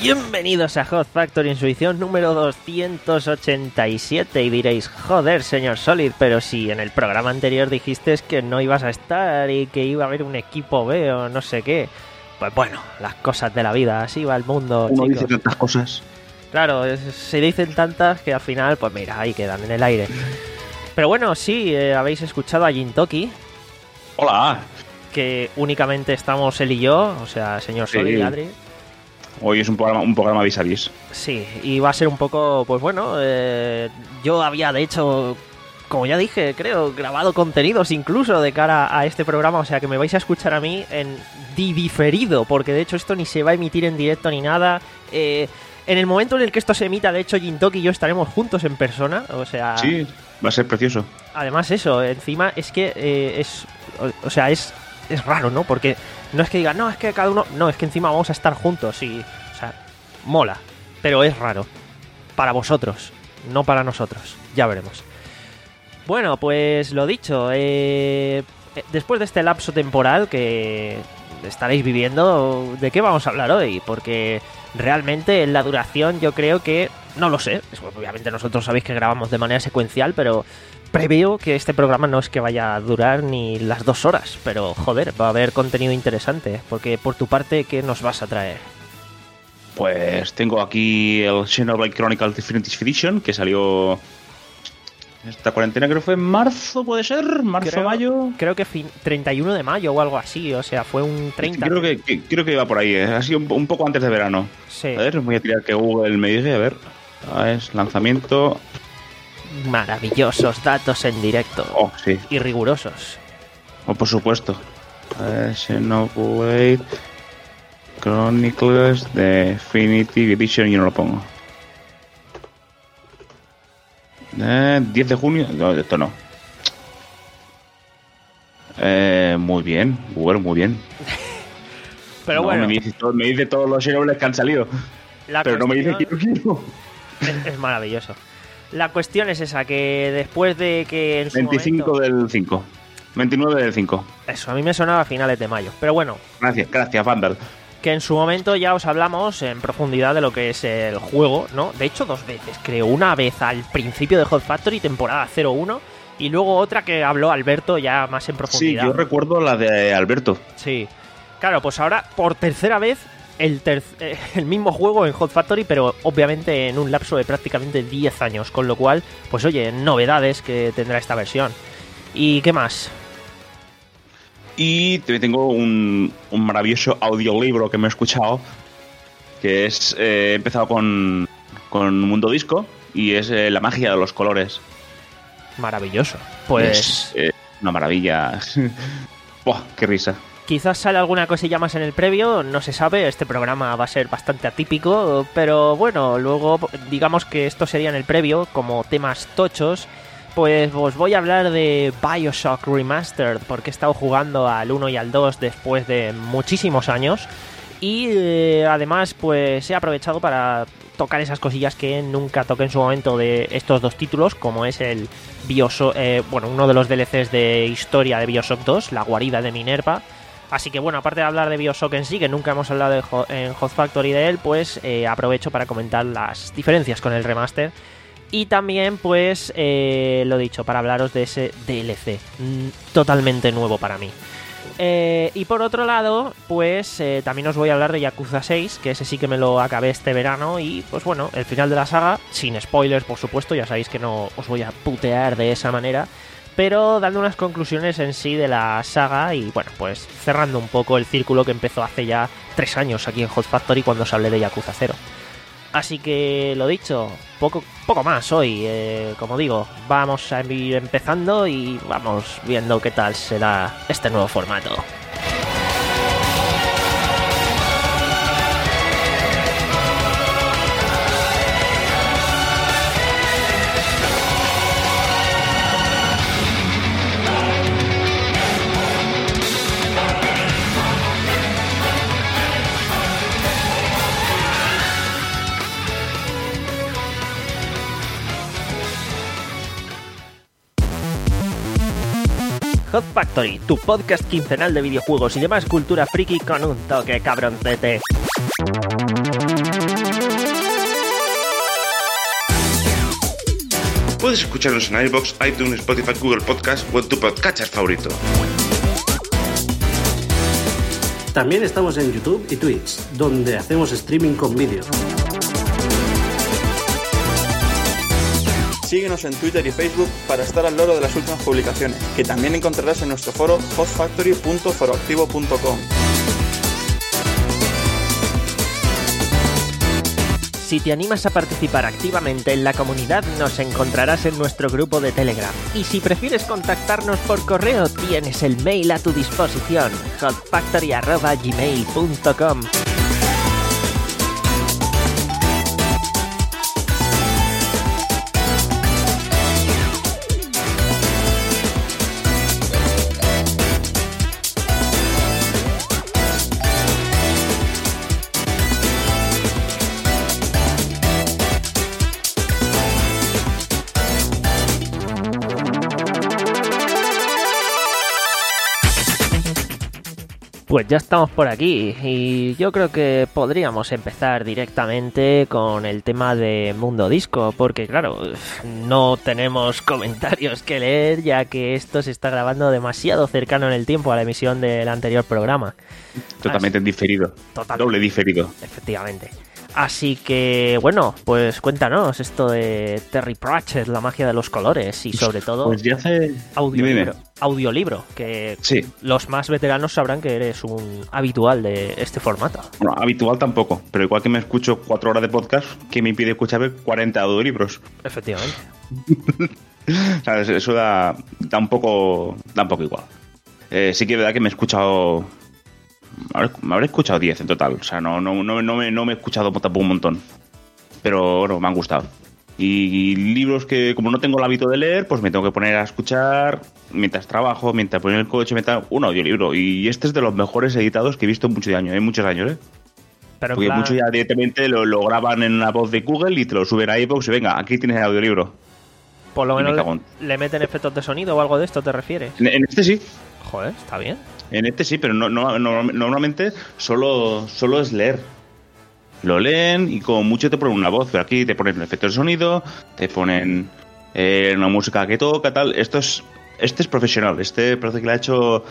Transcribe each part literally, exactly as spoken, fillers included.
Bienvenidos a Hot Factory en su edición número doscientos ochenta y siete y diréis, joder señor Solid, pero si en el programa anterior dijiste que no ibas a estar y que iba a haber un equipo B o no sé qué. Pues bueno, las cosas de la vida, así va el mundo. Uno chicos. dice tantas cosas. Claro, es, se dicen tantas que al final, pues mira, ahí quedan en el aire. Pero bueno, sí, eh, habéis escuchado a Jintoki. Hola. Que únicamente estamos él y yo, o sea, señor Solid, sí. Adri. Hoy es un programa, un programa vis a vis. Sí, y va a ser un poco, pues bueno, eh, yo había de hecho, como ya dije, creo, grabado contenidos incluso de cara a este programa, o sea que me vais a escuchar a mí en diferido, porque de hecho esto ni se va a emitir en directo ni nada. Eh, en el momento en el que esto se emita, de hecho, Jintoki y yo estaremos juntos en persona, o sea... Sí, va a ser precioso. Además eso, encima es que eh, es, o, o sea, es, es raro, ¿no? Porque... No es que digan, no, es que cada uno... No, es que encima vamos a estar juntos y... O sea, mola. Pero es raro. Para vosotros, no para nosotros. Ya veremos. Bueno, pues lo dicho. Eh, después de este lapso temporal que estaréis viviendo, ¿de qué vamos a hablar hoy? Porque realmente en la duración yo creo que... No lo sé. Obviamente nosotros sabéis que grabamos de manera secuencial, pero... Preveo que este programa no es que vaya a durar ni las dos horas, pero joder, va a haber contenido interesante, porque por tu parte, ¿qué nos vas a traer? Pues tengo aquí el Xenoblade Chronicles Definitive Edition, que salió esta cuarentena, creo que fue en marzo, ¿puede ser? ¿Marzo, creo, mayo? Creo que fin, treinta y uno de mayo o algo así, o sea, fue un treinta. Creo que, que, creo que iba por ahí, ¿eh? Ha sido un, un poco antes de verano. Sí. A ver, voy a tirar que Google me diga, a ver. A ver, lanzamiento... Maravillosos datos en directo. Oh, sí. Y rigurosos. Oh, por supuesto. Eh, Xenoblade Chronicles Definitive Edition, yo no lo pongo. Eh, diez de junio. No, esto no. Eh, muy bien, Google, muy bien. Pero no, bueno. Me dice, todo, me dice todos los Xenoblades que han salido. La pero cuestión... no me dice quiero, quiero. Es, es maravilloso. La cuestión es esa, que después de que en su veinticinco momento... del cinco. veintinueve del cinco. Eso, a mí me sonaba a finales de mayo. Pero bueno. Gracias, gracias, Vandal. Que en su momento ya os hablamos en profundidad de lo que es el juego, ¿no? De hecho, dos veces, creo. Una vez al principio de Hot Factory, temporada cero uno, y luego otra que habló Alberto ya más en profundidad. Sí, yo recuerdo la de Alberto. Sí. Claro, pues ahora, por tercera vez... El, ter- el mismo juego en Hot Factory, pero obviamente en un lapso de prácticamente diez años, con lo cual, pues oye, novedades que tendrá esta versión. ¿Y qué más? Y tengo un, un maravilloso audiolibro que me he escuchado, que es, eh, he empezado con, con Mundo Disco, y es eh, La magia de los colores. Maravilloso. Pues... Es eh, una maravilla. Buah, qué risa. Quizás sale alguna cosilla más en el previo, no se sabe, este programa va a ser bastante atípico, pero bueno, luego digamos que esto sería en el previo, como temas tochos, pues os voy a hablar de BioShock Remastered, porque he estado jugando al uno y al dos después de muchísimos años, y eh, además pues he aprovechado para tocar esas cosillas que nunca toqué en su momento de estos dos títulos, como es el BioShock, eh, bueno, uno de los D L Cs de historia de BioShock dos, la guarida de Minerva. Así que bueno, aparte de hablar de BioShock en sí, que nunca hemos hablado de Ho- en Hot Factory de él, pues eh, aprovecho para comentar las diferencias con el remaster. Y también, pues, eh, lo dicho, para hablaros de ese D L C, mm, totalmente nuevo para mí. Eh, y por otro lado, pues eh, también os voy a hablar de Yakuza seis, que ese sí que me lo acabé este verano. Y pues bueno, el final de la saga, sin spoilers por supuesto, ya sabéis que no os voy a putear de esa manera, pero dando unas conclusiones en sí de la saga y bueno, pues cerrando un poco el círculo que empezó hace ya tres años aquí en Hot Factory cuando os hablé de Yakuza cero. Así que lo dicho, poco, poco más hoy, eh, como digo, vamos a ir empezando y vamos viendo qué tal será este nuevo formato. Hot Factory, tu podcast quincenal de videojuegos y demás cultura friki con un toque cabroncete. Puedes escucharnos en iVoox, iTunes, Spotify, Google Podcast o en tu podcatcher favorito. También estamos en YouTube y Twitch, donde hacemos streaming con vídeo. Síguenos en Twitter y Facebook para estar al loro de las últimas publicaciones, que también encontrarás en nuestro foro hostfactory punto foroactivo punto com. Si te animas a participar activamente en la comunidad, nos encontrarás en nuestro grupo de Telegram. Y si prefieres contactarnos por correo, tienes el mail a tu disposición, hostfactory arroba gmail punto com. Pues ya estamos por aquí y yo creo que podríamos empezar directamente con el tema de Mundo Disco, porque claro, no tenemos comentarios que leer ya que esto se está grabando demasiado cercano en el tiempo a la emisión del anterior programa. Totalmente Así, diferido, total, doble diferido. Efectivamente. Así que, bueno, pues cuéntanos esto de Terry Pratchett, la magia de los colores y sobre todo pues ya hace... audiolibro, audiolibro, que sí. Los más veteranos sabrán que eres un habitual de este formato. Bueno, habitual tampoco, pero igual que me escucho cuatro horas de podcast, que me impide escuchar cuarenta audiolibros. Efectivamente. ¿Sabes? Eso da, da, un poco, da un poco igual. Eh, sí que es verdad que me he escuchado... Me habré escuchado diez en total. O sea, no, no, no, no, me, no me he escuchado tampoco un montón. Pero bueno, me han gustado. Y, y libros que, como no tengo el hábito de leer, pues me tengo que poner a escuchar mientras trabajo, mientras voy en el coche, mientras un audiolibro. Y este es de los mejores editados que he visto en muchos años, en muchos años, ¿eh? Pero porque plan... muchos ya directamente lo, lo graban en una voz de Google y te lo suben a iVoox y venga, aquí tienes el audiolibro. Por lo menos le, le meten efectos de sonido o algo de esto, ¿te refieres? En, en este sí. Joder, está bien. En este sí, pero no, no, no, normalmente solo, solo es leer. Lo leen y como mucho te ponen una voz, pero aquí te ponen efectos de sonido, te ponen eh, una música que toca, tal. Esto es, este es profesional. Este parece que lo ha hecho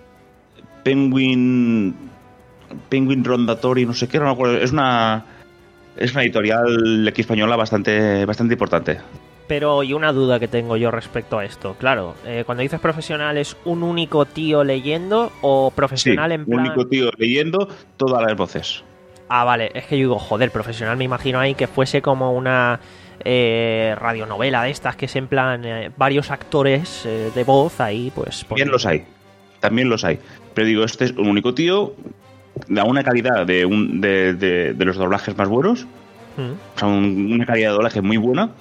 Penguin, Penguin Rondatory, no sé qué, no me acuerdo. Es una, es una editorial aquí española bastante, bastante importante. Pero y una duda que tengo yo respecto a esto. Claro, eh, cuando dices profesional, ¿es un único tío leyendo o profesional sí, en plan...? un único tío leyendo todas las voces. Ah, vale. Es que yo digo, joder, profesional me imagino ahí que fuese como una eh, radionovela de estas que es en plan eh, varios actores eh, de voz ahí, pues... También los hay. También los hay. Pero digo, este es un único tío, da una calidad de, un, de, de, de los doblajes más buenos. Mm. O sea, un, una calidad de doblaje muy buena.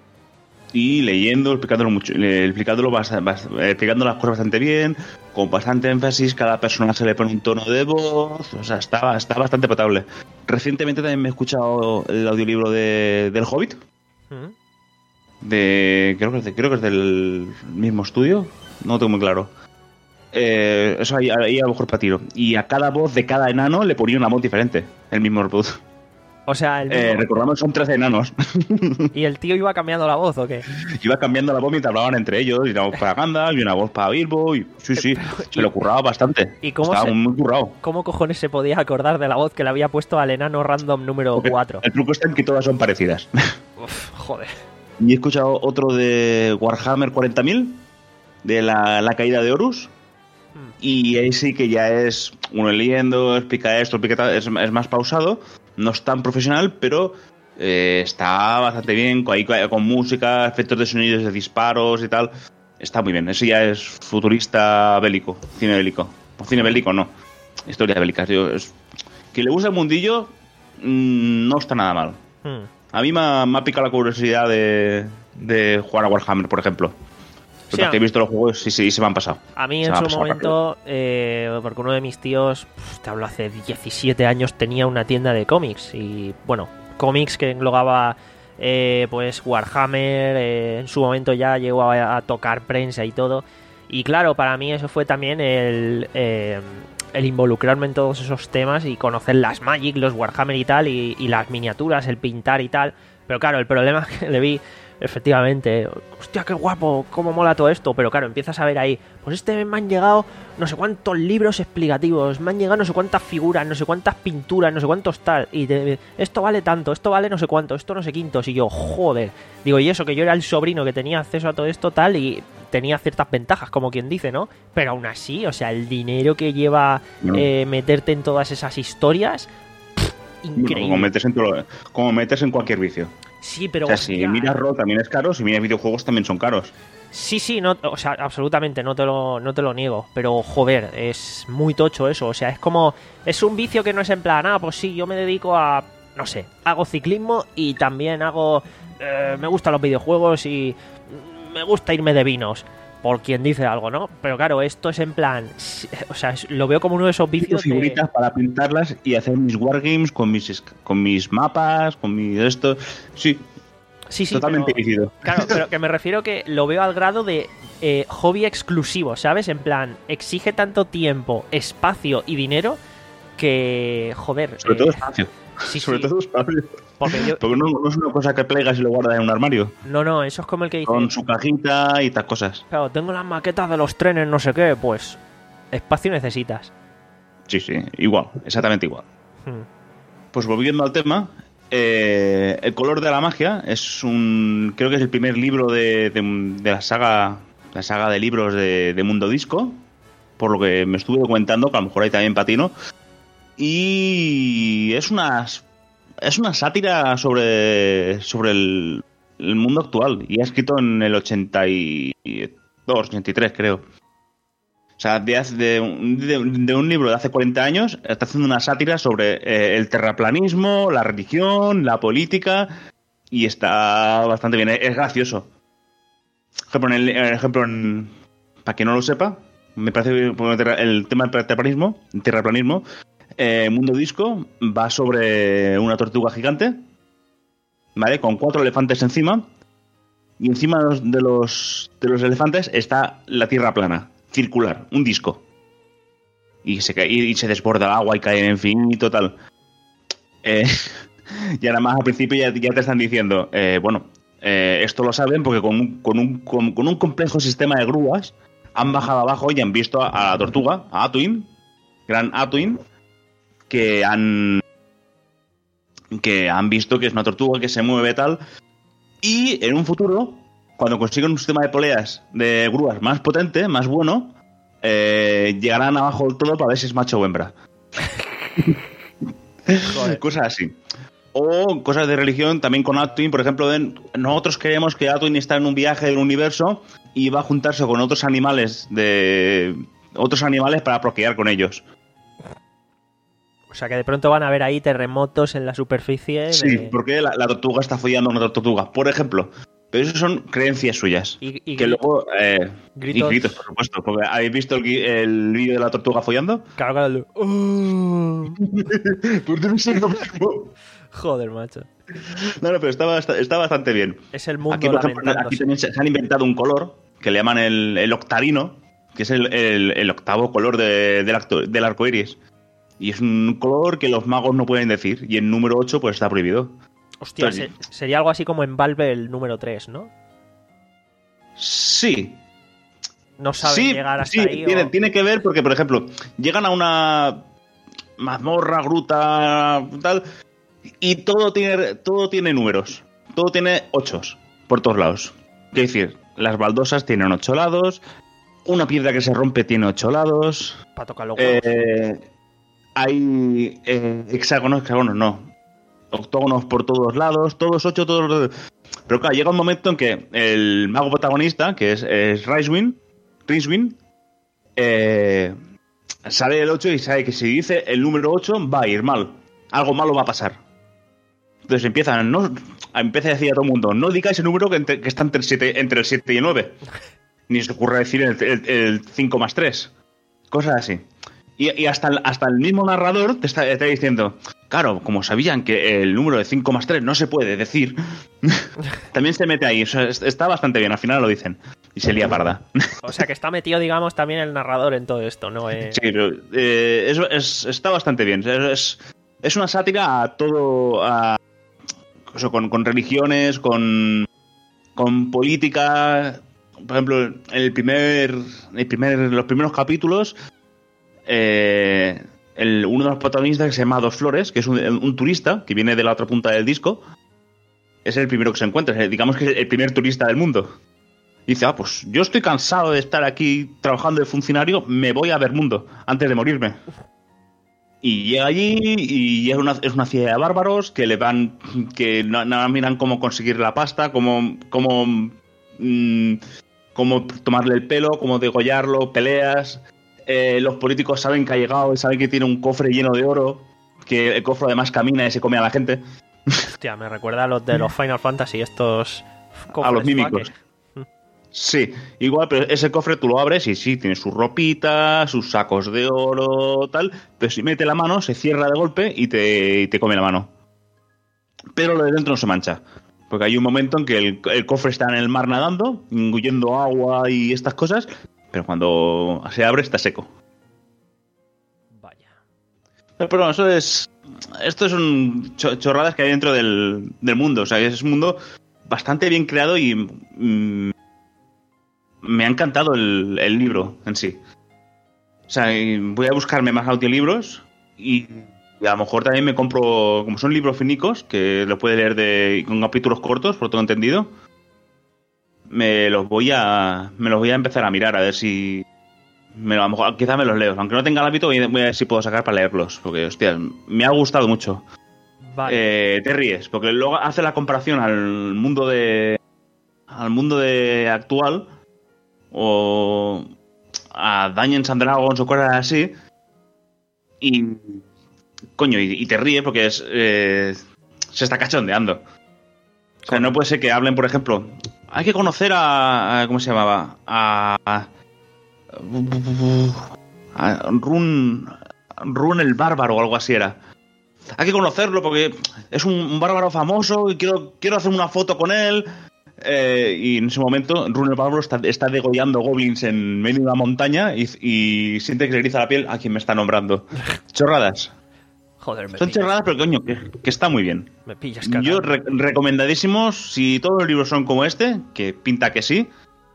Y leyendo, explicándolo mucho, explicándolo, explicando las cosas bastante bien, con bastante énfasis, cada personaje le pone un tono de voz, o sea, está, está bastante potable. Recientemente también me he escuchado el audiolibro de, del Hobbit, ¿Mm? de creo que es de, creo que es del mismo estudio, no lo tengo muy claro. Eh, eso ahí, ahí a lo mejor para tiro. Y a cada voz de cada enano le ponía una voz diferente, el mismo reproductor. O sea, el mismo... eh, recordamos son trece enanos. ¿Y el tío iba cambiando la voz o qué? Iba cambiando la voz mientras hablaban entre ellos. Y una voz para Gandalf y una voz para Bilbo. Y sí, sí, pero, se y... lo curraba bastante. ¿Y cómo Estaba se... muy currado. ¿Cómo cojones se podía acordar de la voz que le había puesto al enano random número Porque cuatro? El truco está en que todas son parecidas. Uf, joder. Y he escuchado otro de Warhammer cuarenta mil, de la, la caída de Horus. Hmm. Y ahí sí que ya es uno leyendo, explica esto, explica tal, es, es más pausado. No es tan profesional, pero eh, está bastante bien, con, con música, efectos de sonidos de disparos y tal. Está muy bien. Eso ya es futurista bélico, cine bélico. O cine bélico no, historia bélica. Es, que le gusta el mundillo, mmm, no está nada mal. Hmm. A mí me ha, me ha picado la curiosidad de, de jugar a Warhammer, por ejemplo. Porque sí, he visto los juegos y sí, sí, se me han pasado. A mí se en su momento, eh, porque uno de mis tíos, pff, te hablo hace diecisiete años, tenía una tienda de cómics. Y bueno, cómics que englobaba eh, pues Warhammer, eh, en su momento ya llegó a, a tocar prensa y todo. Y claro, para mí eso fue también el, eh, el involucrarme en todos esos temas y conocer las Magic, los Warhammer y tal, y, y las miniaturas, el pintar y tal. Pero claro, el problema que le vi efectivamente, hostia, qué guapo, cómo mola todo esto, pero claro, empiezas a ver ahí, pues este me han llegado no sé cuántos libros explicativos, me han llegado no sé cuántas figuras, no sé cuántas pinturas, no sé cuántos tal, y te, esto vale tanto, esto vale no sé cuánto, esto no sé quintos, y yo, joder, digo, y eso, que yo era el sobrino que tenía acceso a todo esto tal, y tenía ciertas ventajas, como quien dice, ¿no? Pero aún así, o sea, el dinero que lleva no. eh, meterte en todas esas historias, pff, increíble. Bueno, como, metes en todo, como metes en cualquier vicio. Sí, pero... O sea, si miras rol también es caro, si miras videojuegos también son caros. Sí, sí, no, o sea, absolutamente, no te lo, no te lo niego. Pero, joder, es muy tocho eso. O sea, es como... Es un vicio que no es en plan, ah, pues sí, yo me dedico a... No sé, hago ciclismo y también hago... Eh, me gustan los videojuegos y... Me gusta irme de vinos. Por quien dice algo, ¿no? Pero claro, esto es en plan... O sea, lo veo como uno de esos vicios figuritas de... para pintarlas y hacer mis wargames con mis, con mis mapas, con mi esto... Sí, sí, sí, totalmente pero, lícito. Claro, pero que me refiero que lo veo al grado de eh, hobby exclusivo, ¿sabes? En plan, exige tanto tiempo, espacio y dinero que... Joder... Sobre eh, todo espacio. Sí, Sobre sí. todo espacio. Porque, yo, Porque no, no es una cosa que plegas y lo guardas en un armario. No, no, eso es como el que dice... Con su cajita y tal cosas. Claro, tengo las maquetas de los trenes, no sé qué, pues... Espacio necesitas. Sí, sí, igual, exactamente igual. Hmm. Pues volviendo al tema... Eh, El color de la magia es un... Creo que es el primer libro de, de, de la saga... La saga de libros de, de Mundo Disco. Por lo que me estuve documentando, que a lo mejor hay también patino. Y... Es una... Es una sátira sobre, sobre el, el mundo actual. Y ha escrito en el ochenta y dos, ochenta y tres, creo. O sea, de, de, de, de un libro de hace cuarenta años, está haciendo una sátira sobre eh, el terraplanismo, la religión, la política. Y está bastante bien. Es gracioso. Por ejemplo, en el, ejemplo en, para quien no lo sepa, me parece el tema del terraplanismo, el terraplanismo Eh, Mundo Disco va sobre una tortuga gigante, ¿vale? Con cuatro elefantes encima. Y encima de los, de los, de los elefantes está la tierra plana, circular, un disco. Y se, cae, y se desborda el agua y cae en infinito, tal. Eh, y ahora más al principio ya, ya te están diciendo, eh, bueno, eh, esto lo saben porque con un, con, un, con, con un complejo sistema de grúas han bajado abajo y han visto a, a la tortuga, a Atuin, gran Atuin, que han que han visto que es una tortuga que se mueve tal, y en un futuro, cuando consigan un sistema de poleas de grúas más potente, más bueno, eh, llegarán abajo del todo para ver si es macho o hembra. Cosas así. O cosas de religión también con Atuin, por ejemplo, de, nosotros creemos que Atuin está en un viaje del universo y va a juntarse con otros animales de otros animales para procrear con ellos. O sea que de pronto van a haber ahí terremotos en la superficie. Sí, de... porque la, la tortuga está follando a otra tortuga, por ejemplo. Pero eso son creencias suyas. Y, y que grit... luego... Eh, gritos. Y gritos, por supuesto. Porque ¿habéis visto el, el vídeo de la tortuga follando? Claro, claro. Oh. Pues debe ser lo mismo. Joder, macho. No, no, pero está, está bastante bien. Es el mundo aquí, por ejemplo, aquí también se, se han inventado un color que le llaman el, el octarino, que es el, el, el octavo color de, del, acto, del arco iris. Y es un color que los magos no pueden decir. Y el número ocho pues está prohibido. Hostia, Entonces, se, sería algo así como en Valve el número tres, ¿no? Sí. No saben sí, llegar hasta sí, ahí. Tiene, o... tiene que ver porque, por ejemplo, llegan a una mazmorra, gruta, tal, y todo tiene, todo tiene números. Todo tiene ochos por todos lados. Quiero decir, las baldosas tienen ocho lados. Una piedra que se rompe tiene ocho lados. Para tocar los huevos. Eh... Hay eh, hexágonos, hexágonos no, octógonos por todos lados, todos ocho, todos... Pero claro, llega un momento en que el mago protagonista, que es, es Rizwin, Rizwin eh, sale el ocho y sabe que si dice el número ocho va a ir mal, algo malo va a pasar. Entonces empiezan, no, empieza a decir a todo el mundo, no digáis el número que, entre, que está entre el, siete, entre el siete y el nueve, ni se ocurra decir el, el, el cinco más tres, cosas así. Y, y hasta, el, hasta el mismo narrador te está, te está diciendo, claro, como sabían que el número de cinco más tres no se puede decir, también se mete ahí. O sea, está bastante bien, al final lo dicen. Y se lía parda. O sea, que está metido, digamos, también el narrador en todo esto, ¿no? Eh... Sí, pero eh, eso es, está bastante bien. Es, es una sátira a todo, a, eso, con, con religiones, con, con política. Por ejemplo, en el primer, el primer, los primeros capítulos, eh, el, uno de los protagonistas, que se llama Dos Flores, que es un, un turista que viene de la otra punta del disco, es el primero que se encuentra, digamos que es el primer turista del mundo. Y dice, ah, pues yo estoy cansado de estar aquí trabajando de funcionario, me voy a ver mundo antes de morirme. Y llega allí y es una, es una ciudad de bárbaros que le van, que nada miran cómo conseguir la pasta, cómo, cómo, mmm, cómo tomarle el pelo, cómo degollarlo, peleas. Eh, los políticos saben que ha llegado y saben que tiene un cofre lleno de oro, que el cofre además camina y se come a la gente. Hostia, me recuerda a los de los Final Fantasy, estos a los mímicos. Sí, igual, pero ese cofre tú lo abres y sí, tiene su ropita, sus sacos de oro, tal, pero si mete la mano, se cierra de golpe y te, y te come la mano. Pero lo de dentro no se mancha, porque hay un momento en que el, el cofre está en el mar nadando, engullendo agua y estas cosas, pero cuando se abre está seco. Vaya. Pero, pero eso es... Esto son chorradas que hay dentro del, del mundo, o sea, es un mundo bastante bien creado y... Mmm, me ha encantado el, el libro en sí. O sea, voy a buscarme más audiolibros y, y a lo mejor también me compro, como son libros finicos, que los puedes leer de, con capítulos cortos, por todo entendido, me los voy a me los voy a empezar a mirar, a ver si... Me, a lo mejor, quizá me los leo. Aunque no tenga el hábito, voy a ver si puedo sacar para leerlos. Porque, hostia, me ha gustado mucho. Vale. Eh, te ríes, porque luego hace la comparación al mundo de... al mundo de actual... o a Dungeons and Dragons o cosas así y coño, y, y te ríe porque es eh, se está cachondeando. O sea, no puede ser que hablen, por ejemplo, hay que conocer a, a ¿cómo se llamaba? A, a, a Run Run el bárbaro o algo así era. Hay que conocerlo porque es un, un bárbaro famoso y quiero quiero hacer una foto con él. Eh, y en ese momento Run el bárbaro está, está degollando goblins en medio de una montaña y, y siente que le eriza la piel a quien me está nombrando. Chorradas. Joder, me Son pillas. chorradas, pero coño, que, que está muy bien. Me pillas, cara. Yo re- recomendadísimos, si todos los libros son como este, que pinta que sí,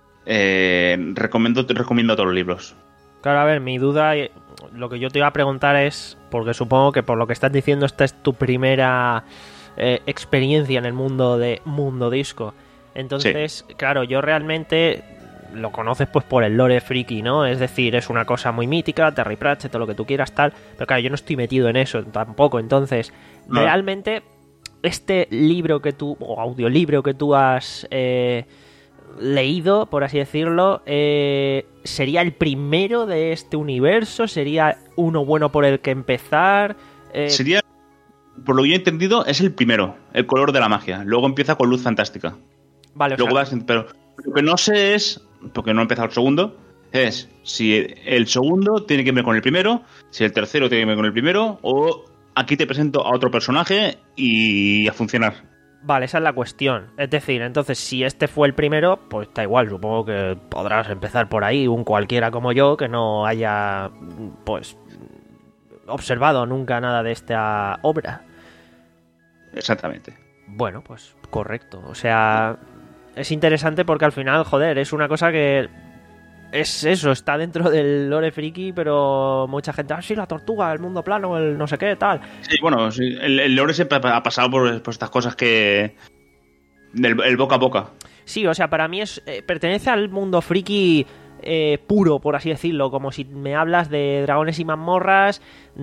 eh, recomiendo, te recomiendo todos los libros. Claro, a ver, mi duda, lo que yo te iba a preguntar es, porque supongo que por lo que estás diciendo esta es tu primera eh, experiencia en el mundo de Mundo Disco. Entonces, sí. Claro, yo realmente lo conoces pues por el lore friki, ¿no? Es decir, es una cosa muy mítica, Terry Pratchett, todo lo que tú quieras, tal. Pero claro, yo no estoy metido en eso tampoco. Entonces, no. Realmente, este libro que tú, o audiolibro que tú has eh, leído, por así decirlo, eh, ¿sería el primero de este universo? ¿Sería uno bueno por el que empezar? Eh... Sería, por lo que yo he entendido, es el primero, el color de la magia. Luego empieza con Luz Fantástica. Vale, o Luego sea... vas, pero lo que no sé es, porque no he empezado el segundo, es si el segundo tiene que ver con el primero, si el tercero tiene que ver con el primero, o aquí te presento a otro personaje y a funcionar. Vale, esa es la cuestión. Es decir, entonces, si este fue el primero, pues da igual, supongo que podrás empezar por ahí, un cualquiera como yo, que no haya, pues, observado nunca nada de esta obra. Exactamente. Bueno, pues, correcto. O sea... Es interesante porque al final, joder, es una cosa que es eso, está dentro del lore friki, pero mucha gente, ah, sí, la tortuga, el mundo plano, el no sé qué, tal. Sí, bueno, sí, el, el lore siempre ha pasado por, por estas cosas que... del el boca a boca. Sí, o sea, para mí es eh, pertenece al mundo friki eh, puro, por así decirlo, como si me hablas de dragones y mazmorras,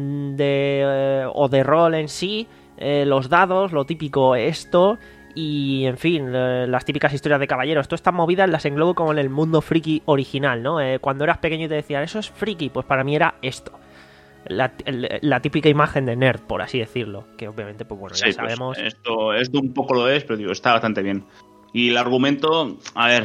de eh, o de rol en sí, eh, los dados, lo típico esto... Y, en fin, eh, las típicas historias de caballeros. Todas estas movidas las englobo como en el mundo friki original, ¿no? Eh, cuando eras pequeño y te decían, eso es friki, pues para mí era esto. La, el, la típica imagen de nerd, por así decirlo. Que obviamente, pues bueno, ya sí, sabemos... Pues esto, esto un poco lo es, pero digo, está bastante bien. Y el argumento, a ver...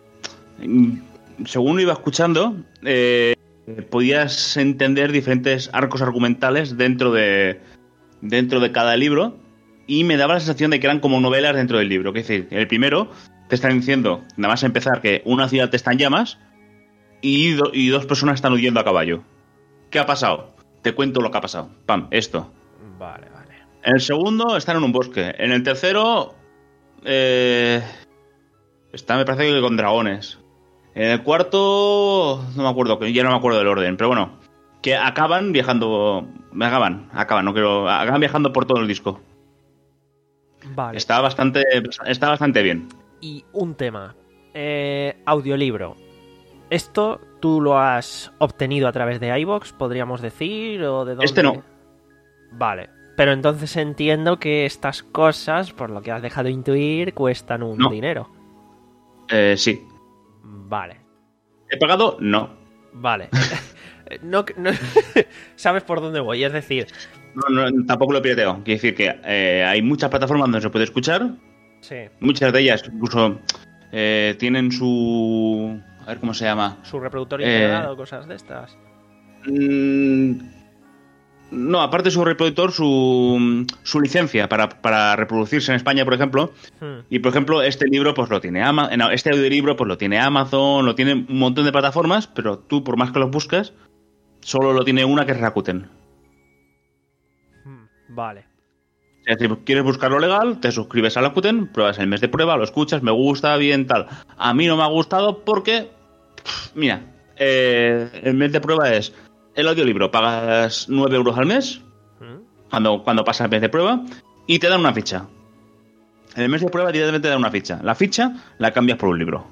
Según lo iba escuchando, eh, podías entender diferentes arcos argumentales dentro de, dentro de cada libro... Y me daba la sensación de que eran como novelas dentro del libro. Es decir, el primero te están diciendo, nada más empezar, que una ciudad está en llamas y, do- y dos personas están huyendo a caballo. ¿Qué ha pasado? Te cuento lo que ha pasado. Pam, esto. Vale, vale. En el segundo están en un bosque. En el tercero... Eh, Está, me parece que con dragones. En el cuarto, no me acuerdo, que ya no me acuerdo del orden, pero bueno, que acaban viajando, acaban, acaban, no quiero, acaban viajando por todo el disco. Vale. Está bastante, está bastante bien. Y un tema, eh, audiolibro. ¿Esto tú lo has obtenido a través de iVoox, podríamos decir, o de dónde? Este no. Vale, pero entonces entiendo que estas cosas, por lo que has dejado intuir, cuestan un No. dinero. Eh, sí. Vale, ¿He pagado? No. vale. no, no- ¿Sabes por dónde voy? Es decir, No, no, tampoco lo pirateo. Quiere decir que eh, hay muchas plataformas donde se puede escuchar. sí, Muchas de ellas incluso eh, tienen su... A ver cómo se llama. su reproductor Eh, integrado, cosas de estas. Mm, no, aparte de su reproductor, su, su licencia para, para reproducirse en España, por ejemplo. Hmm. Y, por ejemplo, este libro pues lo tiene Amazon, este audiolibro pues lo tiene Amazon, lo tiene un montón de plataformas, pero tú, por más que los buscas, solo lo tiene una, que es Rakuten. Hmm, Vale. Es decir, quieres buscarlo legal, te suscribes a Rakuten, pruebas el mes de prueba, lo escuchas, me gusta, bien, tal. A mí no me ha gustado porque, mira, eh, el mes de prueba es el audiolibro, pagas nueve euros al mes, Hmm. cuando, cuando pasa el mes de prueba, y te dan una ficha. En el mes de prueba directamente te dan una ficha. La ficha la cambias por un libro.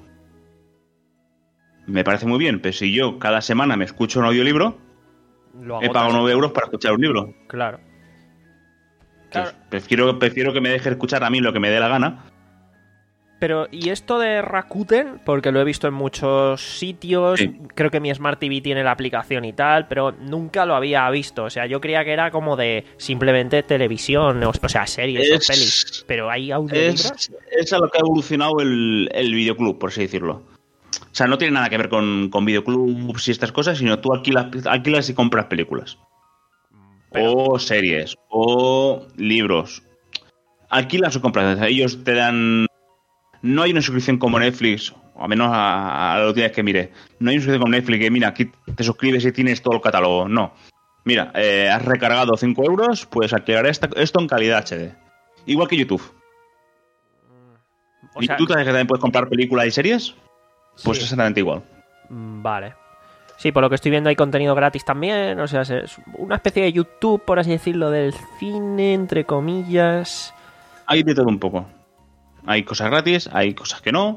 Me parece muy bien, pero si yo cada semana me escucho un audiolibro, Lo he agotas. pagado nueve euros para escuchar un libro. Claro. Entonces, prefiero, prefiero que me deje escuchar a mí lo que me dé la gana. Pero, ¿y esto de Rakuten? Porque lo he visto en muchos sitios, Sí. creo que mi Smart T V tiene la aplicación y tal, pero nunca lo había visto. O sea, yo creía que era como de simplemente televisión, o, o sea, series o Es- pelis. Pero hay audiolibros. Es, es a lo que ha evolucionado el, el videoclub, por así decirlo. O sea, no tiene nada que ver con, con videoclubs y estas cosas, sino tú alquilas, alquilas y compras películas. Pero- O series, o libros. Alquilas o compras. Ellos te dan... No hay una suscripción como Netflix, o al menos a, a la última vez que mire. No hay una suscripción como Netflix que, mira, aquí te suscribes y tienes todo el catálogo. No. Mira, eh, has recargado cinco euros, puedes alquilar esta- esto en calidad H D. Igual que YouTube. o ¿Y sea, tú sabes que también puedes comprar películas y series? Pues sí. exactamente igual. Mm, Vale. Sí, por lo que estoy viendo hay contenido gratis también, o sea, es una especie de YouTube, por así decirlo, del cine, entre comillas. Hay de todo un poco. Hay cosas gratis, hay cosas que no.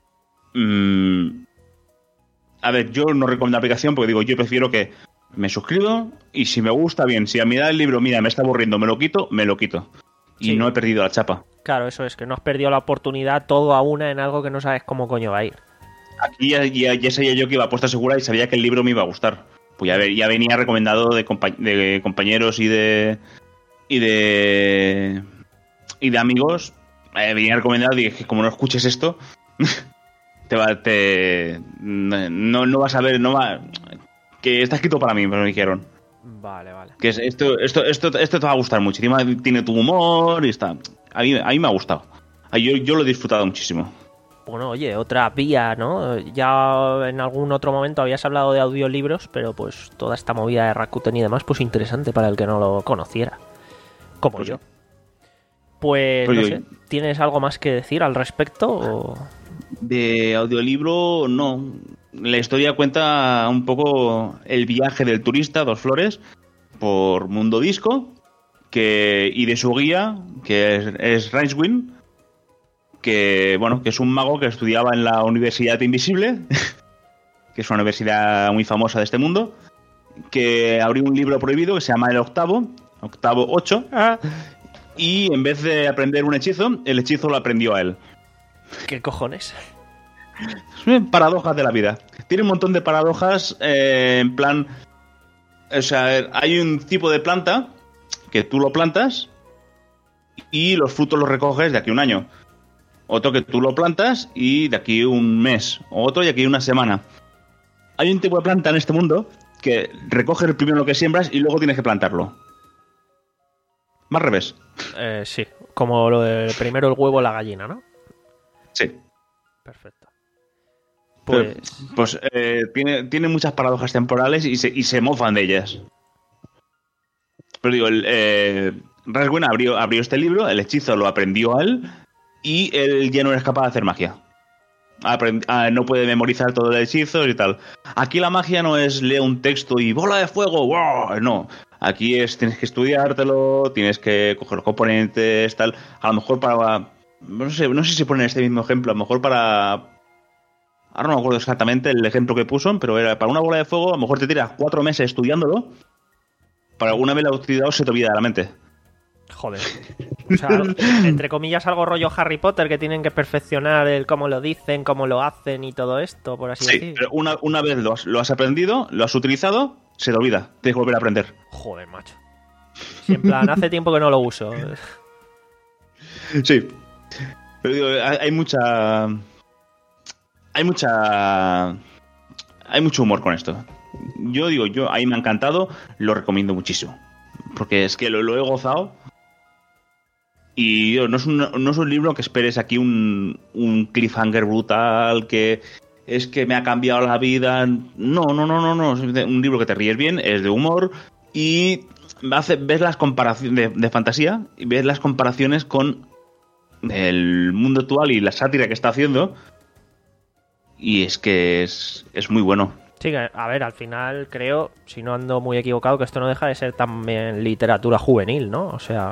Mm, A ver, yo no recomiendo la aplicación porque digo, yo prefiero que me suscribo y si me gusta, bien. Si a mí da el libro, mira, me está aburriendo, me lo quito, me lo quito. Y Sí. no he perdido la chapa. Claro, eso es, que no has perdido la oportunidad todo a una en algo que no sabes cómo coño va a ir. Aquí ya, ya, ya sabía yo que iba a puesta segura y sabía que el libro me iba a gustar. Pues ya, ve- ya venía recomendado de, compa- de compañeros y de... Y de... Y de amigos. Eh, venía recomendado y dije, como no escuches esto... te va... Te, no, no vas a ver... No va, que está escrito para mí, me lo dijeron. Vale, vale. Que es- esto, esto, esto, esto te va a gustar mucho. Encima tiene tu humor y está... A mí, a mí me ha gustado. Ah, Yo, yo lo he disfrutado muchísimo. Bueno, oye, otra vía, ¿no? Ya en algún otro momento habías hablado de audiolibros, pero pues toda esta movida de Rakuten y demás, pues interesante para el que no lo conociera. Como Pues yo. sí. Pues, Pues no yo- sé, ¿tienes algo más que decir al respecto? O... De audiolibro, no. La historia cuenta un poco el viaje del turista, Dos Flores, por Mundo Disco, que, y de su guía, que es, es Rincewind, que, bueno, que es un mago que estudiaba en la Universidad Invisible, que es una universidad muy famosa de este mundo, que abrió un libro prohibido que se llama El Octavo, Octavo ocho, y en vez de aprender un hechizo, el hechizo lo aprendió a él. ¿Qué cojones? Paradojas de la vida. Tiene un montón de paradojas eh, en plan... O sea, hay un tipo de planta que tú lo plantas y los frutos los recoges de aquí a un año. Otro que tú lo plantas y de aquí un mes. Otro y de aquí una semana. Hay un tipo de planta en este mundo que recoges primero lo que siembras y luego tienes que plantarlo. Más al revés. Eh, sí, como lo de primero el huevo la gallina, ¿no? Sí. Perfecto. Pues, Pues... pues eh, tiene, tiene muchas paradojas temporales y se, y se mofan de ellas. Pero digo, el, eh, Raswin abrió, abrió este libro, el hechizo lo aprendió a él y él ya no es capaz de hacer magia. aprend- ah, no puede memorizar todo el hechizo y tal. Aquí la magia no es lee un texto y bola de fuego, ¡wow! No. Aquí es tienes que estudiártelo, tienes que coger los componentes, tal. A lo mejor para... No sé, no sé si ponen este mismo ejemplo, a lo mejor para... Ahora no me acuerdo exactamente el ejemplo que puso, pero era para una bola de fuego, a lo mejor te tiras cuatro meses estudiándolo, para alguna vez la utilidad se te olvida de la mente. Joder. O sea, entre comillas, algo rollo Harry Potter, que tienen que perfeccionar el cómo lo dicen, cómo lo hacen y todo esto, por así Sí, decir. pero una, una vez lo has, lo has aprendido, lo has utilizado, se te olvida. Tienes que volver a aprender. Joder, macho. Si en plan, hace tiempo que no lo uso. Sí. Pero digo, hay, hay mucha... Hay mucha... Hay mucho humor con esto. Yo digo, yo ahí me ha encantado, lo recomiendo muchísimo. Porque es que lo, lo he gozado. Y yo, no, es un, no es un libro que esperes aquí un, un cliffhanger brutal, que es que me ha cambiado la vida. No, no, no, no, no. Es un libro que te ríes bien, es de humor y hace, ves las comparaciones de, de fantasía y ves las comparaciones con el mundo actual y la sátira que está haciendo. Y es que es, es muy bueno. Sí, a ver, al final creo, si no ando muy equivocado, que esto no deja de ser también literatura juvenil, ¿no? O sea...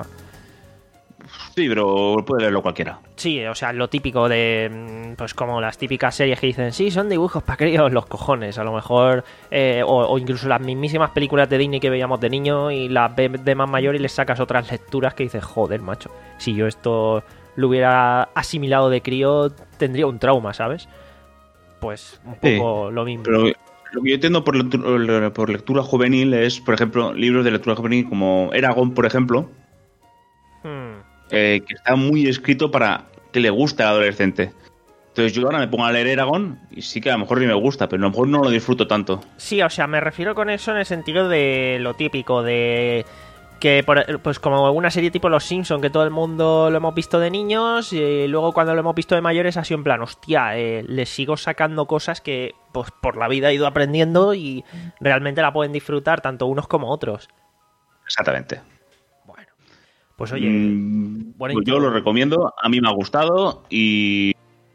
Sí, pero puede leerlo cualquiera. Sí, o sea, lo típico de, pues como las típicas series que dicen, sí, son dibujos para críos, los cojones, a lo mejor, eh, o, o incluso las mismísimas películas de Disney que veíamos de niño y las ves de más mayor y les sacas otras lecturas que dices, joder, macho, si yo esto lo hubiera asimilado de crío, tendría un trauma, ¿sabes? Pues un poco Sí, lo mismo. Pero lo que yo entiendo por lectura, por lectura juvenil es, por ejemplo, libros de lectura juvenil como Eragon, por ejemplo, Hmm. eh, que está muy escrito para que le guste al adolescente. Entonces yo ahora me pongo a leer Eragon y sí que a lo mejor ni me gusta, pero a lo mejor no lo disfruto tanto. Sí, o sea, me refiero con eso en el sentido de lo típico, de que por- pues como una serie tipo Los Simpson, que todo el mundo lo hemos visto de niños y luego cuando lo hemos visto de mayores ha sido en plan, hostia, eh, les sigo sacando cosas que pues por la vida he ido aprendiendo y realmente la pueden disfrutar tanto unos como otros. Exactamente. Bueno, pues oye, Mm, buena pues yo intro. lo recomiendo, a mí me ha gustado y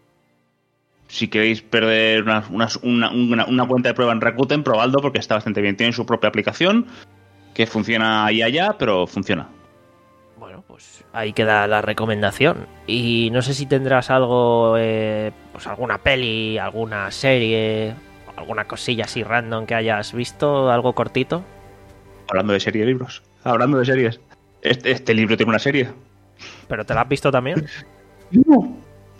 si queréis perder una, una, una, una- una cuenta de prueba en Rakuten, probadlo porque está bastante bien. Tiene su propia aplicación que funciona ahí y allá, pero funciona. Bueno, pues ahí queda la recomendación. Y no sé si tendrás algo, eh, pues alguna peli, alguna serie, alguna cosilla así random que hayas visto, algo cortito. Hablando de serie de libros. Hablando de series. Este, este libro tiene una serie. ¿Pero te la has visto también? No.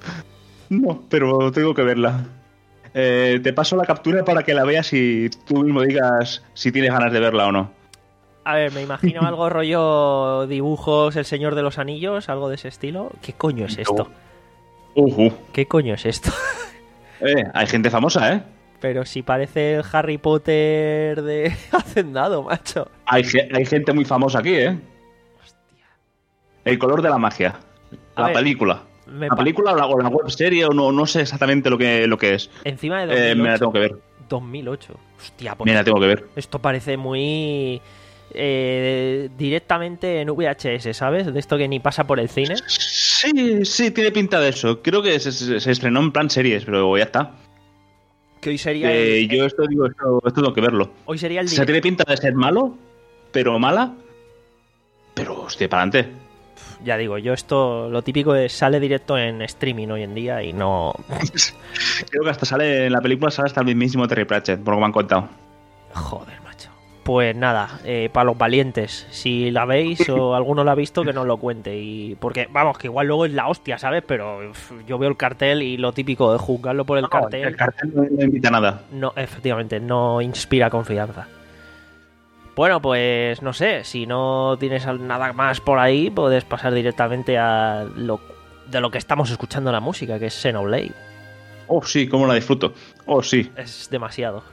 No, pero tengo que verla. Eh, te paso la captura para que la veas y tú mismo digas si tienes ganas de verla o no. A ver, me imagino algo rollo dibujos, El Señor de los Anillos, algo de ese estilo. ¿Qué coño es esto? Ujú. ¿Qué coño es esto? Eh, hay gente famosa, ¿eh? Pero si parece el Harry Potter de Hacendado, macho. Hay, ge- hay gente muy famosa aquí, ¿eh? Hostia. El color de la magia. A La ver, película. me La pa- película o la, o la web serie o no, no sé exactamente lo que, lo que es. Encima de Eh, me la dos mil ocho. tengo que ver. dos mil ocho. Hostia, pues Me la tengo que ver. esto parece muy... eh, directamente en V H S, ¿sabes? De esto que ni pasa por el cine. Sí, sí, tiene pinta de eso. Creo que se, se- se estrenó en plan series, pero ya está. Que hoy sería Eh, el, yo esto digo, esto, esto tengo que verlo. hoy sería el O sea, direct- tiene pinta de ser malo, pero mala. Pero, hostia, para adelante. Ya digo, yo esto lo típico es sale directo en streaming hoy en día y no... Creo que hasta sale en la película, sale hasta el mismísimo Terry Pratchett, por lo que me han contado. Joder, macho. Pues nada, eh, para los valientes, si la veis o alguno la ha visto, que nos lo cuente. Y porque, vamos, que igual luego es la hostia, ¿sabes? Pero uf, yo veo el cartel y lo típico de juzgarlo por el No, cartel, el cartel no, no invita a nada. no, efectivamente, no inspira confianza. Bueno, pues no sé, si no tienes nada más por ahí, puedes pasar directamente a lo de lo que estamos escuchando la música, que es Xenoblade. Oh, sí, cómo la disfruto. Oh, sí. Es demasiado.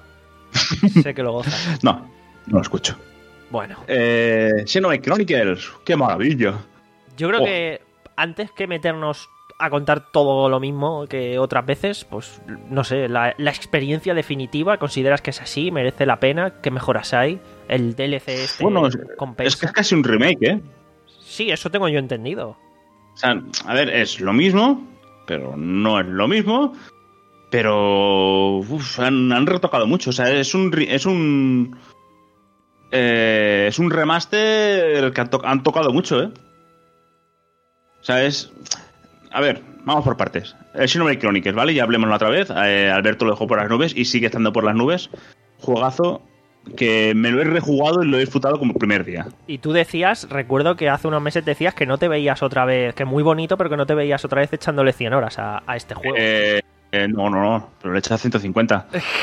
Sé que lo gozas. No, no lo escucho. Bueno, Eh, Xenoblade Chronicles, qué maravilla. yo creo Oh. que antes que meternos a contar todo lo mismo que otras veces, pues no sé, la, la experiencia definitiva, ¿consideras que es así? ¿Merece la pena? ¿Qué mejoras hay? ¿El D L C este Bueno, es, compensa? es que es casi un remake, ¿eh? Sí, eso tengo yo entendido. O sea, a ver, es lo mismo, pero no es lo mismo. Pero uf, han, han retocado mucho. O sea, es un es un eh, es un remaster que han, to- han tocado mucho, ¿eh? O sea, es... A ver, vamos por partes. El Xenoblade Chronicles, ¿vale? Ya hablemoslo otra vez. Eh, Alberto lo dejó por las nubes y sigue estando por las nubes. Juegazo que me lo he rejugado y lo he disfrutado como el primer día. Y tú decías, recuerdo que hace unos meses decías que no te veías otra vez, que muy bonito, pero que no te veías otra vez echándole cien horas a, a este juego. Eh, eh, no, no, no. Pero le he echado ciento cincuenta.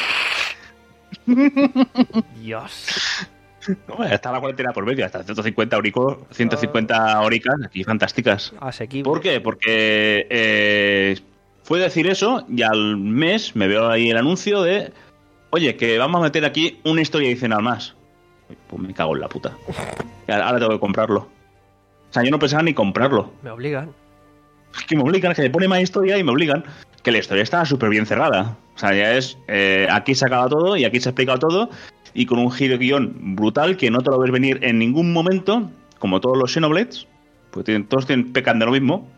Dios. No, está la cuarentena por medio. Hasta ciento cincuenta horicos, ciento cincuenta horicas aquí fantásticas. Asequible. ¿Por qué? Porque eh, fue decir eso y al mes me veo ahí el anuncio de oye, que vamos a meter aquí una historia adicional más. Pues me cago en la puta. Ahora tengo que comprarlo. O sea, yo no pensaba ni comprarlo. Me obligan. Es que me obligan, que me pone más historia y me obligan. Que la historia está súper bien cerrada. O sea, ya es... Eh, aquí se acaba todo y aquí se ha explicado todo. Y con un giro de guión brutal que no te lo ves venir en ningún momento. Como todos los Xenoblades. Pues tienen, todos tienen, pecan de lo mismo.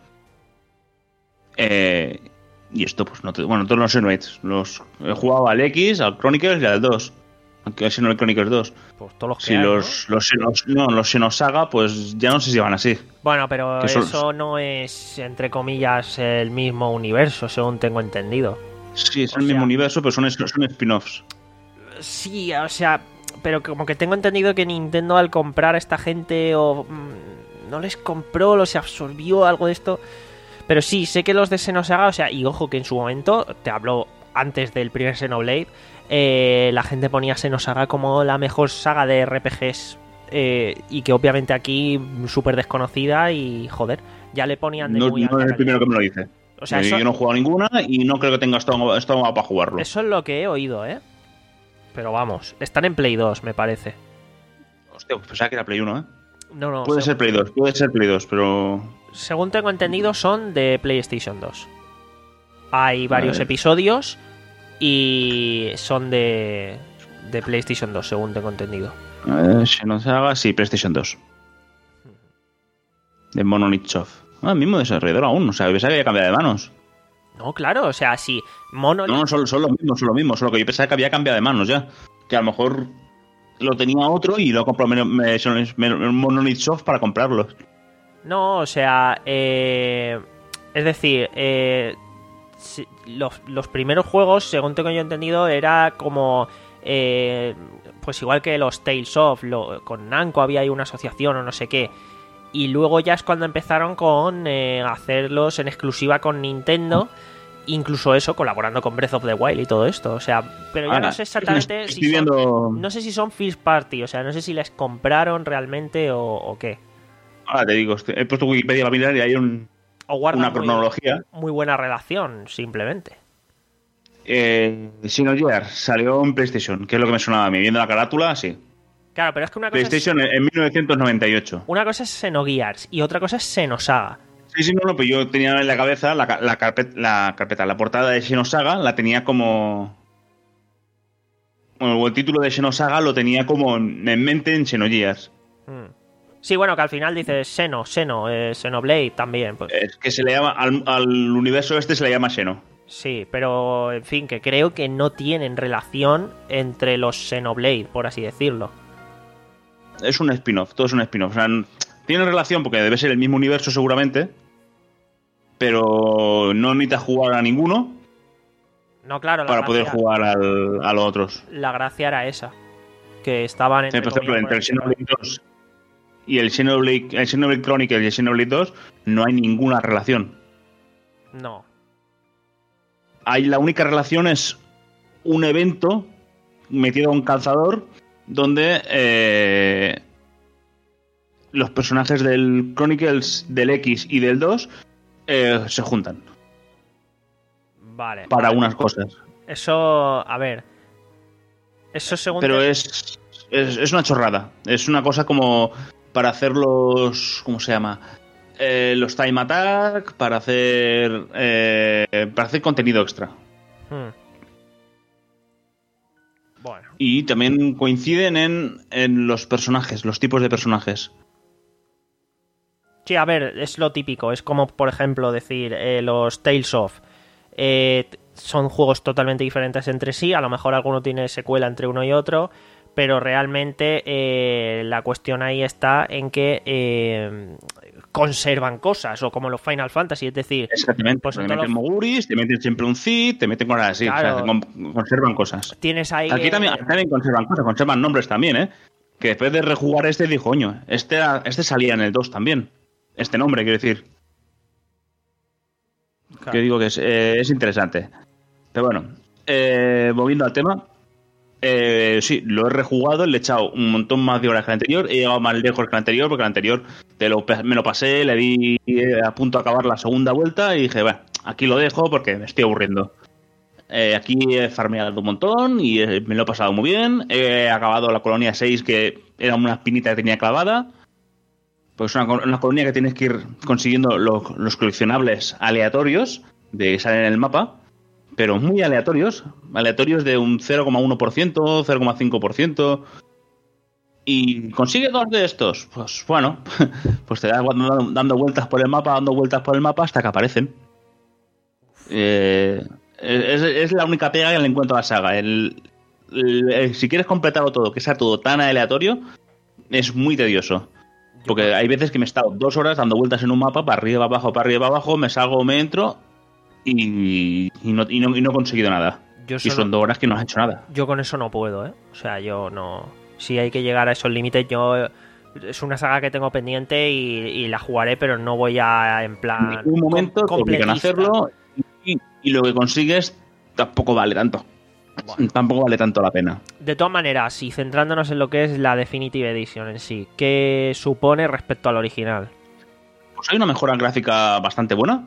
Eh... Y esto, pues no te... Bueno, todos los Xenoblades. Los he jugado al X, al Chronicles y al dos. Aunque el Xenoblade Chronicles dos. Pues todos los que Si hay, los, ¿no? los, Xenos- no, los Xenosaga, pues ya no sé si van así. Bueno, pero que eso son- no es, entre comillas, el mismo universo, según tengo entendido. Sí, es O el mismo sea- universo, pero son, son spin-offs. Sí, o sea, pero como que tengo entendido que Nintendo al comprar a esta gente o mm, no les compró, los absorbió, algo de esto. Pero sí, sé que los de Xenosaga, o sea, y ojo que en su momento, te hablo antes del primer Xenoblade, eh, la gente ponía Xenosaga como la mejor saga de R P Gs. Eh, y que obviamente aquí súper desconocida y joder, ya le ponían de No, muy no alta es el calidad. primero que me lo dice. O sea, yo, eso, yo no he jugado ninguna y no creo que tenga estómago, estómago para jugarlo. eso es lo que he oído, ¿eh? Pero vamos, están en Play dos, me parece. Hostia, pues pensaba que era Play uno, ¿eh? No, no, Puede seg- ser Play dos, puede ser Play dos, pero... según tengo entendido, son de PlayStation dos. Hay varios Vale. episodios y son de, de PlayStation dos, según tengo entendido. Eh, Xenosaga, sí, PlayStation dos. De Monolith Soft. Ah, el mismo desarrollador aún, o sea, pensaba que había cambiado de manos. No, claro, o sea, si Monolith... No, no, son, son lo mismo, son lo mismo, solo que yo pensaba que había cambiado de manos ya. Que a lo mejor lo tenía otro y lo compró me, me, me, me- Monolith Soft para comprarlos. No, o sea, eh, es decir, eh, si- los, los primeros juegos, según tengo yo entendido, era como, eh, pues igual que los Tales of, lo- con Namco había ahí una asociación o no sé qué, y luego ya es cuando empezaron con eh, hacerlos en exclusiva con Nintendo, incluso eso, colaborando con Breath of the Wild y todo esto, o sea, pero ya Ahora, no sé exactamente estoy si son, viendo- no sé si son first party, o sea, no sé si les compraron realmente o, o qué. Ahora te digo, he puesto Wikipedia para mirar y hay un, O guardan una muy- cronología. Muy, buena relación, simplemente. Eh, Xenogears salió en PlayStation, que es lo que me sonaba a mí. Viendo la carátula, sí. Claro, pero es que una cosa, es, PlayStation en en mil novecientos noventa y ocho. una cosa es Xenogears y otra cosa es Xenosaga. Sí, sí, no, no, pero yo tenía en la cabeza la, ca- la, carpet- la carpeta, la portada de Xenosaga, la tenía como... Bueno, el título de Xenosaga lo tenía como en en mente en Xenogears. Hmm. Sí, bueno, que al final dices Xeno, Xeno, eh, Xenoblade también. Pues, Es que se le llama, al, al universo este se le llama Xeno. sí, pero en fin, que creo que no tienen relación entre los Xenoblade, por así decirlo. Es un spin-off, todo es un spin-off. O sea, n- tiene relación porque debe ser el mismo universo seguramente, pero no necesitas jugar a ninguno No, claro, la para poder gracia, jugar al, a los otros. la gracia era esa. Que estaban Sí, entre por ejemplo, comillas, entre el por encima. Xenoblade dos y el Xenoblade, el Xenoblade Chronicles y el Xenoblade dos no hay ninguna relación. No. Hay, la única relación es un evento metido a un calzador donde eh, los personajes del Chronicles, del X y del dos eh, se juntan Vale. para vale. unas cosas. Eso, a ver. Eso según... Pero te- es, es, es una chorrada. Es una cosa como para hacer los... ¿Cómo se llama? Eh, los time attack, para hacer... eh, para hacer contenido extra. Hmm. Bueno. Y también coinciden en, en los personajes, los tipos de personajes. Sí, a ver, es lo típico. Es como, por ejemplo, decir eh, los Tales of. Eh, son juegos totalmente diferentes entre sí, a lo mejor alguno tiene secuela entre uno y otro, pero realmente eh, la cuestión ahí está en que eh, conservan cosas, o como los Final Fantasy, es decir... Exactamente, pues te en meten todos los- moguris, te meten siempre un Cid, te meten cosas así, Claro. o sea, con- conservan cosas. Tienes ahí... Aquí también, eh, aquí también conservan cosas, conservan nombres también, ¿eh? Que después de rejugar este dijo, coño, este, era- este salía en el dos también. Este nombre, quiero decir. claro. Que digo que es, eh, es interesante. Pero bueno, eh, volviendo al tema, eh, sí, lo he rejugado, le he echado un montón más de horas que el anterior, he llegado más lejos que el anterior, porque el anterior te lo, me lo pasé, le di eh, a punto de acabar la segunda vuelta y dije, bueno, aquí lo dejo porque me estoy aburriendo. Eh, aquí he farmeado un montón y eh, me lo he pasado muy bien. He acabado la colonia seis, que era una espinita que tenía clavada. Pues una, una colonia que tienes que ir consiguiendo los, los coleccionables aleatorios de que salen en el mapa, pero muy aleatorios. Aleatorios de un cero coma uno por ciento, cero coma cinco por ciento. Y consigue dos de estos. Pues bueno, pues te das dando, dando vueltas por el mapa, dando vueltas por el mapa hasta que aparecen. Eh, es, es la única pega que le encuentro a la saga. El, el- el- si quieres completarlo todo, que sea todo tan aleatorio, es muy tedioso. Porque hay veces que me he estado dos horas dando vueltas en un mapa, para arriba, para abajo, para arriba, para abajo, me salgo, me entro y, y, no, y, no, y no he conseguido nada. Yo Y solo- son dos horas que no has hecho nada. Yo con eso no puedo, ¿eh? O sea, yo no... Si hay que llegar a esos límites, yo... Es una saga que tengo pendiente y, y la jugaré, pero no voy a, en plan... En ningún momento com- te obligan a completista. hacerlo y, y lo que consigues tampoco vale tanto. Bueno. Tampoco vale tanto la pena. De todas maneras, y centrándonos en lo que es la Definitive Edition en sí, ¿qué supone respecto al original? Pues hay una mejora gráfica bastante buena.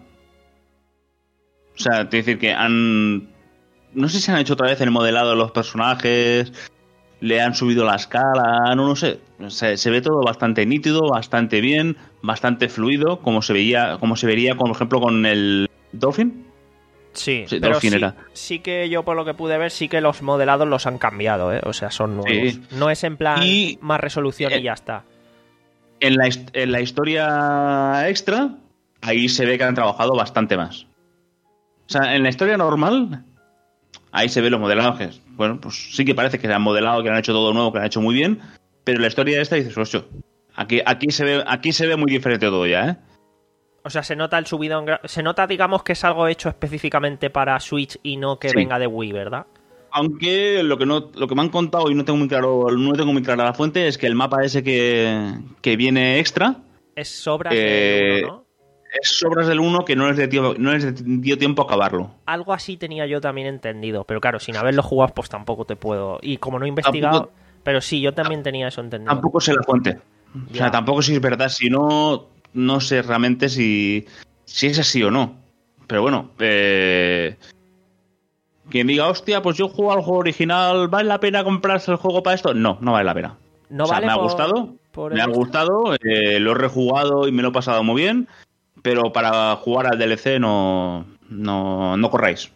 O sea, te decir que han... No sé si han hecho otra vez el modelado de los personajes, le han subido la escala, no lo sé. O sea, se ve todo bastante nítido, bastante bien, bastante fluido, como se veía, como se vería, por ejemplo, con el Dolphin. Sí, Sí, pero Dolphin sí, era. sí que yo por lo que pude ver, sí que los modelados los han cambiado, ¿eh? O sea, son nuevos. Sí. No es en plan Y- más resolución eh, y ya está. En la, his- en la historia extra, ahí se ve que han trabajado bastante más. O sea, en la historia normal, ahí se ve los modelados que, bueno, pues sí que parece que se han modelado, que han hecho todo nuevo, que lo han hecho muy bien, pero en la historia esta dices, ocho, aquí, aquí se ve, aquí se ve muy diferente todo ya, ¿eh? O sea, se nota el subidón. gra- Se nota, digamos, que es algo hecho específicamente para Switch y no que Sí. venga de Wii, ¿verdad? Aunque lo que no, lo que me han contado y no tengo muy claro, no tengo muy clara la fuente, es que el mapa ese que, que viene extra Es sobras Eh, de uno, ¿no? es sobras del uno que no les, de tío- no les dio tiempo a acabarlo. Algo así tenía yo también entendido, pero claro, sin haberlo jugado, pues tampoco te puedo. Y como no he investigado, Tampoco- pero sí, yo también tenía eso entendido. Tampoco sé la fuente. O sea, Ya. tampoco sé si es verdad. Si no, no sé realmente si, si es así o no. Pero bueno, eh, quien diga, hostia, pues yo juego al juego original, ¿vale la pena comprarse el juego para esto? No, no vale la pena. No o sea, vale me ha por- gustado, por me el ha extra. gustado, eh, lo he rejugado y me lo he pasado muy bien, pero para jugar al D L C no, no, no corráis.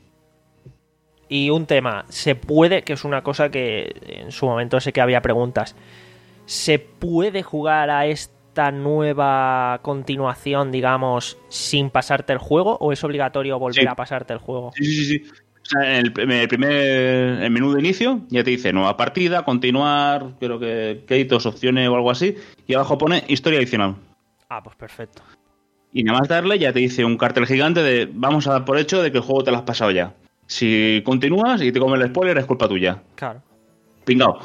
Y un tema, se puede, que es una cosa que en su momento sé que había preguntas, ¿se puede jugar a esta nueva continuación, digamos, sin pasarte el juego? ¿O es obligatorio volver Sí. a pasarte el juego? Sí, sí, sí. O sea, en el, en el primer el menú de inicio ya te dice nueva partida, continuar, creo que créditos, opciones o algo así, y abajo pone historia adicional. Ah, pues perfecto. Y nada más darle ya te dice un cartel gigante de vamos a dar por hecho de que el juego te lo has pasado ya. Si continúas y te comes el spoiler es culpa tuya. Claro. Pingao.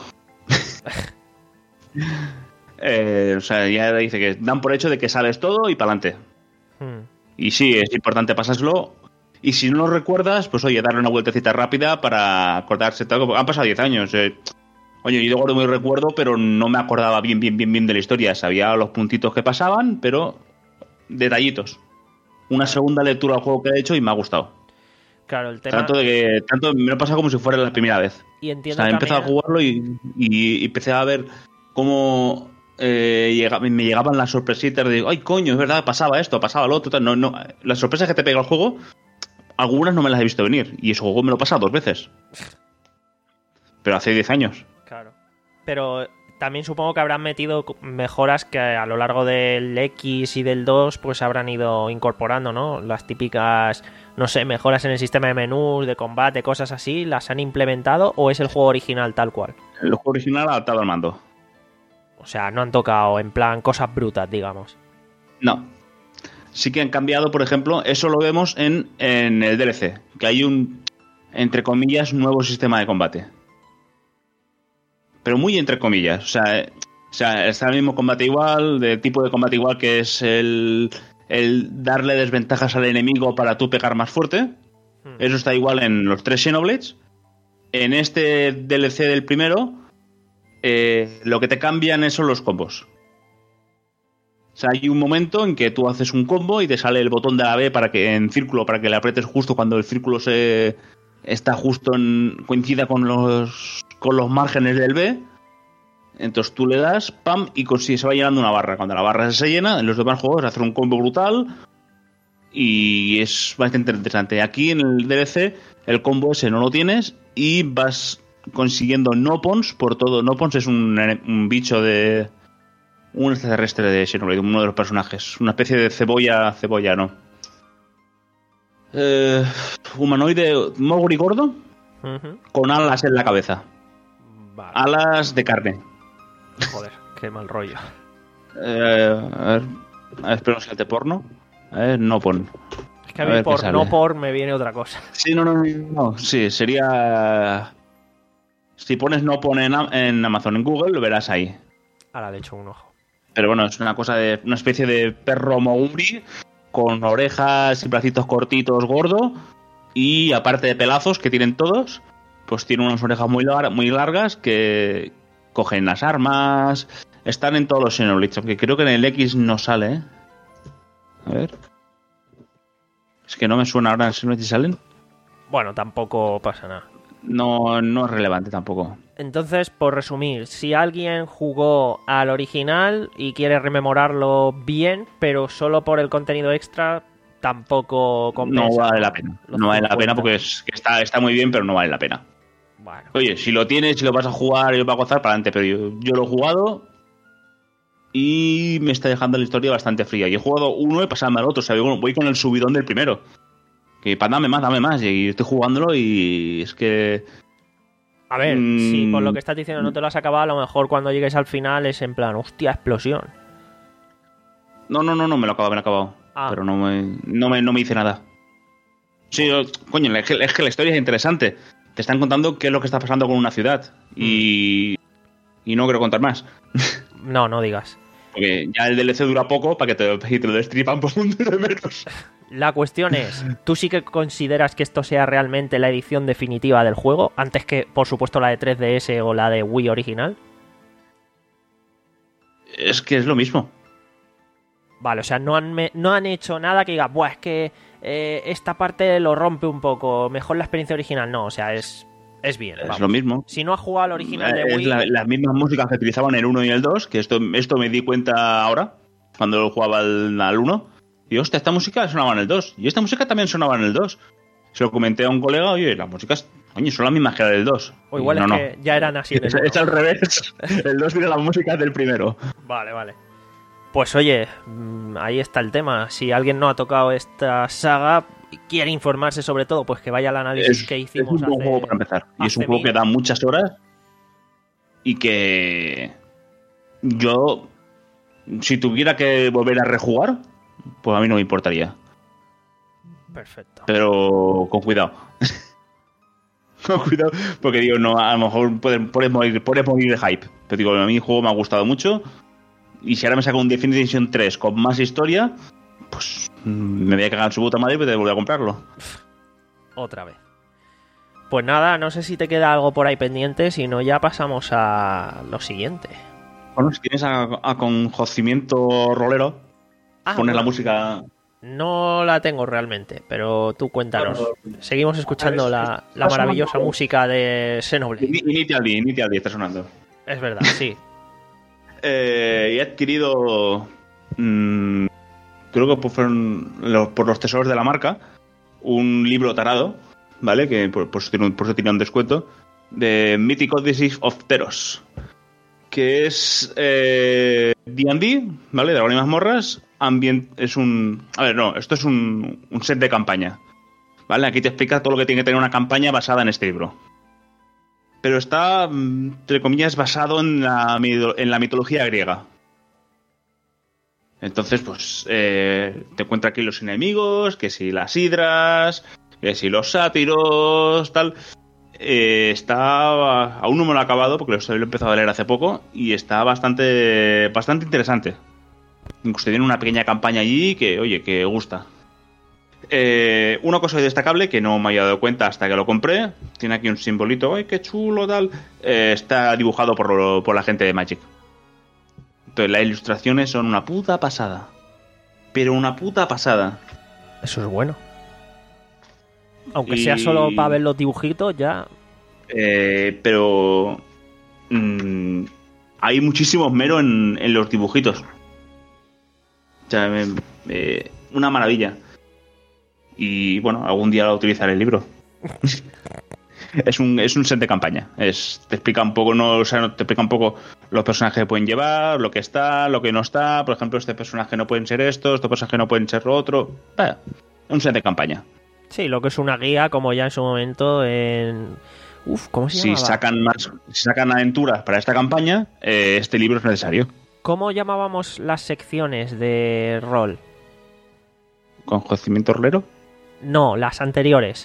eh, o sea, ya dice que dan por hecho de que sabes todo y para adelante. Hmm. Y sí, es importante pasárselo. Y si no lo recuerdas, pues oye, darle una vueltecita rápida para acordarse tal. Han pasado diez años. Eh. Oye, yo guardo mi recuerdo, pero no me acordaba bien, bien, bien, bien de la historia. Sabía los puntitos que pasaban, pero detallitos. Una segunda lectura al juego que he hecho y me ha gustado. Claro, el tema... Tanto de que tanto me lo he pasado como si fuera la primera vez. Y O entiendo sea, he también... empezado a jugarlo y, y- y empecé a ver cómo eh, llega- me llegaban las sorpresitas de, ay, coño, es verdad, pasaba esto, pasaba lo otro. Tal. No, no, las sorpresas que te pega el juego, algunas no me las he visto venir. Y ese juego me lo he pasado dos veces. Pero hace diez años. Claro. Pero También supongo que habrán metido mejoras que a lo largo del X y del dos pues habrán ido incorporando, ¿no? Las típicas, no sé, mejoras en el sistema de menús, de combate, cosas así, ¿las han implementado o es el juego original tal cual? El juego original adaptado al mando. O sea, no han tocado en plan cosas brutas, digamos. No. Sí que han cambiado, por ejemplo, eso lo vemos en, en el D L C, que hay un, entre comillas, nuevo sistema de combate. Pero muy entre comillas. O sea, o sea, está el mismo combate igual, de tipo de combate igual, que es el, el darle desventajas al enemigo para tú pegar más fuerte. Hmm. Eso está igual en los tres Xenoblades. En este D L C del primero, eh, lo que te cambian son los combos. O sea, hay un momento en que tú haces un combo y te sale el botón de la B para que, en círculo, para que le aprietes justo cuando el círculo se está justo en, coincida con los con los márgenes del B. Entonces tú le das, pam, y consigue, se va llenando una barra. Cuando la barra se llena, en los demás juegos hace un combo brutal y es bastante interesante. Aquí en el D L C el combo ese no lo tienes y vas consiguiendo Nopons por todo. Nopons es un, un bicho de un extraterrestre de Xenoblade, uno de los personajes, una especie de cebolla, cebolla, ¿no? Eh, humanoide, moguri gordo, uh-huh. con alas en la cabeza. Vale. Alas de carne. Joder, qué mal rollo. Eh, a ver, a ver, espero no salte porno. A ver, no pon. Es que a, a mí por no por me viene otra cosa. Sí, no, no, no, no. Sí, sería. Si pones no pon en, en Amazon, en Google, lo verás ahí. Ahora le echo un ojo. Pero bueno, es una cosa de. Una especie de perro moguri con orejas y bracitos cortitos, gordo. Y aparte de pelazos que tienen todos, pues tiene unas orejas muy, lar- muy largas que cogen las armas. Están en todos los Xenoblades, aunque creo que en el X no sale, ¿eh? A ver. Es que no me suena ahora en Xenoblades si salen. Bueno, tampoco pasa nada. No, no es relevante tampoco. Entonces, por resumir, si alguien jugó al original y quiere rememorarlo bien, pero solo por el contenido extra, tampoco compensa. No vale la pena. No vale la pena porque es, que está, está muy bien, pero no vale la pena. Bueno. Oye, si lo tienes, si lo vas a jugar y lo vas a gozar, para adelante. Pero yo, yo lo he jugado y me está dejando la historia bastante fría. Y he jugado uno y pasarme al otro. O sea, voy con el subidón del primero. Que para dame más, dame más. Y estoy jugándolo y es que... A ver, mmm... si por lo que estás diciendo no te lo has acabado, a lo mejor cuando llegues al final es en plan, hostia, explosión. No, no, no, no, me lo he acabado, me lo he acabado. Ah. Pero no me, no, me, no me hice nada. Sí, yo, coño, es que, es que la historia es interesante. Te están contando qué es lo que está pasando con una ciudad. Y... Y no quiero contar más. No, no digas. Porque ya el D L C dura poco para que te, te lo destripan por un de menos. La cuestión es, ¿tú sí que consideras que esto sea realmente la edición definitiva del juego? Antes que, por supuesto, la de tres D S o la de Wii original. Es que es lo mismo. Vale, o sea, no han, me, no han hecho nada que diga, buah, es que eh, esta parte lo rompe un poco, mejor la experiencia original. No, o sea, es... Es bien, es vamos. Lo mismo. Si no has jugado al original de es Wii... La, las mismas músicas que utilizaban en el uno y el dos, que esto, esto me di cuenta ahora, cuando jugaba al, al uno. Y hostia, esta música sonaba en el dos. Y esta música también sonaba en el dos. Se lo comenté a un colega, oye, las músicas, coño, son las mismas que la del dos. O igual y, es no, que no. ya eran así en el es, es al revés. El dos tiene las músicas del primero. Vale, vale. Pues oye, ahí está el tema. Si alguien no ha tocado esta saga y quiere informarse sobre todo, pues que vaya al análisis es, que hicimos. Es un buen hace, juego para empezar. Y es un juego que da muchas horas y que yo, si tuviera que volver a rejugar, pues a mí no me importaría. Perfecto. Pero con cuidado. Con cuidado, porque digo, no, a lo mejor puedes, puedes, morir, puedes morir de hype. Pero digo, a mí el juego me ha gustado mucho. Y si ahora me saco un Definitive Edition tres con más historia, pues me voy a cagar en su puta madre y voy a volver a comprarlo. Otra vez. Pues nada, no sé si te queda algo por ahí pendiente, si no ya pasamos a lo siguiente. Bueno, si tienes acongojamiento rolero, ah, pones bueno. la música... No la tengo realmente, pero tú cuéntanos. Seguimos escuchando la, la maravillosa música de Xenoblade. Initial D, Initial D está sonando. Es verdad, sí. Eh, he adquirido, mmm, creo que fueron los, por los tesoros de la marca, un libro tarado, ¿vale? Que por, por, eso, tiene un, por eso tiene un descuento, de Mythic Odyssey of Teros. que es eh, D and D, ¿vale? Dragón y mazmorras. Ambient es un... A ver, no, esto es un, un set de campaña, ¿vale? Aquí te explica todo lo que tiene que tener una campaña basada en este libro. Pero está, entre comillas, basado en la, en la mitología griega. Entonces, pues, eh, te encuentra aquí los enemigos, que si las hidras, que si los sátiros, tal... Eh, está... Aún no me lo he acabado porque lo he empezado a leer hace poco y está bastante bastante interesante. Incluso tiene una pequeña campaña allí que, oye, que gusta. Eh, una cosa destacable que no me había dado cuenta hasta que lo compré, tiene aquí un simbolito, ¡ay, qué chulo, tal! Eh, está dibujado por, lo, por la gente de Magic. Entonces las ilustraciones son una puta pasada. Pero una puta pasada. Eso es bueno. Aunque Y... sea solo para ver los dibujitos, ya... Eh, pero... Mmm, hay muchísimo esmero en, en los dibujitos. O sea, me, me, una maravilla. Y bueno, algún día lo utilizaré el libro. es un es un set de campaña. Es, te explica un poco, no, o sea, te explica un poco los personajes que pueden llevar, lo que está, lo que no está. Por ejemplo, este personaje no pueden ser esto, este personaje no pueden ser lo otro. Eh, un set de campaña. Sí, lo que es una guía, como ya en su momento en... Uf, ¿cómo se llama? Si sacan más, si sacan aventuras para esta campaña, eh, este libro es necesario. ¿Cómo llamábamos las secciones de rol? ¿Con conocimiento rolero? No, las anteriores.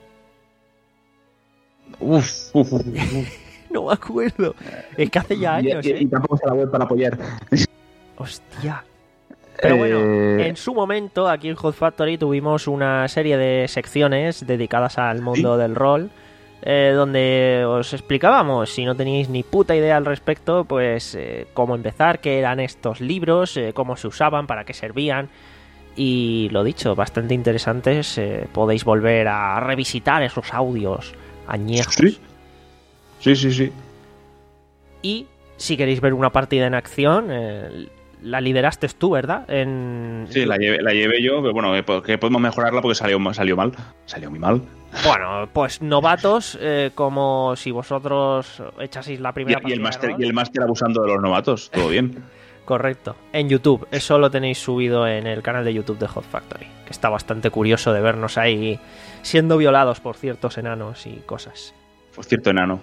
Uf, uf, uf, uf. No me acuerdo. Es que hace ya años, y, y, ¿eh? y tampoco se la web para apoyar. Hostia. Pero bueno, Eh, en su momento aquí en Hot Factory tuvimos una serie de secciones dedicadas al mundo ¿Sí? del rol, eh, donde os explicábamos, si no teníais ni puta idea al respecto, pues eh, cómo empezar, qué eran estos libros, eh, cómo se usaban, para qué servían. Y lo dicho, bastante interesantes. Eh, podéis volver a revisitar esos audios añejos. Sí, sí, sí, sí. Y si queréis ver una partida en acción, eh, la lideraste tú, ¿verdad? En... Sí, la llevé, la llevé yo, pero bueno, que podemos mejorarla porque salió, salió mal. Salió muy mal. Bueno, pues novatos, eh, como si vosotros echaseis la primera Y, y el partida máster de rol. y el máster abusando de los novatos, todo bien. Correcto, en YouTube. Eso lo tenéis subido en el canal de YouTube de Hot Factory, que está bastante curioso de vernos ahí siendo violados por ciertos enanos y cosas. Por cierto, enano.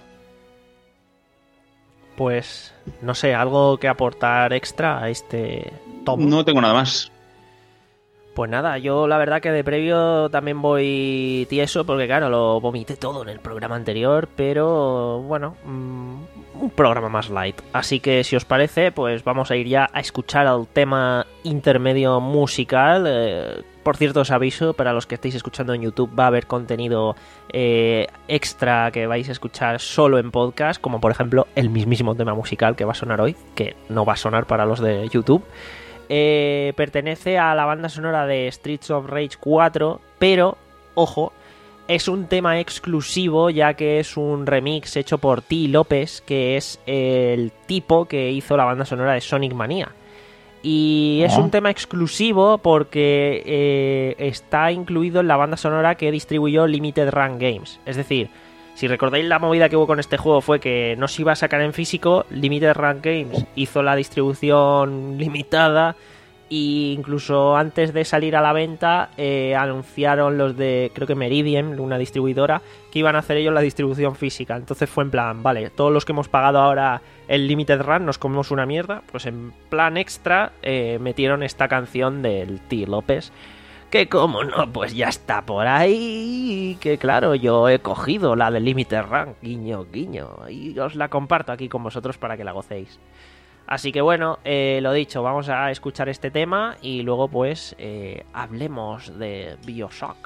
Pues, no sé, algo que aportar extra a este tomo. No tengo nada más. Pues nada, yo la verdad que de previo también voy tieso, porque claro, lo vomité todo en el programa anterior, pero bueno, mmm, un programa más light. Así que si os parece, pues vamos a ir ya a escuchar el tema intermedio musical. Eh, por cierto, os aviso, para los que estéis escuchando en YouTube va a haber contenido eh, extra que vais a escuchar solo en podcast, como por ejemplo el mismísimo tema musical que va a sonar hoy, que no va a sonar para los de YouTube. Eh, pertenece a la banda sonora de Streets of Rage cuatro, pero, ojo, es un tema exclusivo, ya que es un remix hecho por T. López, que es el tipo que hizo la banda sonora de Sonic Mania. Y es un tema exclusivo porque eh, está incluido en la banda sonora que distribuyó Limited Run Games. Es decir, si recordáis, la movida que hubo con este juego fue que no se iba a sacar en físico. Limited Run Games hizo la distribución limitada, e incluso antes de salir a la venta eh, anunciaron los de, creo que Meridian, una distribuidora, que iban a hacer ellos la distribución física. Entonces fue en plan, vale, todos los que hemos pagado ahora el Limited Run nos comemos una mierda. Pues en plan extra eh, metieron esta canción del T. López, que como no, pues ya está por ahí. Que claro, yo he cogido la del Limited Run, guiño, guiño, y os la comparto aquí con vosotros para que la gocéis. Así que bueno, eh, lo dicho, vamos a escuchar este tema y luego pues eh, hablemos de BioShock.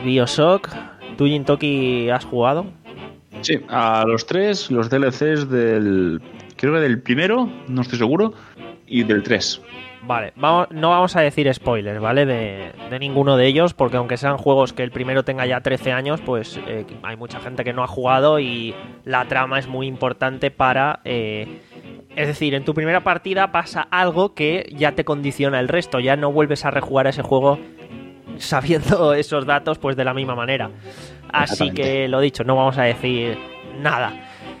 BioShock. ¿Tú, Jintoki, has jugado? Sí, a los tres, los D L Cs del... creo que del primero, no estoy seguro, y del tres. Vale, vamos, no vamos a decir spoilers, ¿vale? De, de ninguno de ellos, porque aunque sean juegos que el primero tenga ya trece años, pues eh, hay mucha gente que no ha jugado y la trama es muy importante para... Eh, es decir, en tu primera partida pasa algo que ya te condiciona el resto, ya no vuelves a rejugar ese juego sabiendo esos datos pues de la misma manera. Así que, lo dicho, no vamos a decir nada.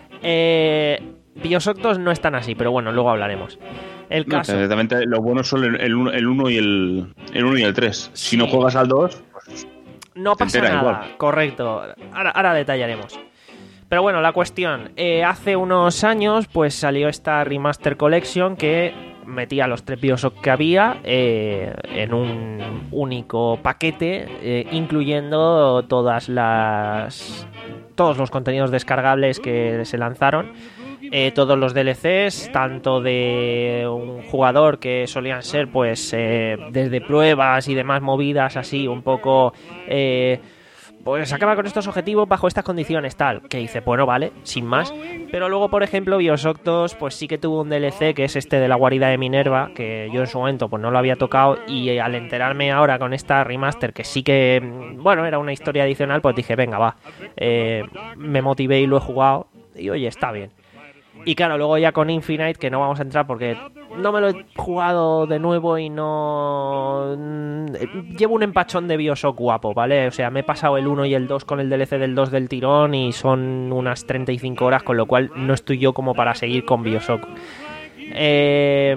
Eh, BioShock dos no es tan así, pero bueno, luego hablaremos. El caso... No, exactamente, los buenos son el uno y el, el uno y el tres. Si Sí. no juegas al dos, pues No pasa nada, igual. Correcto. Ahora, ahora detallaremos. Pero bueno, la cuestión. Eh, hace unos años, pues salió esta Remaster Collection que metía los tres BioShock que había eh, en un único paquete, eh, incluyendo todas las todos los contenidos descargables que se lanzaron. Eh, todos los D L Cs, tanto de un jugador que solían ser pues eh, desde pruebas y demás movidas así un poco eh, pues acaba con estos objetivos bajo estas condiciones tal, que dice, bueno vale, sin más. Pero luego por ejemplo BioShock dos pues sí que tuvo un D L C que es este de la guarida de Minerva, que yo en su momento pues no lo había tocado, y eh, al enterarme ahora con esta remaster que sí que bueno era una historia adicional, pues dije venga va, eh, me motivé y lo he jugado y oye está bien. Y claro, luego ya con Infinite, que no vamos a entrar porque no me lo he jugado de nuevo y no... Llevo un empachón de BioShock guapo, ¿vale? O sea, me he pasado el uno y el dos con el D L C del dos del tirón y son unas treinta y cinco horas, con lo cual no estoy yo como para seguir con BioShock. Eh...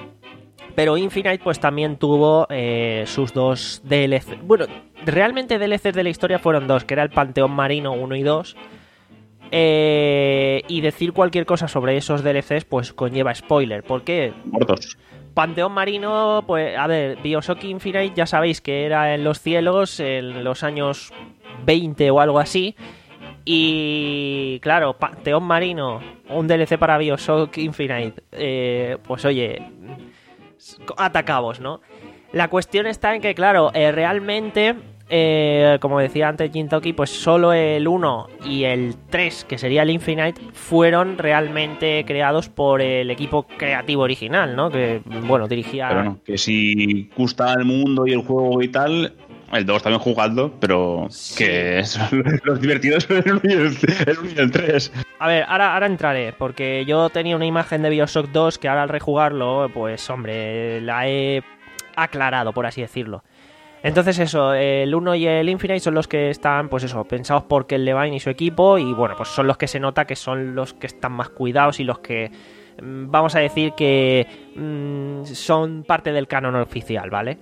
Pero Infinite pues también tuvo eh, sus dos D L C. Bueno, realmente D L Cs de la historia fueron dos, que era el Panteón Marino uno y dos. Eh, y decir cualquier cosa sobre esos D L Cs pues conlleva spoiler. ¿Por qué? muertos. Panteón Marino, pues a ver, BioShock Infinite ya sabéis que era en los cielos en los años veinte o algo así. Y claro, Panteón Marino, un D L C para BioShock Infinite, eh, pues oye, atacabos, ¿no? La cuestión está en que, claro, eh, realmente... Eh, como decía antes Jintoki, pues solo el uno y el tres, que sería el Infinite, fueron realmente creados por el equipo creativo original, ¿no? Que, bueno, dirigía... Pero no, que si gusta el mundo y el juego y tal, el dos también jugadlo, pero Sí. que es, los divertidos son el uno y el, el uno y el tres. A ver, ahora, ahora entraré, porque yo tenía una imagen de BioShock dos que ahora al rejugarlo, pues hombre, la he aclarado, por así decirlo. Entonces eso, el uno y el Infinite son los que están, pues eso, pensados por Ken Levine y su equipo, y bueno, pues son los que se nota que son los que están más cuidados y los que, vamos a decir que mmm, son parte del canon oficial, ¿vale?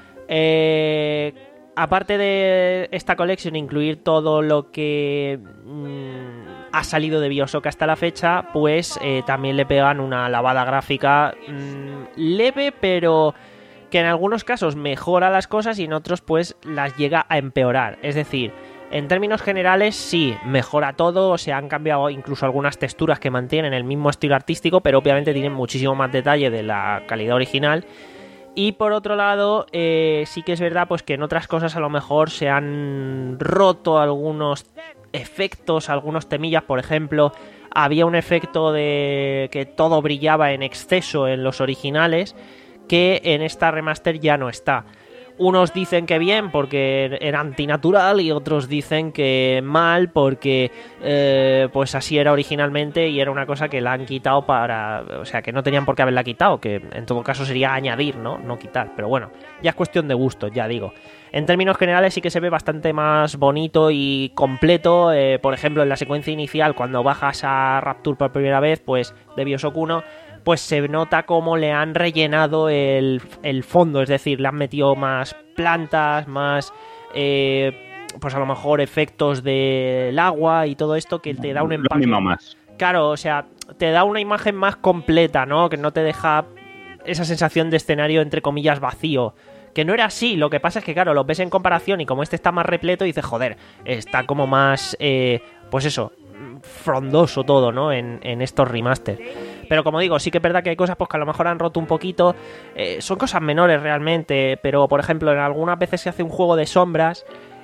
Eh, aparte de esta colección, incluir todo lo que mmm, ha salido de BioShock hasta la fecha, pues eh, también le pegan una lavada gráfica mmm, leve, pero... que en algunos casos mejora las cosas y en otros pues las llega a empeorar. Es decir, en términos generales sí, mejora todo, se han cambiado incluso algunas texturas que mantienen el mismo estilo artístico, pero obviamente tienen muchísimo más detalle de la calidad original. Y por otro lado, eh, sí que es verdad pues que en otras cosas a lo mejor se han roto algunos efectos, algunos temillas. Por ejemplo, había un efecto de que todo brillaba en exceso en los originales, que en esta remaster ya no está. Unos dicen que bien porque era antinatural y otros dicen que mal porque eh, pues así era originalmente y era una cosa que la han quitado para... O sea, que no tenían por qué haberla quitado, que en todo caso sería añadir, ¿no? No quitar. Pero bueno, ya es cuestión de gustos, ya digo. En términos generales sí que se ve bastante más bonito y completo. Eh, por ejemplo, en la secuencia inicial, cuando bajas a Rapture por primera vez, pues de BioShock uno... pues se nota cómo le han rellenado el, el fondo, es decir, le han metido más plantas, más, eh, pues a lo mejor efectos del agua y todo esto que te da un empaque. Más. Claro, o sea, te da una imagen más completa, ¿no? Que no te deja esa sensación de escenario, entre comillas, vacío. Que no era así, lo que pasa es que, claro, lo ves en comparación y como este está más repleto, dices, joder, está como más, eh, pues eso, frondoso todo, ¿no? En, en estos remaster. Pero como digo, sí que es verdad que hay cosas pues que a lo mejor han roto un poquito. Eh, son cosas menores realmente, pero por ejemplo, en algunas veces se hace un juego de sombras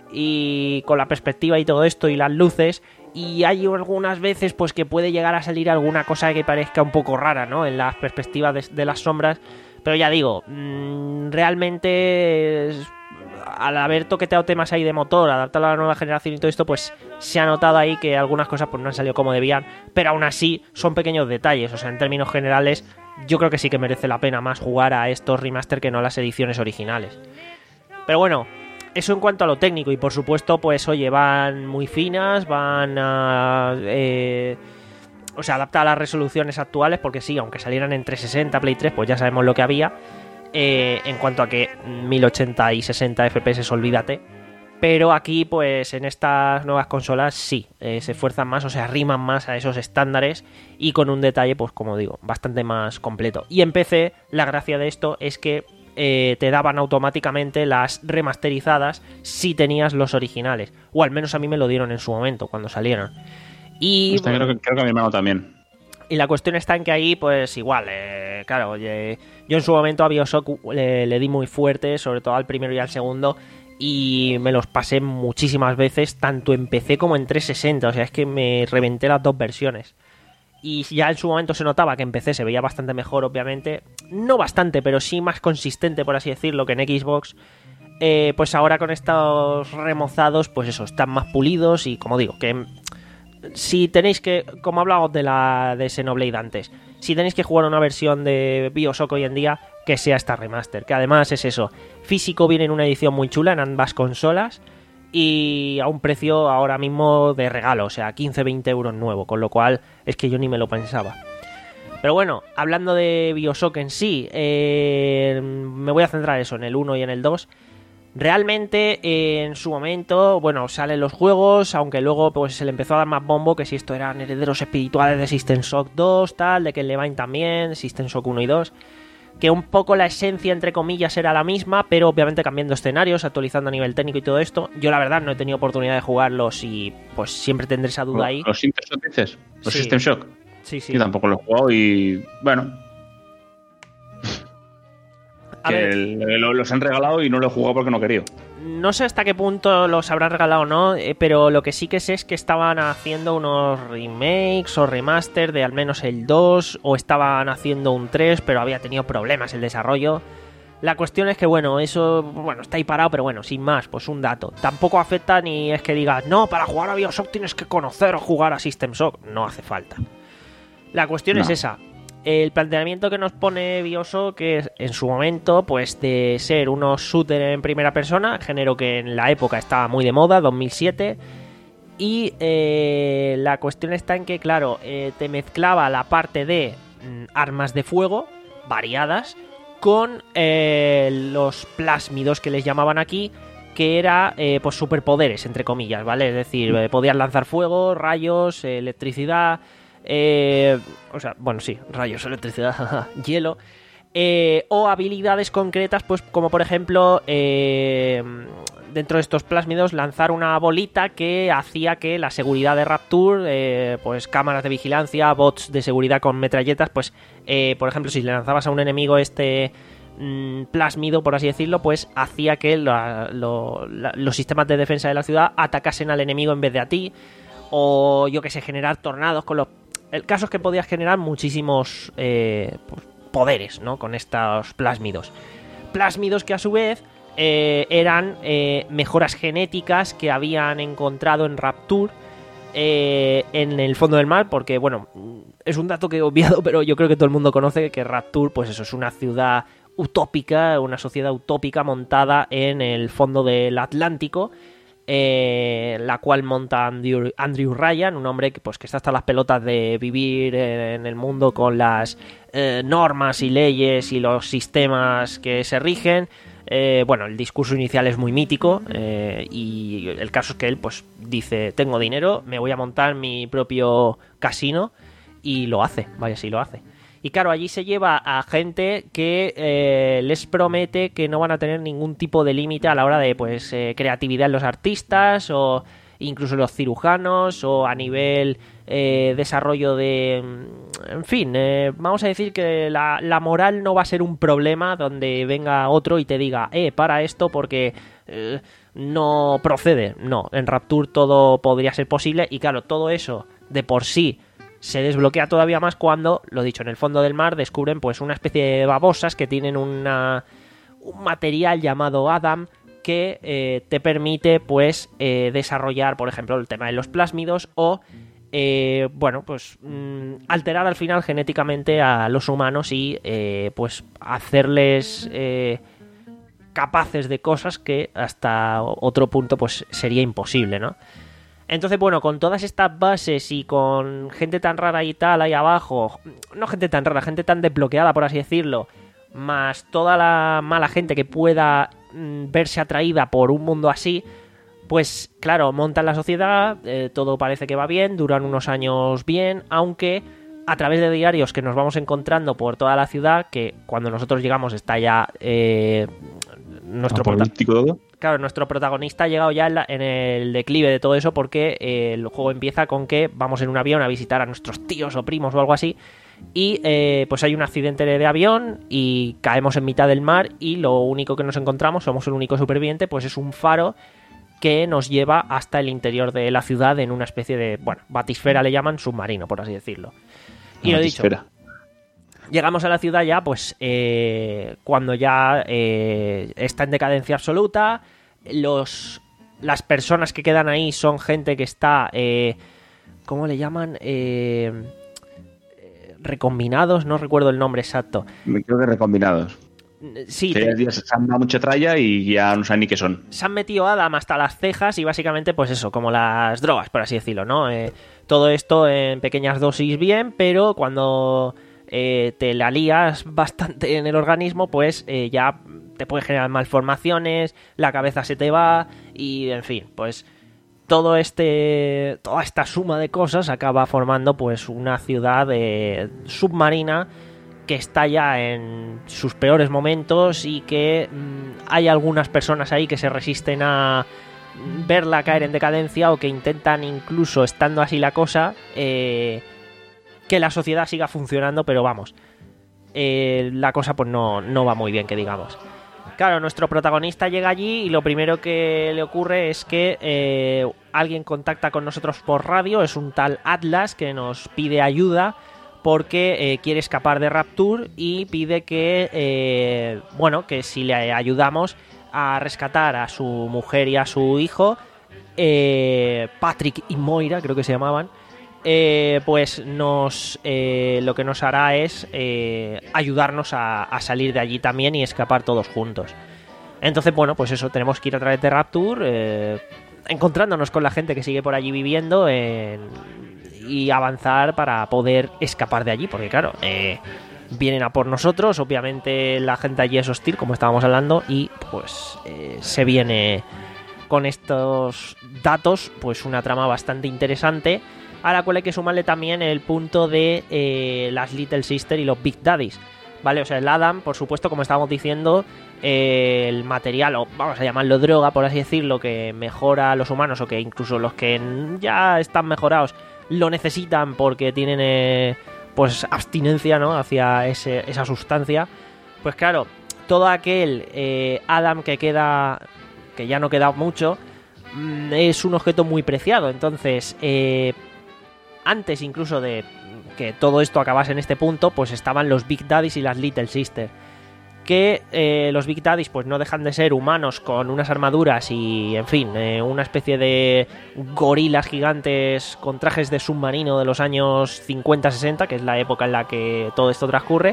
y con la perspectiva y todo esto y las luces, y hay algunas veces pues que puede llegar a salir alguna cosa que parezca un poco rara, ¿no? En las perspectivas de, de las sombras, pero ya digo, mmm, realmente es, al haber toqueteado temas ahí de motor, adaptarlo a la nueva generación y todo esto, pues se ha notado ahí que algunas cosas pues no han salido como debían, pero aún así son pequeños detalles, o sea, en términos generales yo creo que sí que merece la pena más jugar a estos remaster que no a las ediciones originales. Pero bueno, eso en cuanto a lo técnico, y por supuesto, pues oye, van muy finas, van a... Eh, o sea, adapta a las resoluciones actuales, porque sí, aunque salieran en trescientos sesenta, Play tres, pues ya sabemos lo que había. Eh, en cuanto a que mil ochenta y sesenta F P S, olvídate. Pero aquí, pues en estas nuevas consolas sí, eh, se esfuerzan más, o sea, riman más a esos estándares y con un detalle, pues como digo, bastante más completo. Y en P C, la gracia de esto es que eh, te daban automáticamente las remasterizadas si tenías los originales. O al menos a mí me lo dieron en su momento, cuando salieron. Y pues bueno, creo, que, creo que a mi hermano también. Y la cuestión está en que ahí, pues igual, eh, claro, oye, yo en su momento a Bioshock le, le di muy fuerte, sobre todo al primero y al segundo, y me los pasé muchísimas veces, tanto en P C como en trescientos sesenta, o sea, es que me reventé las dos versiones. Y ya en su momento se notaba que en P C se veía bastante mejor, obviamente, no bastante, pero sí más consistente, por así decirlo, que en Xbox. Eh, pues ahora con estos remozados, pues eso, están más pulidos y, como digo, que... Si tenéis que, como hablábamos de la de Xenoblade antes, si tenéis que jugar una versión de Bioshock hoy en día, que sea esta remaster, que además es eso, físico viene en una edición muy chula en ambas consolas y a un precio ahora mismo de regalo, o sea, quince a veinte euros nuevo, con lo cual es que yo ni me lo pensaba. Pero bueno, hablando de Bioshock en sí, eh, me voy a centrar eso en el uno y en el dos. Realmente, eh, en su momento, bueno, salen los juegos, aunque luego pues se le empezó a dar más bombo, que si esto eran herederos espirituales de System Shock dos, tal, de Ken Levine también, System Shock uno y dos, que un poco la esencia, entre comillas, era la misma, pero obviamente cambiando escenarios, actualizando a nivel técnico y todo esto. Yo la verdad no he tenido oportunidad de jugarlos y pues siempre tendré esa duda ahí. ¿Los System Shock dices? ¿Los sí. System Shock? Sí, sí. Yo tampoco los he jugado y, bueno... A que ver, el, lo, los han regalado y no lo he jugado porque no quería. no sé hasta qué punto los habrán regalado o no, eh, pero lo que sí que sé es que estaban haciendo unos remakes o remaster de al menos el dos, o estaban haciendo un tres, pero había tenido problemas el desarrollo. La cuestión es que, bueno, eso bueno está ahí parado, pero bueno, sin más, pues un dato. Tampoco afecta ni es que digas, no, para jugar a Bioshock tienes que conocer o jugar a System Shock. No hace falta. La cuestión No. es esa. El planteamiento que nos pone Bioshock, que es en su momento, pues de ser unos shooter en primera persona, género que en la época estaba muy de moda, dos mil siete, y eh, la cuestión está en que, claro, eh, te mezclaba la parte de mm, armas de fuego variadas con eh, los plásmidos que les llamaban aquí, que era eh, pues superpoderes, entre comillas, ¿vale? Es decir, eh, podías lanzar fuego, rayos, eh, electricidad... Eh, o sea, bueno, sí, rayos, electricidad, hielo, eh, o habilidades concretas, pues como por ejemplo, eh, dentro de estos plásmidos, lanzar una bolita que hacía que la seguridad de Rapture, eh, pues cámaras de vigilancia, bots de seguridad con metralletas, pues, eh, por ejemplo, si le lanzabas a un enemigo este mm, plásmido, por así decirlo, pues hacía que la, lo, la, los sistemas de defensa de la ciudad atacasen al enemigo en vez de a ti, o yo que sé, generar tornados con los... El caso es que podías generar muchísimos eh, pues, poderes, ¿no? Con estos plásmidos. Plásmidos que a su vez eh, eran eh, mejoras genéticas que habían encontrado en Rapture eh, en el fondo del mar, porque, bueno, es un dato que he obviado, pero yo creo que todo el mundo conoce que Rapture, pues eso, es una ciudad utópica, una sociedad utópica montada en el fondo del Atlántico, Eh, la cual monta Andrew, Andrew Ryan, un hombre que, pues, que está hasta las pelotas de vivir en el mundo con las eh, normas y leyes y los sistemas que se rigen. Eh, bueno, el discurso inicial es muy mítico eh, y el caso es que él pues dice, tengo dinero, me voy a montar mi propio casino, y lo hace, vaya si lo hace. Y claro, allí se lleva a gente que eh, les promete que no van a tener ningún tipo de límite a la hora de pues eh, creatividad en los artistas, o incluso los cirujanos, o a nivel eh, desarrollo de... En fin, eh, vamos a decir que la, la moral no va a ser un problema donde venga otro y te diga, eh, para esto porque... Eh, no procede. No, en Rapture todo podría ser posible y claro, todo eso de por sí se desbloquea todavía más cuando, lo dicho, en el fondo del mar descubren pues una especie de babosas que tienen una, un material llamado Adam que eh, te permite pues eh, desarrollar, por ejemplo, el tema de los plásmidos o eh, bueno, pues mmm, alterar al final genéticamente a los humanos y eh, pues hacerles eh, capaces de cosas que hasta otro punto pues sería imposible, ¿no? Entonces, bueno, con todas estas bases y con gente tan rara y tal ahí abajo, no gente tan rara, gente tan desbloqueada, por así decirlo, más toda la mala gente que pueda mm, verse atraída por un mundo así, pues claro, montan la sociedad, eh, todo parece que va bien, duran unos años bien, aunque a través de diarios que nos vamos encontrando por toda la ciudad, que cuando nosotros llegamos está ya eh, nuestro político todo. Claro, nuestro protagonista ha llegado ya en, la, en el declive de todo eso porque eh, el juego empieza con que vamos en un avión a visitar a nuestros tíos o primos o algo así y eh, pues hay un accidente de avión y caemos en mitad del mar y lo único que nos encontramos, somos el único superviviente, pues es un faro que nos lleva hasta el interior de la ciudad en una especie de, bueno, batisfera le llaman, submarino, por así decirlo. Y lo dicho, llegamos a la ciudad ya, pues, eh, cuando ya eh, está en decadencia absoluta. Los, las personas que quedan ahí son gente que está, eh, ¿cómo le llaman? Eh, recombinados, no recuerdo el nombre exacto. Me creo que recombinados. Sí, que te... se han dado mucha tralla y ya no saben ni qué son. Se han metido Adam hasta las cejas y básicamente, pues eso, como las drogas, por así decirlo, ¿no? Eh, todo esto en pequeñas dosis bien, pero cuando eh, te la lías bastante en el organismo, pues eh, ya te puede generar malformaciones, la cabeza se te va y, en fin, pues todo este toda esta suma de cosas acaba formando pues una ciudad eh, submarina que está ya en sus peores momentos y que mmm, hay algunas personas ahí que se resisten a verla caer en decadencia o que intentan, incluso estando así la cosa, eh, que la sociedad siga funcionando, pero vamos, eh, la cosa pues no, no va muy bien, que digamos. Claro, nuestro protagonista llega allí y lo primero que le ocurre es que eh, alguien contacta con nosotros por radio, es un tal Atlas que nos pide ayuda porque eh, quiere escapar de Rapture y pide que, eh, bueno, que si le ayudamos a rescatar a su mujer y a su hijo, eh, Patrick y Moira, creo que se llamaban, eh, pues nos eh, lo que nos hará es eh, ayudarnos a, a salir de allí también y escapar todos juntos. Entonces, bueno, pues eso, tenemos que ir a través de Rapture, eh, encontrándonos con la gente que sigue por allí viviendo en... y avanzar para poder escapar de allí, porque claro, eh, vienen a por nosotros, obviamente la gente allí es hostil, como estábamos hablando, y pues eh, se viene con estos datos pues una trama bastante interesante, a la cual hay que sumarle también el punto de eh, las Little Sister y los Big Daddies, ¿vale? O sea, el Adam, por supuesto, como estábamos diciendo, eh, el material, o vamos a llamarlo droga, por así decirlo, que mejora a los humanos, o que incluso los que ya están mejorados lo necesitan porque tienen eh, pues abstinencia, ¿no?, hacia ese, esa sustancia. Pues claro, todo aquel eh, Adam que queda, que ya no queda mucho, mmm, es un objeto muy preciado. Entonces, eh, antes incluso de que todo esto acabase en este punto, pues estaban los Big Daddies y las Little Sister, que eh, los Big Daddies pues no dejan de ser humanos con unas armaduras y, en fin, eh, una especie de gorilas gigantes con trajes de submarino de los años cincuenta sesenta, que es la época en la que todo esto transcurre,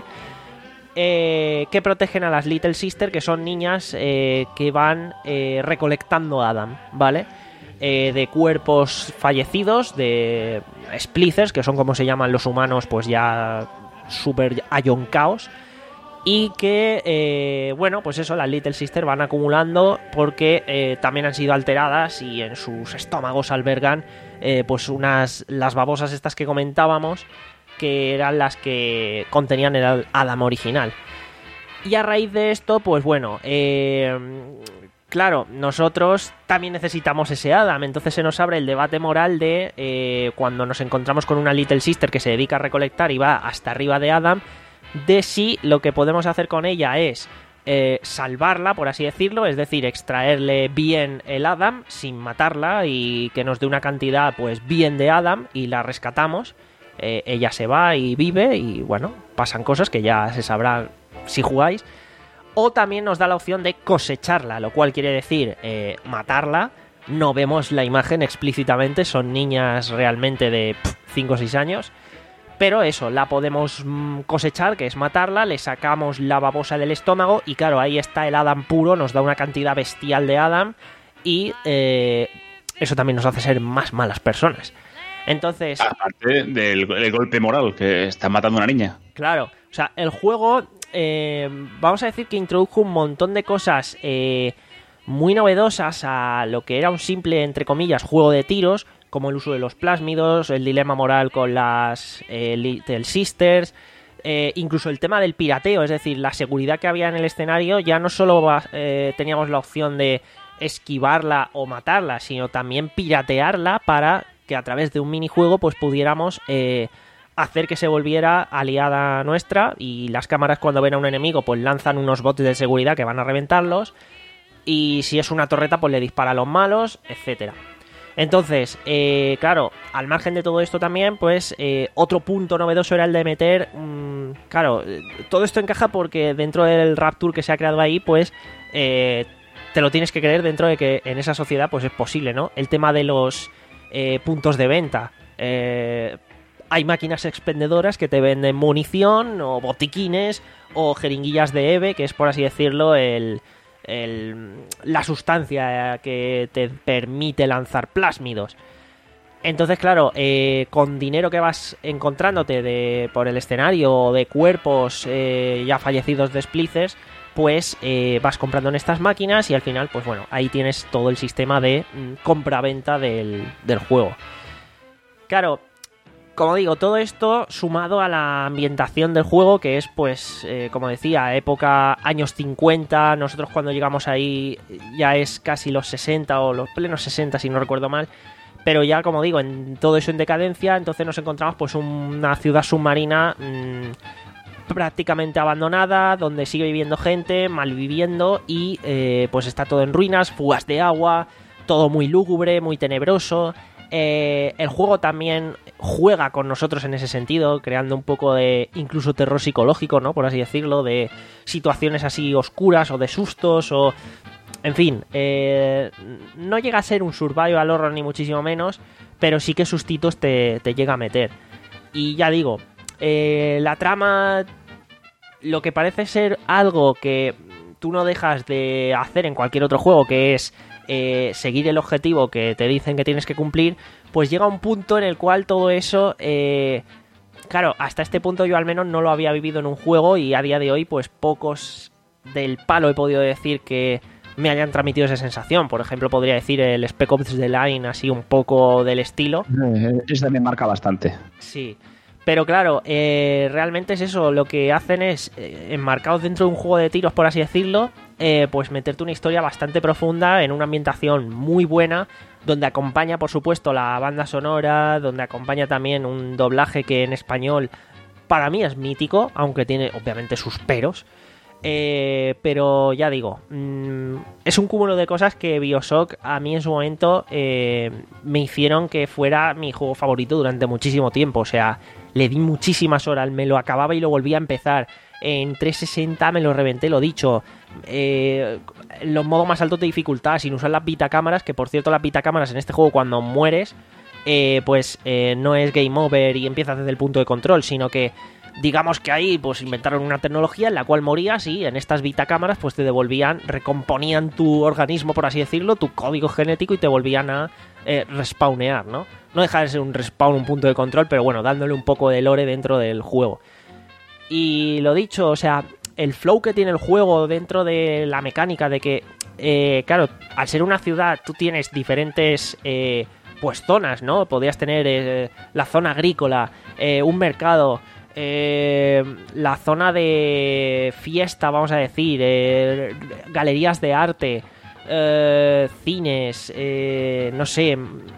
eh, que protegen a las Little Sister, que son niñas eh, que van eh, recolectando a Adam, ¿vale? Eh, de cuerpos fallecidos, de splicers, que son como se llaman los humanos, pues ya súper ayoncaos. Y que, eh, bueno, pues eso, las Little Sister van acumulando porque eh, también han sido alteradas y en sus estómagos albergan eh, pues unas, las babosas estas que comentábamos, que eran las que contenían el Adam original. Y a raíz de esto, pues bueno, eh, claro, nosotros también necesitamos ese Adam, entonces se nos abre el debate moral de eh, cuando nos encontramos con una Little Sister que se dedica a recolectar y va hasta arriba de Adam, de si lo que podemos hacer con ella es eh, salvarla, por así decirlo, es decir, extraerle bien el Adam sin matarla y que nos dé una cantidad pues bien de Adam y la rescatamos. Eh, ella se va y vive y bueno, pasan cosas que ya se sabrá si jugáis. O también nos da la opción de cosecharla, lo cual quiere decir eh, matarla. No vemos la imagen explícitamente, son niñas realmente de cinco o seis años. Pero eso, la podemos cosechar, que es matarla, le sacamos la babosa del estómago y claro, ahí está el Adam puro, nos da una cantidad bestial de Adam y eh, eso también nos hace ser más malas personas. Entonces... Aparte del, del golpe moral, que está matando a una niña. Claro, o sea, el juego, eh, vamos a decir que introdujo un montón de cosas eh, muy novedosas a lo que era un simple, entre comillas, juego de tiros, como el uso de los plásmidos, el dilema moral con las eh, Little Sisters, eh, incluso el tema del pirateo, es decir, la seguridad que había en el escenario, ya no solo eh, teníamos la opción de esquivarla o matarla, sino también piratearla para que a través de un minijuego pues pudiéramos eh, hacer que se volviera aliada nuestra, y las cámaras cuando ven a un enemigo pues lanzan unos bots de seguridad que van a reventarlos, y si es una torreta pues le dispara a los malos, etcétera. Entonces, eh, claro, al margen de todo esto también, pues eh, otro punto novedoso era el de meter, mmm, claro, todo esto encaja porque dentro del Rapture que se ha creado ahí, pues eh, te lo tienes que creer dentro de que en esa sociedad pues es posible, ¿no? El tema de los eh, puntos de venta. Eh, hay máquinas expendedoras que te venden munición o botiquines o jeringuillas de EVE, que es, por así decirlo, el... El, la sustancia que te permite lanzar plásmidos. Entonces, claro, eh, con dinero que vas encontrándote de, por el escenario o de cuerpos eh, ya fallecidos de Splicers, pues eh, vas comprando en estas máquinas y al final, pues bueno, ahí tienes todo el sistema de mm, compra-venta del, del juego. Claro, como digo, todo esto sumado a la ambientación del juego, que es, pues, eh, como decía, época años cincuenta. Nosotros cuando llegamos ahí ya es casi los sesenta o los plenos sesenta, si no recuerdo mal. Pero ya, como digo, en todo eso en decadencia, entonces nos encontramos pues una ciudad submarina mmm, prácticamente abandonada, donde sigue viviendo gente, malviviendo y eh, pues está todo en ruinas, fugas de agua, todo muy lúgubre, muy tenebroso. Eh, el juego también juega con nosotros en ese sentido, creando un poco de incluso terror psicológico, ¿no? Por así decirlo, de situaciones así oscuras o de sustos o... En fin, eh, no llega a ser un survival horror ni muchísimo menos, pero sí que sustitos te, te llega a meter. Y ya digo, eh, la trama, lo que parece ser algo que tú no dejas de hacer en cualquier otro juego, que es... Eh, seguir el objetivo que te dicen que tienes que cumplir, pues llega un punto en el cual todo eso, eh, claro, hasta este punto yo al menos no lo había vivido en un juego y a día de hoy pues pocos del palo he podido decir que me hayan transmitido esa sensación. Por ejemplo, podría decir el Spec Ops The Line, así un poco del estilo. Ese me marca bastante. Sí. Pero claro, eh, realmente es eso, lo que hacen es, eh, enmarcados dentro de un juego de tiros, por así decirlo, eh, pues meterte una historia bastante profunda en una ambientación muy buena, donde acompaña, por supuesto, la banda sonora, donde acompaña también un doblaje que en español para mí es mítico, aunque tiene obviamente sus peros. Eh, pero ya digo, mmm, es un cúmulo de cosas que BioShock a mí en su momento eh, me hicieron que fuera mi juego favorito durante muchísimo tiempo. O sea, le di muchísimas horas, me lo acababa y lo volvía a empezar. En trescientos sesenta me lo reventé, lo dicho. Eh, los modos más altos de dificultad, sin usar las vitacámaras, que por cierto las vitacámaras en este juego cuando mueres, eh, pues eh, no es game over y empiezas desde el punto de control, sino que digamos que ahí pues inventaron una tecnología en la cual morías y en estas vitacámaras pues te devolvían, recomponían tu organismo, por así decirlo, tu código genético y te volvían a eh, respawnear, ¿no? No deja de ser un respawn, un punto de control, pero bueno, dándole un poco de lore dentro del juego. Y lo dicho, o sea, el flow que tiene el juego dentro de la mecánica de que, eh, claro, al ser una ciudad tú tienes diferentes... Eh, pues zonas, ¿no? Podrías tener eh, la zona agrícola, eh, un mercado, eh, la zona de fiesta, vamos a decir, eh, galerías de arte, eh, cines, eh, no sé,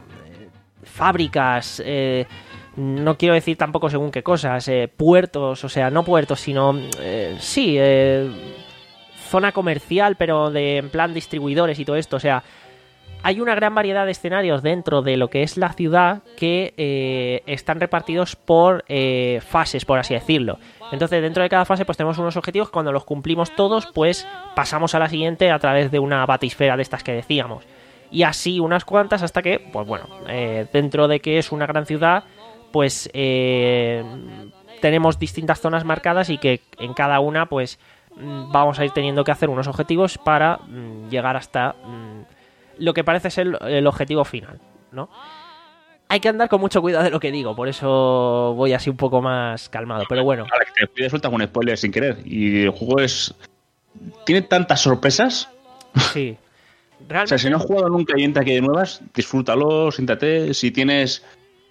fábricas, eh, no quiero decir tampoco según qué cosas, eh, puertos, o sea, no puertos, sino, eh, sí, eh, zona comercial, pero de en plan distribuidores y todo esto. O sea, hay una gran variedad de escenarios dentro de lo que es la ciudad que eh, están repartidos por eh, fases, por así decirlo. Entonces, dentro de cada fase, pues tenemos unos objetivos que cuando los cumplimos todos, pues pasamos a la siguiente a través de una batisfera de estas que decíamos. Y así unas cuantas hasta que, pues bueno, eh, dentro de que es una gran ciudad, pues eh, tenemos distintas zonas marcadas y que en cada una, pues vamos a ir teniendo que hacer unos objetivos para mm, llegar hasta mm, lo que parece ser el objetivo final, ¿no? Hay que andar con mucho cuidado de lo que digo, por eso voy así un poco más calmado, pero bueno. Para que te pides suelta un spoiler sin querer. Y el juego es... tiene tantas sorpresas. Sí. Realmente... O sea, si no has jugado nunca y entra aquí de nuevas, disfrútalo, siéntate. Si tienes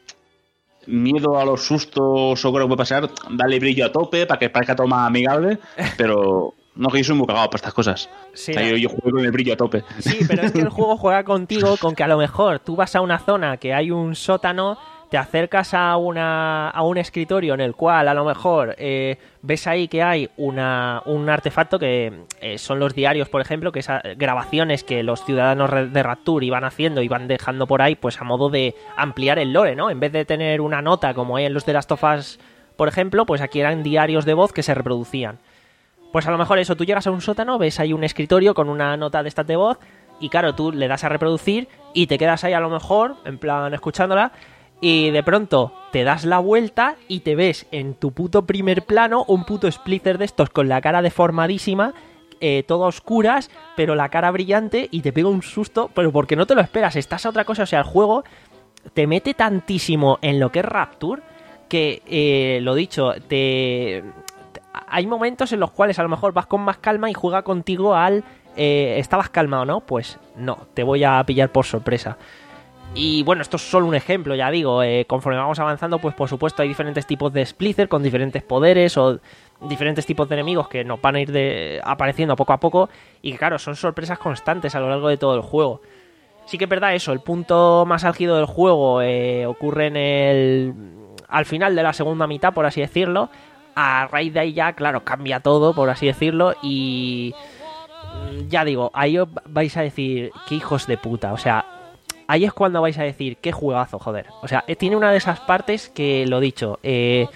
miedo a los sustos o creo que puede pasar, dale brillo a tope para que parezca todo más amigable, pero no, que yo soy muy cagado para estas cosas. Sí, o sea, yo, yo juego con el brillo a tope. Sí, pero es que el juego juega contigo con que a lo mejor tú vas a una zona que hay un sótano, te acercas a una a un escritorio en el cual a lo mejor eh, ves ahí que hay una un artefacto que eh, son los diarios, por ejemplo, que esas grabaciones que los ciudadanos de Rapture iban haciendo y van dejando por ahí, pues a modo de ampliar el lore, ¿no? En vez de tener una nota como hay en los de Last of Us, por ejemplo, pues aquí eran diarios de voz que se reproducían. Pues a lo mejor eso, tú llegas a un sótano, ves ahí un escritorio con una nota de estas de voz y claro, tú le das a reproducir y te quedas ahí a lo mejor, en plan, escuchándola. Y de pronto te das la vuelta y te ves en tu puto primer plano un puto splitter de estos con la cara deformadísima, eh, todo a oscuras, pero la cara brillante y te pega un susto, pero porque no te lo esperas, estás a otra cosa. O sea, el juego te mete tantísimo en lo que es Rapture que, eh, lo dicho, te... hay momentos en los cuales a lo mejor vas con más calma y juega contigo al... Eh, ¿estabas calmado, no? Pues no, te voy a pillar por sorpresa. Y bueno, esto es solo un ejemplo, ya digo, eh, conforme vamos avanzando, pues por supuesto hay diferentes tipos de Splitter con diferentes poderes o diferentes tipos de enemigos que nos van a ir de, apareciendo poco a poco y que claro, son sorpresas constantes a lo largo de todo el juego. Sí que es verdad eso, el punto más álgido del juego eh, ocurre en el... al final de la segunda mitad, por así decirlo. A raíz de ahí ya, claro, cambia todo, por así decirlo, y... ya digo, ahí os vais a decir, qué hijos de puta, o sea... ahí es cuando vais a decir, qué juegazo, joder. O sea, tiene una de esas partes que, lo dicho, eh,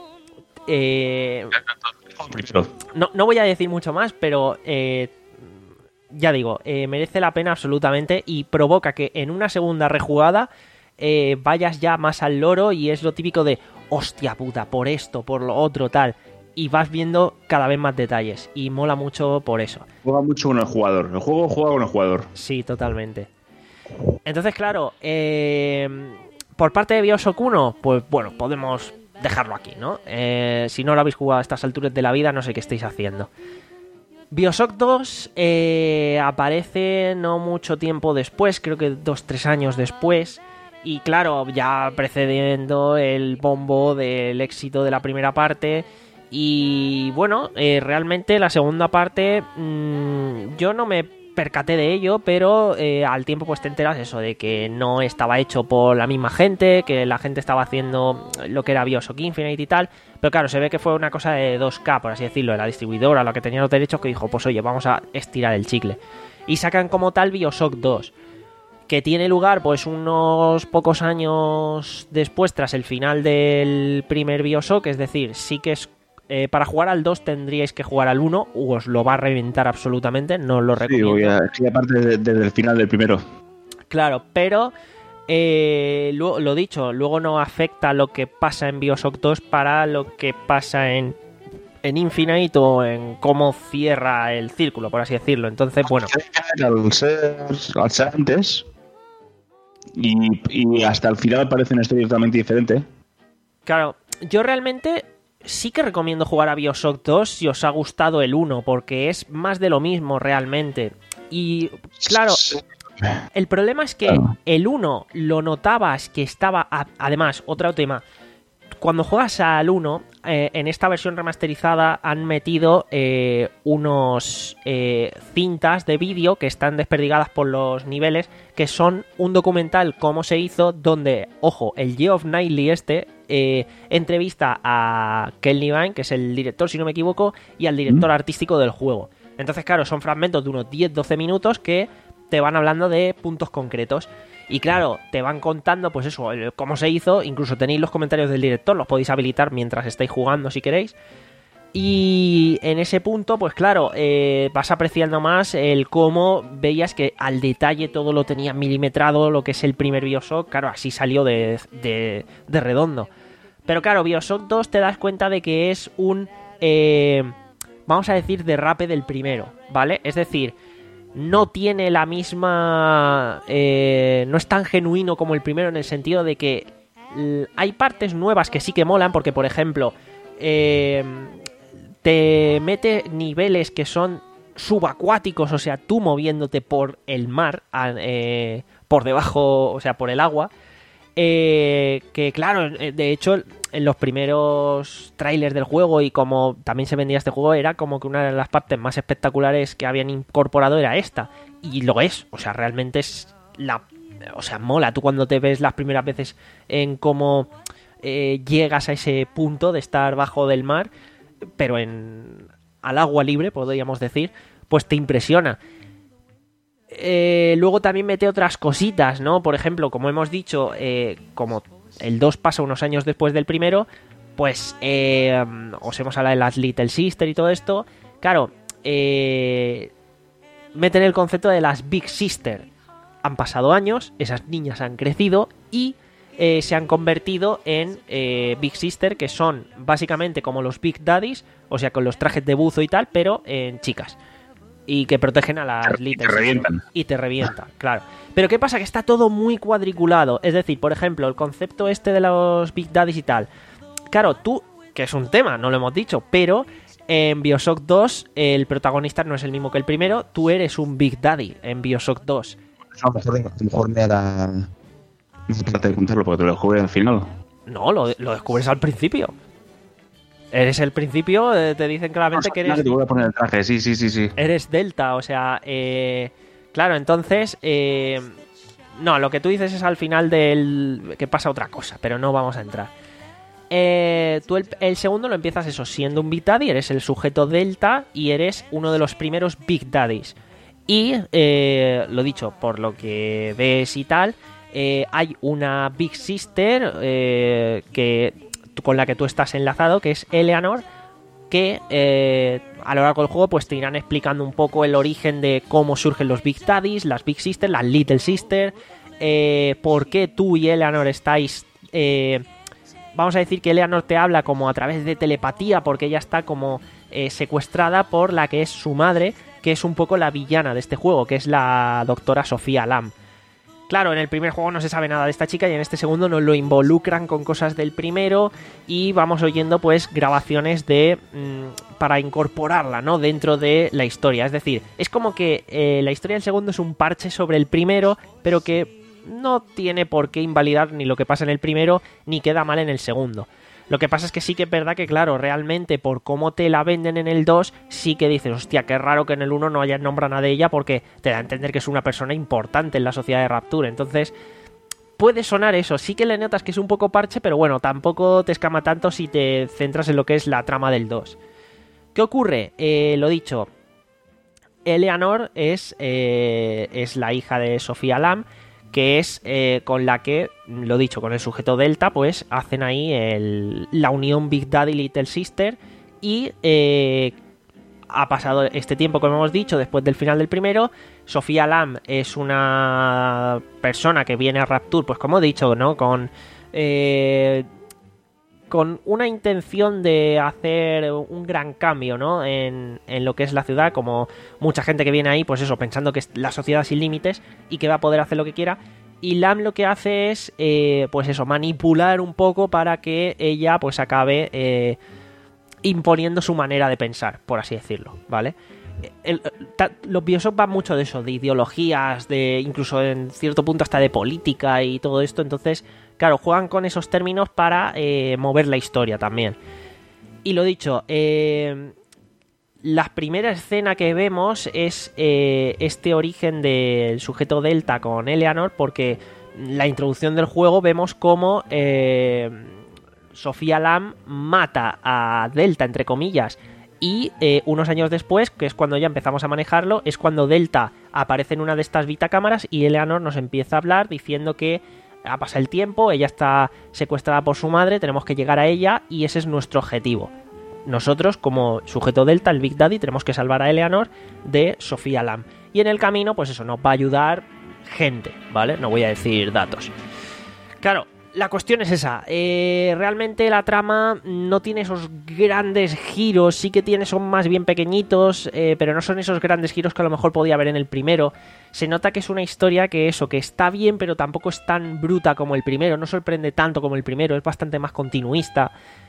eh, no, no voy a decir mucho más, pero eh, ya digo, eh, merece la pena absolutamente y provoca que en una segunda rejugada eh, vayas ya más al loro y es lo típico de, hostia puta, por esto, por lo otro, tal. Y vas viendo cada vez más detalles y mola mucho por eso. Juega mucho con el jugador, el juego juega con el jugador. Sí, totalmente. Entonces, claro, eh, por parte de BioShock uno, pues bueno, podemos dejarlo aquí, ¿no? Eh, si no lo habéis jugado a estas alturas de la vida, no sé qué estáis haciendo. BioShock dos eh, aparece no mucho tiempo después, creo que dos, tres años después. Y claro, ya precediendo el bombo del éxito de la primera parte. Y bueno, eh, realmente la segunda parte mmm, yo no me percaté de ello, pero eh, al tiempo pues te enteras eso, de que no estaba hecho por la misma gente, que la gente estaba haciendo lo que era BioShock Infinite y tal, pero claro, se ve que fue una cosa de dos K, por así decirlo, de la distribuidora, la que tenía los derechos, que dijo, pues oye, vamos a estirar el chicle. Y sacan como tal BioShock dos, que tiene lugar pues unos pocos años después, tras el final del primer BioShock, es decir, sí que es Eh, para jugar al dos tendríais que jugar al uno, os lo va a reventar absolutamente, no os lo recomiendo. Sí, a, sí aparte desde de, el final del primero. Claro, pero eh, lo, lo dicho, luego no afecta lo que pasa en BioShock dos para lo que pasa en, en Infinite o en cómo cierra el círculo, por así decirlo. Entonces, bueno. Al ser, al ser antes y, y hasta el final parece una historia totalmente diferente. Claro, yo realmente... sí que recomiendo jugar a BioShock dos si os ha gustado el uno, porque es más de lo mismo realmente. Y claro, el problema es que el uno lo notabas que estaba... Además, otro tema, cuando juegas al uno, eh, en esta versión remasterizada han metido eh, unos eh, cintas de vídeo que están desperdigadas por los niveles, que son un documental cómo se hizo, donde, ojo, el Geoff Knightley este... Eh, entrevista a Ken Levine, que es el director, si no me equivoco, y al director artístico del juego. Entonces, claro, son fragmentos de unos diez a doce minutos que te van hablando de puntos concretos. Y claro, te van contando, pues eso, cómo se hizo. Incluso tenéis los comentarios del director, los podéis habilitar mientras estáis jugando si queréis. Y en ese punto, pues claro, eh, vas apreciando más el cómo veías que al detalle todo lo tenía milimetrado, lo que es el primer BioShock. Claro, así salió de, de, de redondo. Pero claro, BioShock dos te das cuenta de que es un, eh, vamos a decir, derrape del primero, ¿vale? Es decir, no tiene la misma... Eh, no es tan genuino como el primero en el sentido de que l- hay partes nuevas que sí que molan, porque por ejemplo... Eh, te mete niveles que son subacuáticos, o sea, tú moviéndote por el mar, eh, por debajo, o sea, por el agua. Eh, que claro, de hecho, en los primeros trailers del juego y como también se vendía este juego, era como que una de las partes más espectaculares que habían incorporado era esta. Y lo es, o sea, realmente es la... O sea, mola. Tú cuando te ves las primeras veces en cómo eh, llegas a ese punto de estar bajo del mar, pero en al agua libre, podríamos decir, pues te impresiona. Eh, luego también mete otras cositas, ¿no? Por ejemplo, como hemos dicho, eh, como el dos pasa unos años después del primero, pues eh, os hemos hablado de las Little Sister y todo esto. Claro, eh, meten el concepto de las Big Sister. Han pasado años, esas niñas han crecido y Eh, se han convertido en eh, Big Sister, que son básicamente como los Big Daddies, o sea, con los trajes de buzo y tal, pero en chicas. Y que protegen a las Y Little te revientan. Sister. Y te revientan, claro. Pero ¿qué pasa? Que está todo muy cuadriculado. Es decir, por ejemplo, el concepto este de los Big Daddies y tal. Claro, tú, que es un tema, no lo hemos dicho, pero en BioShock dos el protagonista no es el mismo que el primero. Tú eres un Big Daddy en BioShock dos. A lo mejor, a lo mejor me hará... No se trata de contarlo porque te lo descubres al final. No, lo, lo descubres al principio. Eres el principio, eh, te dicen claramente que eres... Que te voy a poner el traje, sí, sí, sí, sí. Eres Delta, o sea... Eh, claro, entonces... Eh, no, lo que tú dices es al final del... que pasa otra cosa, pero no vamos a entrar. Eh, tú el, el segundo lo empiezas eso, siendo un Big Daddy, eres el sujeto Delta y eres uno de los primeros Big Daddies. Y, eh, lo dicho, por lo que ves y tal... Eh, hay una Big Sister eh, que, con la que tú estás enlazado, que es Eleanor, que eh, a lo largo del juego pues te irán explicando un poco el origen de cómo surgen los Big Daddies, las Big Sister, las Little Sister, eh, por qué tú y Eleanor estáis... Eh, vamos a decir que Eleanor te habla como a través de telepatía, porque ella está como eh, secuestrada por la que es su madre, que es un poco la villana de este juego, que es la doctora Sofía Lamb. Claro, en el primer juego no se sabe nada de esta chica y en este segundo nos lo involucran con cosas del primero y vamos oyendo pues grabaciones de mmm, para incorporarla, ¿no? Dentro de la historia. Es decir, es como que eh, la historia del segundo es un parche sobre el primero, pero que no tiene por qué invalidar ni lo que pasa en el primero ni queda mal en el segundo. Lo que pasa es que sí que es verdad que, claro, realmente por cómo te la venden en el dos, sí que dices, hostia, qué raro que en el uno no haya nombrado nada de ella porque te da a entender que es una persona importante en la sociedad de Rapture. Entonces, puede sonar eso. Sí que le notas que es un poco parche, pero bueno, tampoco te escama tanto si te centras en lo que es la trama del dos. ¿Qué ocurre? Eh, lo dicho, Eleanor es, eh, es la hija de Sofía Lamb, que es eh, con la que, lo dicho, con el sujeto Delta, pues hacen ahí el, la unión Big Daddy Little Sister y eh, ha pasado este tiempo, como hemos dicho, después del final del primero. Sofía Lamb es una persona que viene a Rapture, pues como he dicho, ¿no? Con... Eh, con una intención de hacer un gran cambio, ¿no? En, en lo que es la ciudad, como mucha gente que viene ahí, pues eso, pensando que es la sociedad sin límites y que va a poder hacer lo que quiera. Y Lamb lo que hace es, eh, pues eso, manipular un poco para que ella, pues acabe eh, imponiendo su manera de pensar, por así decirlo, ¿vale? El, ta, los BioShock van mucho de eso, de ideologías, de incluso en cierto punto hasta de política y todo esto, entonces, claro, juegan con esos términos para eh, mover la historia también. Y lo dicho, eh, la primera escena que vemos es eh, este origen del sujeto Delta con Eleanor, porque la introducción del juego vemos cómo eh, Sofía Lamb mata a Delta, entre comillas, Y eh, unos años después, que es cuando ya empezamos a manejarlo, es cuando Delta aparece en una de estas vitacámaras y Eleanor nos empieza a hablar diciendo que ha pasado el tiempo, ella está secuestrada por su madre, tenemos que llegar a ella y ese es nuestro objetivo. Nosotros, como sujeto Delta, el Big Daddy, tenemos que salvar a Eleanor de Sofía Lam. Y en el camino, pues eso, nos va a ayudar gente, ¿vale? No voy a decir datos. Claro, la cuestión es esa. Eh, realmente la trama no tiene esos grandes giros, sí que tiene, son más bien pequeñitos, eh, pero no son esos grandes giros que a lo mejor podía haber en el primero. Se nota que es una historia que eso, que está bien, pero tampoco es tan bruta como el primero, no sorprende tanto como el primero, es bastante más continuista.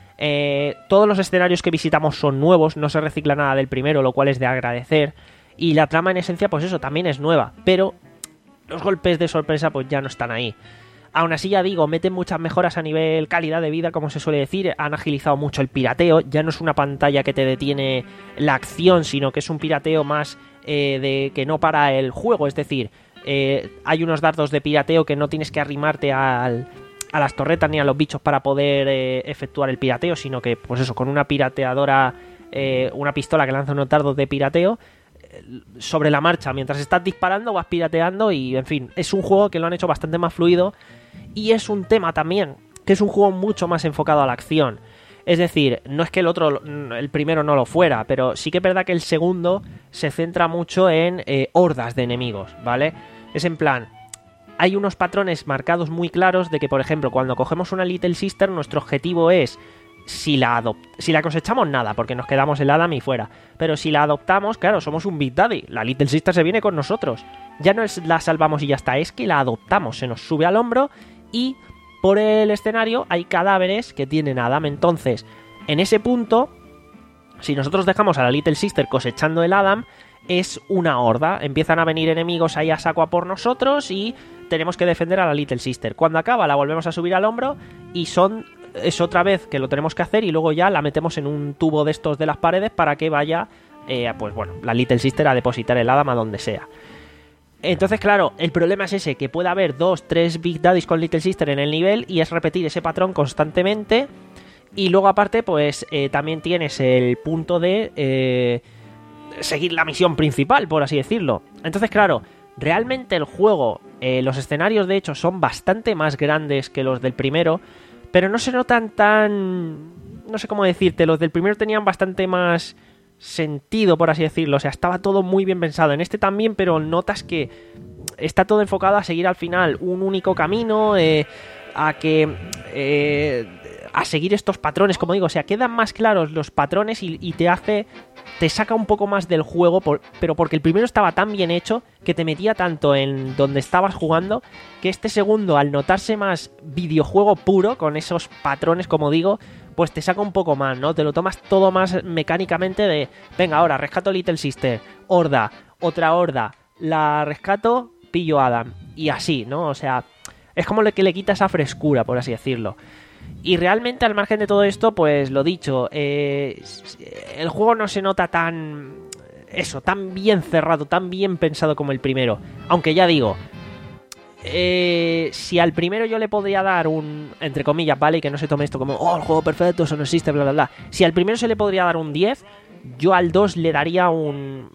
Eh, todos los escenarios que visitamos son nuevos, no se recicla nada del primero, lo cual es de agradecer. Y la trama en esencia, pues eso, también es nueva, pero los golpes de sorpresa pues ya no están ahí. Aún así, ya digo, meten muchas mejoras a nivel calidad de vida, como se suele decir. Han agilizado mucho el pirateo. Ya no es una pantalla que te detiene la acción, sino que es un pirateo más eh, de que no para el juego. Es decir, eh, hay unos dardos de pirateo que no tienes que arrimarte al, a las torretas ni a los bichos para poder eh, efectuar el pirateo, sino que, pues eso, con una pirateadora, eh, una pistola que lanza unos dardos de pirateo, sobre la marcha, mientras estás disparando vas pirateando y, en fin, es un juego que lo han hecho bastante más fluido y es un tema también, que es un juego mucho más enfocado a la acción. Es decir, no es que el otro, el primero no lo fuera, pero sí que es verdad que el segundo se centra mucho en eh, hordas de enemigos, ¿vale? Es en plan, hay unos patrones marcados muy claros de que, por ejemplo, cuando cogemos una Little Sister, nuestro objetivo es, si la adopt- si la cosechamos, nada, porque nos quedamos el Adam y fuera. Pero si la adoptamos, claro, somos un Big Daddy. La Little Sister se viene con nosotros. Ya no es la salvamos y ya está, es que la adoptamos. Se nos sube al hombro y por el escenario hay cadáveres que tienen a Adam. Entonces, en ese punto, si nosotros dejamos a la Little Sister cosechando el Adam, es una horda. Empiezan a venir enemigos ahí a saco a por nosotros y tenemos que defender a la Little Sister. Cuando acaba, la volvemos a subir al hombro y son... es otra vez que lo tenemos que hacer y luego ya la metemos en un tubo de estos de las paredes para que vaya, eh, pues bueno, la Little Sister a depositar el Adam a donde sea. Entonces, claro, el problema es ese, que puede haber dos, tres Big Daddies con Little Sister en el nivel y es repetir ese patrón constantemente. Y luego aparte, pues eh, también tienes el punto de eh, seguir la misión principal, por así decirlo. Entonces, claro, realmente el juego, eh, los escenarios de hecho son bastante más grandes que los del primero, pero no se notan tan... no sé cómo decirte, los del primero tenían bastante más sentido, por así decirlo. O sea, estaba todo muy bien pensado. En este también, pero notas que está todo enfocado a seguir al final un único camino, eh, a que... Eh, a seguir estos patrones, como digo. O sea, quedan más claros los patrones y, y te hace... te saca un poco más del juego, por, pero porque el primero estaba tan bien hecho que te metía tanto en donde estabas jugando, que este segundo, al notarse más videojuego puro, con esos patrones, como digo, pues te saca un poco más, ¿no? Te lo tomas todo más mecánicamente de, venga, ahora, rescato Little Sister, horda, otra horda, la rescato, pillo a Adam, y así, ¿no? O sea, es como lo que le quita esa frescura, por así decirlo. Y realmente, al margen de todo esto, pues lo dicho, eh, el juego no se nota tan... eso, tan bien cerrado, tan bien pensado como el primero. Aunque ya digo, eh, si al primero yo le podría dar un... entre comillas, ¿vale? Y que no se tome esto como, oh, el juego perfecto, eso no existe, bla, bla, bla. Si al primero se le podría dar un diez, yo al dos le daría un...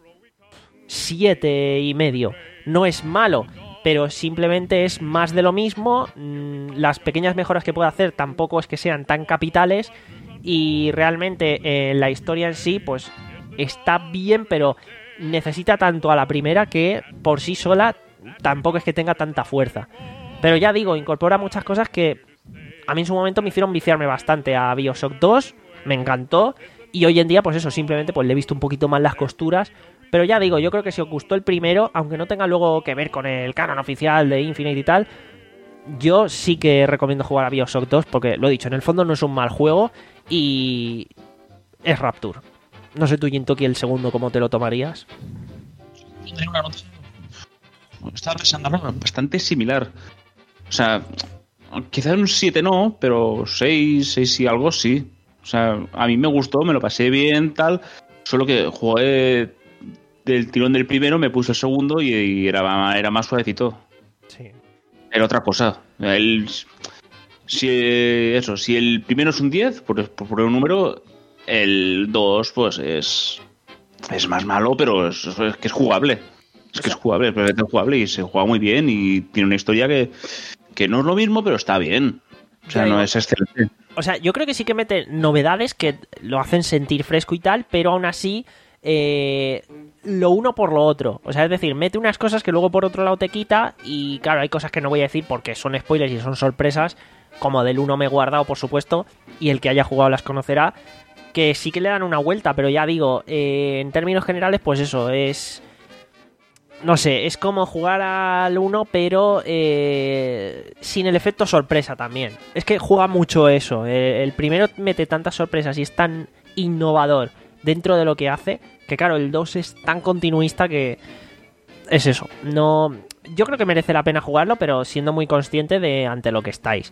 siete y medio. No es malo, pero simplemente es más de lo mismo. Las pequeñas mejoras que puede hacer tampoco es que sean tan capitales y realmente eh, la historia en sí pues está bien, pero necesita tanto a la primera que por sí sola tampoco es que tenga tanta fuerza. Pero ya digo, incorpora muchas cosas que a mí en su momento me hicieron viciarme bastante a BioShock dos, me encantó, y hoy en día pues eso, simplemente pues le he visto un poquito más las costuras. Pero ya digo, yo creo que si os gustó el primero, aunque no tenga luego que ver con el canon oficial de Infinite y tal, yo sí que recomiendo jugar a BioShock dos, porque lo he dicho, en el fondo no es un mal juego y es Rapture. No sé tú, Jintoki, el segundo, ¿cómo te lo tomarías? Tenía una nota. Estaba pensando bastante similar. O sea, quizás un siete no, pero seis, seis y algo sí. O sea, a mí me gustó, me lo pasé bien, tal. Solo que jugué del tirón del primero, me puse el segundo y, y era, era más suavecito. Sí. Era otra cosa. El, si, eso, si el primero es un diez, por, por poner un número, El dos, pues es, es más malo, pero es, es que es jugable. Es que es jugable, es perfectamente jugable y se juega muy bien y tiene una historia que, que no es lo mismo, pero está bien. O sea, no es excelente. O sea, yo creo que sí que mete novedades que lo hacen sentir fresco y tal, pero aún así eh, lo uno por lo otro. O sea, es decir, mete unas cosas que luego por otro lado te quita y claro, hay cosas que no voy a decir porque son spoilers y son sorpresas, como del uno me he guardado, por supuesto, y el que haya jugado las conocerá, que sí que le dan una vuelta, pero ya digo, eh, en términos generales, pues eso, es... No sé, es como jugar al uno, pero eh, sin el efecto sorpresa también. Es que juega mucho eso. El, el primero mete tantas sorpresas y es tan innovador dentro de lo que hace, que claro, el dos es tan continuista que es eso. No, yo creo que merece la pena jugarlo, pero siendo muy consciente de ante lo que estáis.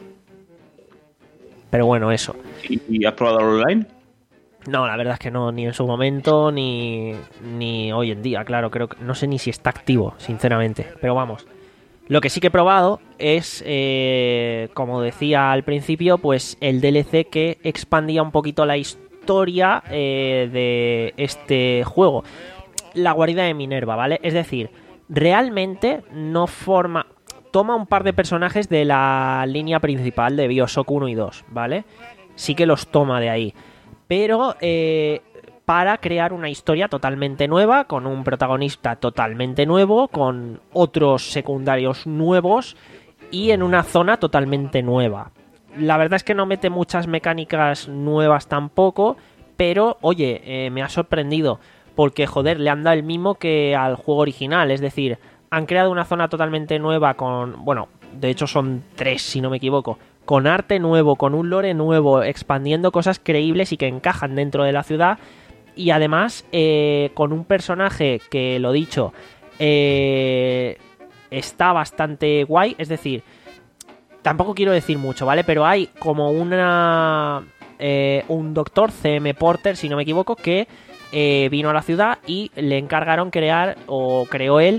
Pero bueno, eso. ¿Y, y has probado el online? No, la verdad es que no, ni en su momento, ni, ni hoy en día, claro, creo que no sé ni si está activo, sinceramente, pero vamos. Lo que sí que he probado es, eh, como decía al principio, pues el D L C que expandía un poquito la historia eh, de este juego. La guarida de Minerva, ¿vale? Es decir, realmente no forma... Toma un par de personajes de la línea principal de BioShock uno y dos, ¿vale? Sí que los toma de ahí. Pero eh, para crear una historia totalmente nueva, con un protagonista totalmente nuevo, con otros secundarios nuevos y en una zona totalmente nueva. La verdad es que no mete muchas mecánicas nuevas tampoco, pero oye, eh, me ha sorprendido, porque joder, le han dado el mismo que al juego original, es decir, han creado una zona totalmente nueva con, bueno, de hecho son tres si no me equivoco, con arte nuevo, con un lore nuevo, expandiendo cosas creíbles y que encajan dentro de la ciudad. Y además, eh, con un personaje que, lo dicho, eh, está bastante guay. Es decir, tampoco quiero decir mucho, ¿vale? Pero hay como una... Eh, un doctor, C M Porter, si no me equivoco, que eh, vino a la ciudad y le encargaron crear, o creó él,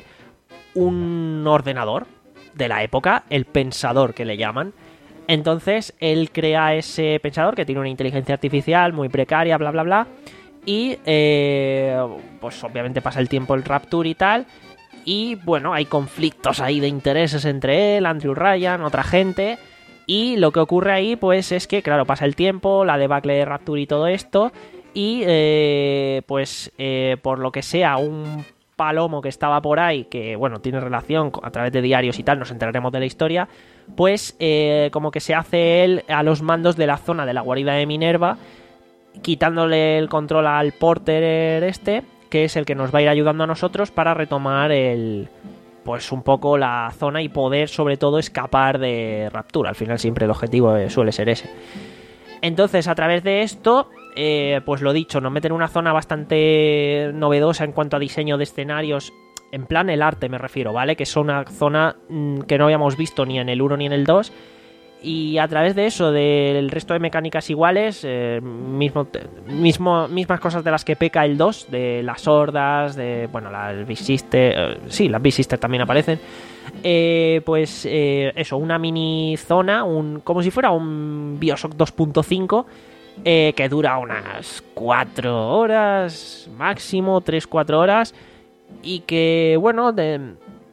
un ordenador de la época, el pensador que le llaman. Entonces él crea ese pensador que tiene una inteligencia artificial muy precaria, bla bla bla, y eh, pues obviamente pasa el tiempo el Rapture y tal, y bueno, hay conflictos ahí de intereses entre él, Andrew Ryan, otra gente, y lo que ocurre ahí pues es que claro, pasa el tiempo, la debacle de Rapture y todo esto, y eh, pues eh, por lo que sea, un palomo que estaba por ahí, que bueno, tiene relación a través de diarios y tal, nos enteraremos de la historia, pues eh, como que se hace él a los mandos de la zona de la guarida de Minerva, quitándole el control al Porter este, que es el que nos va a ir ayudando a nosotros para retomar el, pues un poco la zona y poder sobre todo escapar de Rapture. Al final siempre el objetivo suele ser ese. Entonces, a través de esto, eh, pues lo dicho, nos meten en una zona bastante novedosa en cuanto a diseño de escenarios, en plan el arte me refiero, ¿vale? Que es una zona mmm, que no habíamos visto ni en el uno ni en el dos. Y a través de eso, del resto de mecánicas iguales, eh, mismo, mismo, mismas cosas de las que peca el dos, de las hordas, de, bueno, las Beast Sister, eh, sí, las Beast Sister también aparecen, eh, pues eh, eso, una mini zona, un, como si fuera un BioShock dos punto cinco, eh, que dura unas cuatro horas, máximo tres cuatro horas, y que, bueno, de...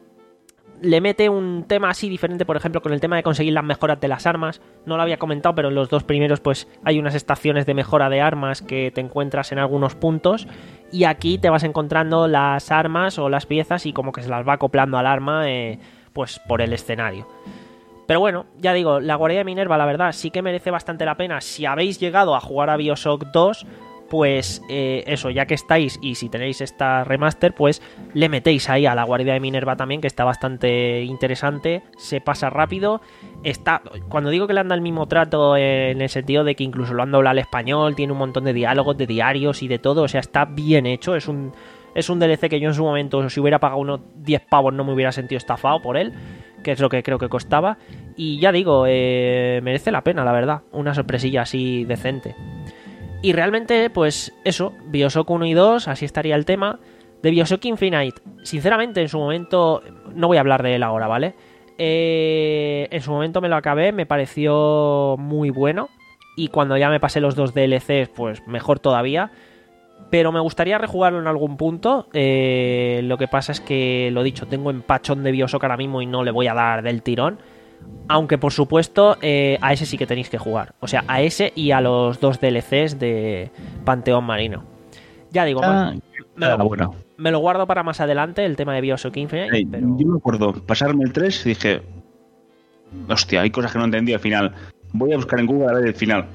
le mete un tema así diferente, por ejemplo, con el tema de conseguir las mejoras de las armas. No lo había comentado, pero en los dos primeros pues hay unas estaciones de mejora de armas que te encuentras en algunos puntos, y aquí te vas encontrando las armas o las piezas y como que se las va acoplando al arma eh, pues por el escenario. Pero bueno, ya digo, la guarida de Minerva la verdad sí que merece bastante la pena. Si habéis llegado a jugar a BioShock dos, pues eh, eso, ya que estáis, y si tenéis esta remaster, pues le metéis ahí a la guarida de Minerva también, que está bastante interesante, se pasa rápido, está, cuando digo que le anda el mismo trato eh, en el sentido de que incluso lo han doblado al español, tiene un montón de diálogos, de diarios y de todo, o sea, está bien hecho, es un, es un D L C que yo en su momento, si hubiera pagado unos diez pavos, no me hubiera sentido estafado por él, que es lo que creo que costaba, y ya digo, eh, merece la pena, la verdad, una sorpresilla así decente. Y realmente, pues eso, BioShock uno y dos, así estaría el tema. De BioShock Infinite, sinceramente, en su momento, no voy a hablar de él ahora, ¿vale? Eh, en su momento me lo acabé, me pareció muy bueno. y cuando ya me pasé los dos D L Cs, pues mejor todavía. Pero me gustaría rejugarlo en algún punto. Eh, lo que pasa es que, lo dicho, tengo empachón de Bioshock ahora mismo y no le voy a dar del tirón. Aunque, por supuesto, eh, a ese sí que tenéis que jugar. O sea, a ese y a los dos D L Cs de Panteón Marino. Ya digo, Ah, me, me, lo, bueno. me lo guardo para más adelante, el tema de Bioshock Infinite. Hey, pero... Yo me acuerdo pasarme el tres y dije, hostia, hay cosas que no entendí al final. Voy a buscar en Google a ver el final.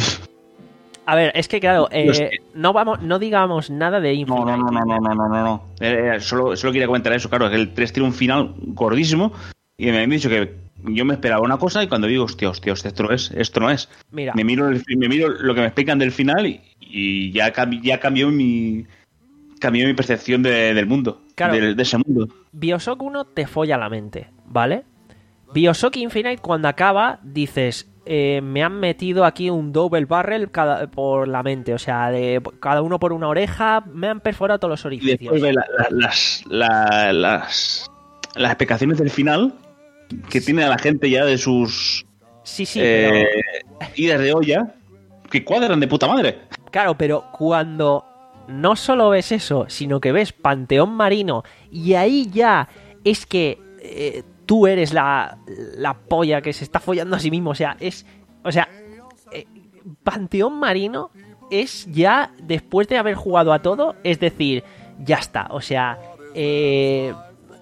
A ver, es que claro, eh, no vamos, no digamos nada de Infinite. No, no, no, no, no, no, no, no. Eh, eh, solo, solo quería comentar eso, claro, que el tres tiene un final gordísimo y me han dicho que yo me esperaba una cosa y cuando digo, hostia, hostia, hostia, esto no es, esto no es. Mira. Me miro, el, me miro lo que me explican del final y, y ya, cambi, ya cambió mi cambió mi percepción de, del mundo, claro, de, de ese mundo. Bioshock uno te folla la mente, ¿vale? Bioshock Infinite, cuando acaba, dices... Eh, me han metido aquí un double barrel cada, por la mente, o sea, de cada uno por una oreja, me han perforado todos los orificios. Y después ve la, la, las, la, las las explicaciones del final que tiene a la gente ya de sus sí, sí, eh, pero... idas de olla que cuadran de puta madre. Claro, pero cuando no solo ves eso, sino que ves Panteón Marino y ahí ya es que... Eh, tú eres la, la polla que se está follando a sí mismo. O sea, es. O sea, eh, Panteón Marino es ya después de haber jugado a todo. Es decir, ya está. O sea, eh,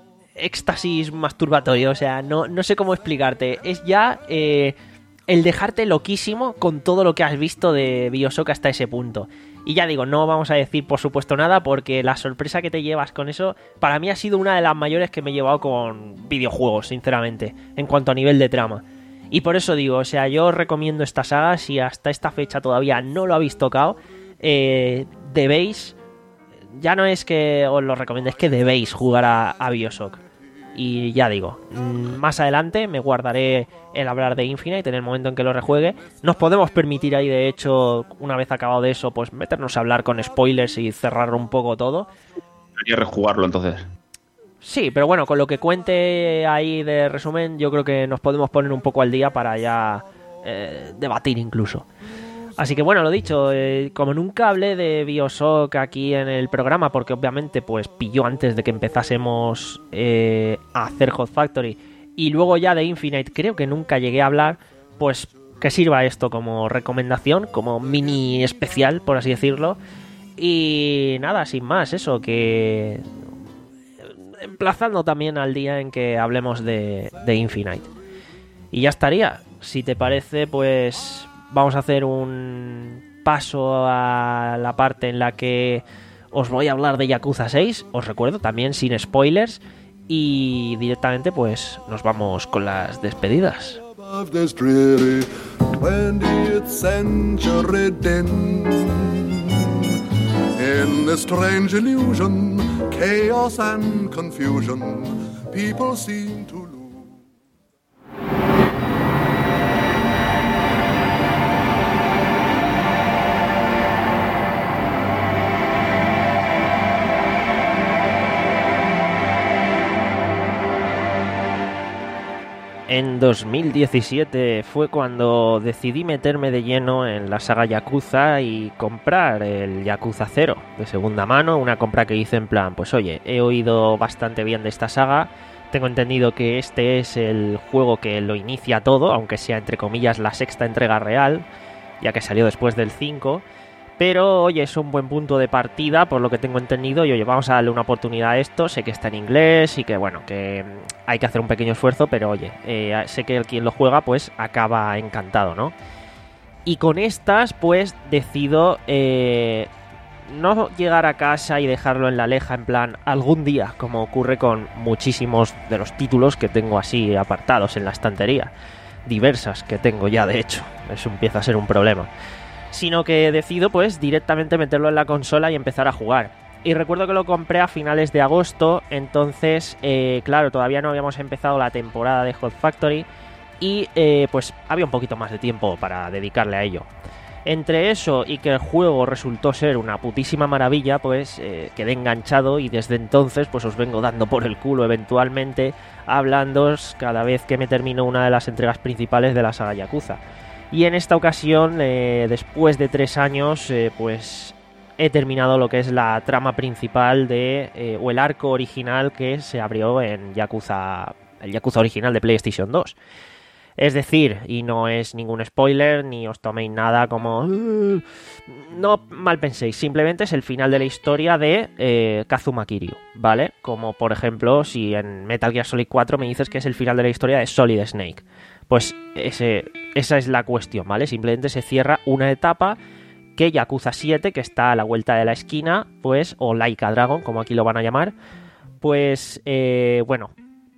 éxtasis masturbatorio. O sea, no, no sé cómo explicarte. Es ya eh, el dejarte loquísimo con todo lo que has visto de Bioshock hasta ese punto. Y ya digo, no vamos a decir por supuesto nada porque la sorpresa que te llevas con eso para mí ha sido una de las mayores que me he llevado con videojuegos, sinceramente, en cuanto a nivel de trama. Y por eso digo, o sea, yo os recomiendo esta saga, si hasta esta fecha todavía no lo habéis tocado, eh, debéis, ya no es que os lo recomiende, es que debéis jugar a, a Bioshock. Y ya digo, más adelante me guardaré el hablar de Infinite en el momento en que lo rejuegue. Nos podemos permitir ahí, de hecho, una vez acabado de eso, pues meternos a hablar con spoilers y cerrar un poco todo. Quería rejugarlo entonces. Sí, pero bueno, con lo que cuente ahí de resumen, yo creo que nos podemos poner un poco al día para ya eh, debatir incluso. Así que bueno, lo dicho, eh, como nunca hablé de Bioshock aquí en el programa, porque obviamente pues pilló antes de que empezásemos eh, a hacer Hot Factory, y luego ya de Infinite creo que nunca llegué a hablar, pues que sirva esto como recomendación, como mini especial, por así decirlo. Y nada, sin más, eso, que... emplazando también al día en que hablemos de, de Infinite. Y ya estaría. Si te parece, pues... vamos a hacer un paso a la parte en la que os voy a hablar de Yakuza seis, os recuerdo, también sin spoilers, y directamente pues nos vamos con las despedidas. In this strange illusion, chaos and confusion, people seem to lose. En dos mil diecisiete fue cuando decidí meterme de lleno en la saga Yakuza y comprar el Yakuza cero de segunda mano, una compra que hice en plan, pues oye, he oído bastante bien de esta saga, tengo entendido que este es el juego que lo inicia todo, aunque sea entre comillas la sexta entrega real, ya que salió después del cinco, pero oye, es un buen punto de partida por lo que tengo entendido y oye, vamos a darle una oportunidad a esto, sé que está en inglés y que bueno, que hay que hacer un pequeño esfuerzo, pero oye, eh, sé que el quien lo juega pues acaba encantado, ¿no? Y con estas pues decido eh, no llegar a casa y dejarlo en la leja en plan algún día, como ocurre con muchísimos de los títulos que tengo así apartados en la estantería, diversas que tengo ya de hecho, eso empieza a ser un problema, sino que decido pues directamente meterlo en la consola y empezar a jugar. Y recuerdo que lo compré a finales de agosto, entonces, eh, claro, todavía no habíamos empezado la temporada de Hot Factory y eh, pues había un poquito más de tiempo para dedicarle a ello. Entre eso y que el juego resultó ser una putísima maravilla, pues eh, quedé enganchado y desde entonces pues os vengo dando por el culo eventualmente, hablándoos cada vez que me termino una de las entregas principales de la saga Yakuza. Y en esta ocasión, eh, después de tres años, eh, pues he terminado lo que es la trama principal de eh, o el arco original que se abrió en Yakuza, el Yakuza original de PlayStation dos. Es decir, y no es ningún spoiler, ni os toméis nada como... Uh, no mal penséis, simplemente es el final de la historia de eh, Kazuma Kiryu, ¿vale? Como por ejemplo, si en Metal Gear Solid cuatro me dices que es el final de la historia de Solid Snake. Pues ese, esa es la cuestión, ¿vale? Simplemente se cierra una etapa que Yakuza siete, que está a la vuelta de la esquina, pues, o Laika Dragon, como aquí lo van a llamar, pues, eh, bueno...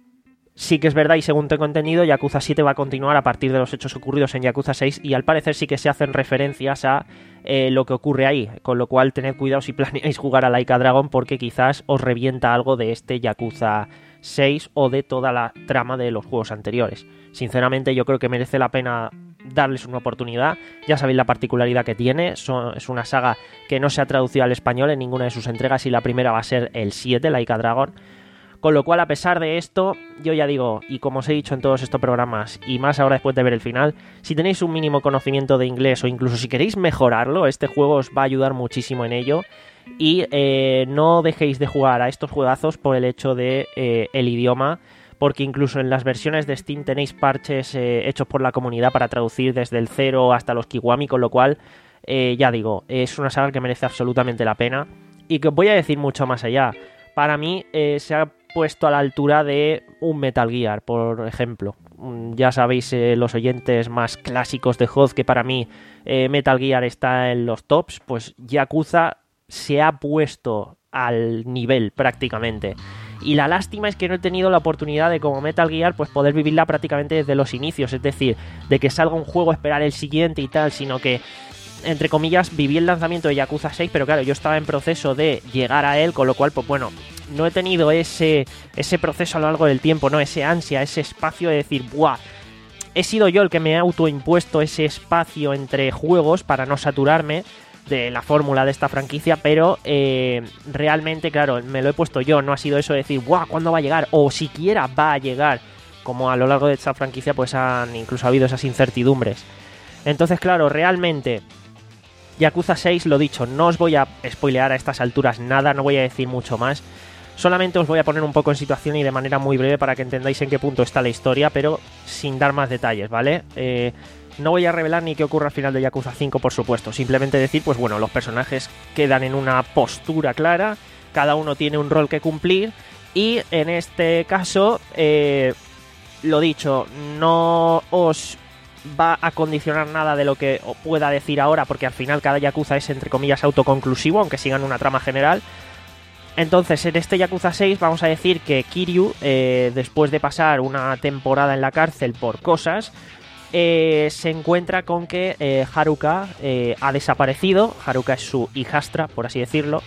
Sí que es verdad, y según tengo entendido, Yakuza siete va a continuar a partir de los hechos ocurridos en Yakuza seis, y al parecer sí que se hacen referencias a eh, lo que ocurre ahí, con lo cual tened cuidado si planeáis jugar a Laika Dragon, porque quizás os revienta algo de este Yakuza seis o de toda la trama de los juegos anteriores. Sinceramente yo creo que merece la pena darles una oportunidad. Ya sabéis la particularidad que tiene, son, es una saga que no se ha traducido al español en ninguna de sus entregas, y la primera va a ser el siete, Laika Dragon. Con lo cual, a pesar de esto, yo ya digo, y como os he dicho en todos estos programas, y más ahora después de ver el final, si tenéis un mínimo conocimiento de inglés o incluso si queréis mejorarlo, este juego os va a ayudar muchísimo en ello. Y eh, no dejéis de jugar a estos juegazos por el hecho de eh, el idioma, porque incluso en las versiones de Steam tenéis parches eh, hechos por la comunidad para traducir desde el cero hasta los Kiwami, con lo cual, eh, ya digo, es una saga que merece absolutamente la pena. Y que os voy a decir mucho más allá. Para mí eh, se ha puesto a la altura de un Metal Gear, por ejemplo. Ya sabéis, eh, los oyentes más clásicos de H O D, que para mí eh, Metal Gear está en los tops, pues Yakuza se ha puesto al nivel prácticamente. Y la lástima es que no he tenido la oportunidad de, como Metal Gear, pues poder vivirla prácticamente desde los inicios, es decir, de que salga un juego, esperar el siguiente y tal, sino que, entre comillas, viví el lanzamiento de Yakuza seis, pero claro, yo estaba en proceso de llegar a él, con lo cual, pues bueno, no he tenido ese, ese proceso a lo largo del tiempo, ¿no? Ese ansia, ese espacio de decir, ¡buah! He sido yo el que me he autoimpuesto ese espacio entre juegos para no saturarme de la fórmula de esta franquicia, pero eh, realmente, claro, me lo he puesto yo, no ha sido eso de decir, ¡buah! ¿Cuándo va a llegar? O siquiera va a llegar, como a lo largo de esta franquicia, pues han incluso habido esas incertidumbres. Entonces, claro, realmente... Yakuza seis, lo dicho, no os voy a spoilear a estas alturas nada, no voy a decir mucho más. Solamente os voy a poner un poco en situación y de manera muy breve para que entendáis en qué punto está la historia, pero sin dar más detalles, ¿vale? Eh, no voy a revelar ni qué ocurre al final de Yakuza cinco, por supuesto. Simplemente decir, pues bueno, los personajes quedan en una postura clara, cada uno tiene un rol que cumplir, y en este caso, eh, lo dicho, no os... va a condicionar nada de lo que pueda decir ahora, porque al final cada Yakuza es, entre comillas, autoconclusivo, aunque sigan una trama general. Entonces, en este Yakuza seis vamos a decir que Kiryu, eh, después de pasar una temporada en la cárcel por cosas, eh, se encuentra con que eh, Haruka eh, ha desaparecido. Haruka es su hijastra, por así decirlo,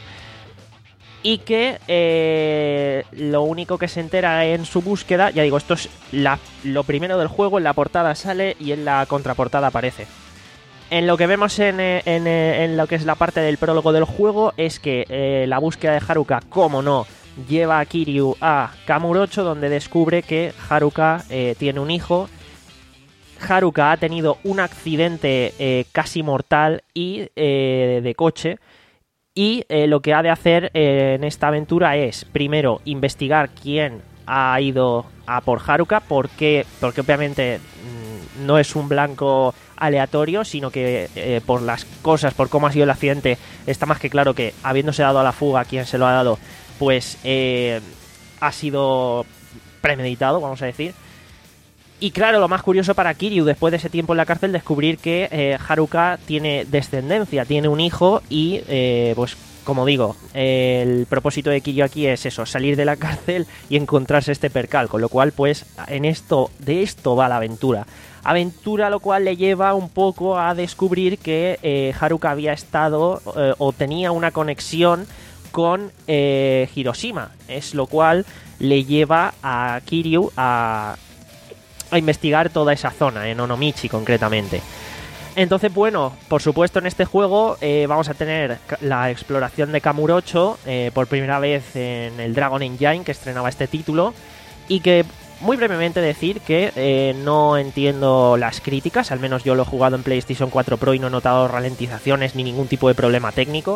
y que eh, lo único que se entera en su búsqueda, ya digo, esto es la, lo primero del juego, en la portada sale y en la contraportada aparece. En lo que vemos en, en, en lo que es la parte del prólogo del juego es que eh, la búsqueda de Haruka, como no, lleva a Kiryu a Kamurocho, donde descubre que Haruka eh, tiene un hijo. Haruka ha tenido un accidente eh, casi mortal y eh, de coche. Y eh, lo que ha de hacer eh, en esta aventura es, primero, investigar quién ha ido a por Haruka, porque, porque obviamente mmm, no es un blanco aleatorio, sino que eh, por las cosas, por cómo ha sido el accidente, está más que claro que, habiéndose dado a la fuga quien se lo ha dado, pues eh, ha sido premeditado, vamos a decir. Y claro, lo más curioso para Kiryu, después de ese tiempo en la cárcel, descubrir que eh, Haruka tiene descendencia, tiene un hijo y, eh, pues, como digo, eh, el propósito de Kiryu aquí es eso, salir de la cárcel y encontrarse este percal, con lo cual, pues, en esto, de esto va la aventura. Aventura lo cual le lleva un poco a descubrir que eh, Haruka había estado eh, o tenía una conexión con eh, Hiroshima, es lo cual le lleva a Kiryu a... a investigar toda esa zona, en Onomichi concretamente. Entonces, bueno, por supuesto en este juego eh, vamos a tener la exploración de Kamurocho eh, por primera vez en el Dragon Engine, que estrenaba este título, y que, muy brevemente decir que eh, no entiendo las críticas, al menos yo lo he jugado en PlayStation cuatro Pro y no he notado ralentizaciones ni ningún tipo de problema técnico.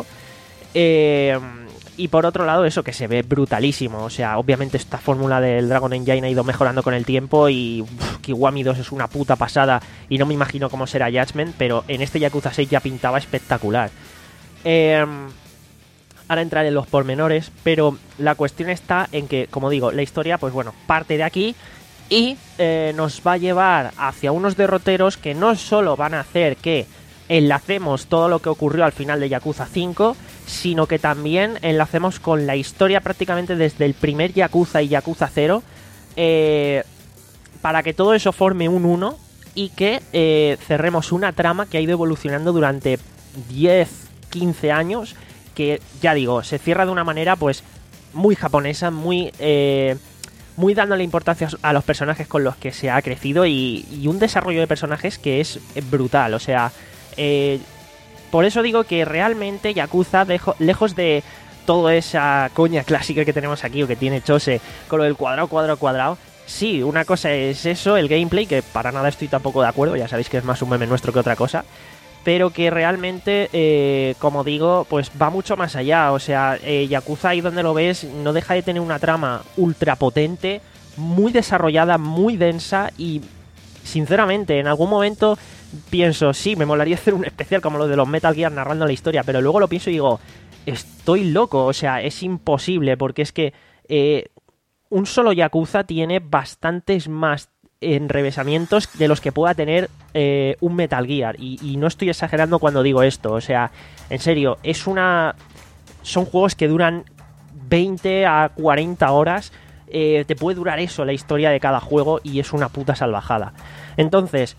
Eh, y por otro lado, eso, que se ve brutalísimo. O sea, obviamente esta fórmula del Dragon Engine ha ido mejorando con el tiempo y uf, Kiwami dos es una puta pasada y no me imagino cómo será Judgment, pero en este Yakuza seis ya pintaba espectacular. Eh... Ahora entraré en los pormenores, pero la cuestión está en que, como digo, la historia, pues bueno, parte de aquí y eh, nos va a llevar hacia unos derroteros que no solo van a hacer que enlacemos todo lo que ocurrió al final de Yakuza cinco, sino que también enlacemos con la historia prácticamente desde el primer Yakuza y Yakuza cero, eh, para que todo eso forme un uno y que eh, cerremos una trama que ha ido evolucionando durante diez, quince años, que ya digo, se cierra de una manera pues muy japonesa, muy eh, muy dándole importancia a los personajes con los que se ha crecido y, y un desarrollo de personajes que es brutal. O sea, eh, por eso digo que realmente Yakuza, dejo, lejos de toda esa coña clásica que tenemos aquí o que tiene Chose con lo del cuadrado, cuadrado, cuadrado, sí, una cosa es eso, el gameplay, que para nada estoy tampoco de acuerdo, ya sabéis que es más un meme nuestro que otra cosa, pero que realmente, eh, como digo, pues va mucho más allá. O sea, eh, Yakuza, ahí donde lo ves, no deja de tener una trama ultra potente, muy desarrollada, muy densa y, sinceramente, en algún momento pienso, sí, me molaría hacer un especial como lo de los Metal Gear narrando la historia, pero luego lo pienso y digo, estoy loco, o sea, es imposible, porque es que eh, un solo Yakuza tiene bastantes más enrevesamientos de los que pueda tener eh, un Metal Gear y, y no estoy exagerando cuando digo esto. O sea, en serio, es una son juegos que duran veinte a cuarenta horas, eh, te puede durar eso la historia de cada juego y es una puta salvajada. Entonces,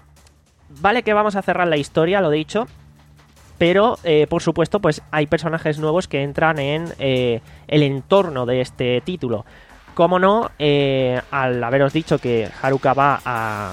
vale que vamos a cerrar la historia, lo dicho, pero eh, por supuesto pues hay personajes nuevos que entran en eh, el entorno de este título. Cómo no, eh, al haberos dicho que Haruka va a,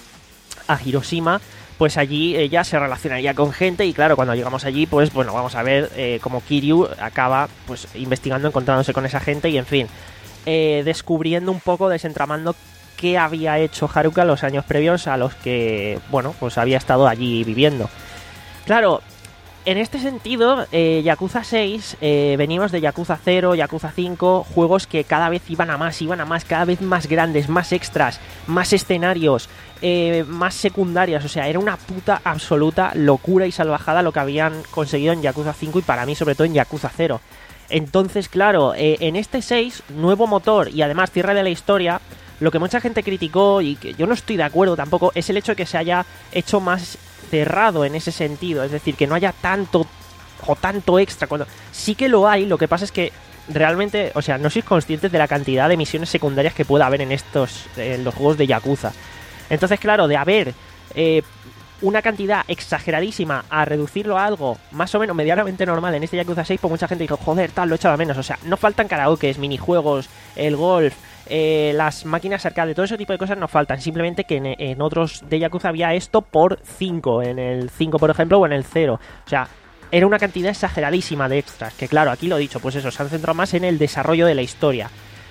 a Hiroshima, pues allí ella se relacionaría con gente y claro, cuando llegamos allí, pues bueno, vamos a ver eh, cómo Kiryu acaba pues investigando, encontrándose con esa gente y en fin, eh, descubriendo un poco, desentramando qué había hecho Haruka los años previos a los que, bueno, pues había estado allí viviendo. Claro, en este sentido, eh, Yakuza seis, eh, venimos de Yakuza cero, Yakuza cinco, juegos que cada vez iban a más, iban a más, cada vez más grandes, más extras, más escenarios, eh, más secundarias. O sea, era una puta absoluta locura y salvajada lo que habían conseguido en Yakuza cinco y para mí sobre todo en Yakuza cero. Entonces, claro, eh, en este seis, nuevo motor y además cierre de la historia, lo que mucha gente criticó y que yo no estoy de acuerdo tampoco es el hecho de que se haya hecho más cerrado en ese sentido, es decir, que no haya tanto o tanto extra, cuando sí que lo hay. Lo que pasa es que realmente, o sea, no sois conscientes de la cantidad de misiones secundarias que puede haber en estos, en los juegos de Yakuza. Entonces, claro, de haber eh, una cantidad exageradísima a reducirlo a algo más o menos medianamente normal en este Yakuza seis, pues mucha gente dijo, joder, tal, lo he echado a menos. O sea, no faltan karaokes, minijuegos, el golf, eh, las máquinas arcade, todo ese tipo de cosas no faltan. Simplemente que en, en otros de Yakuza había esto por cinco, en el cinco por ejemplo, o en el cero. O sea, era una cantidad exageradísima de extras, que claro, aquí lo he dicho, pues eso, se han centrado más en el desarrollo de la historia.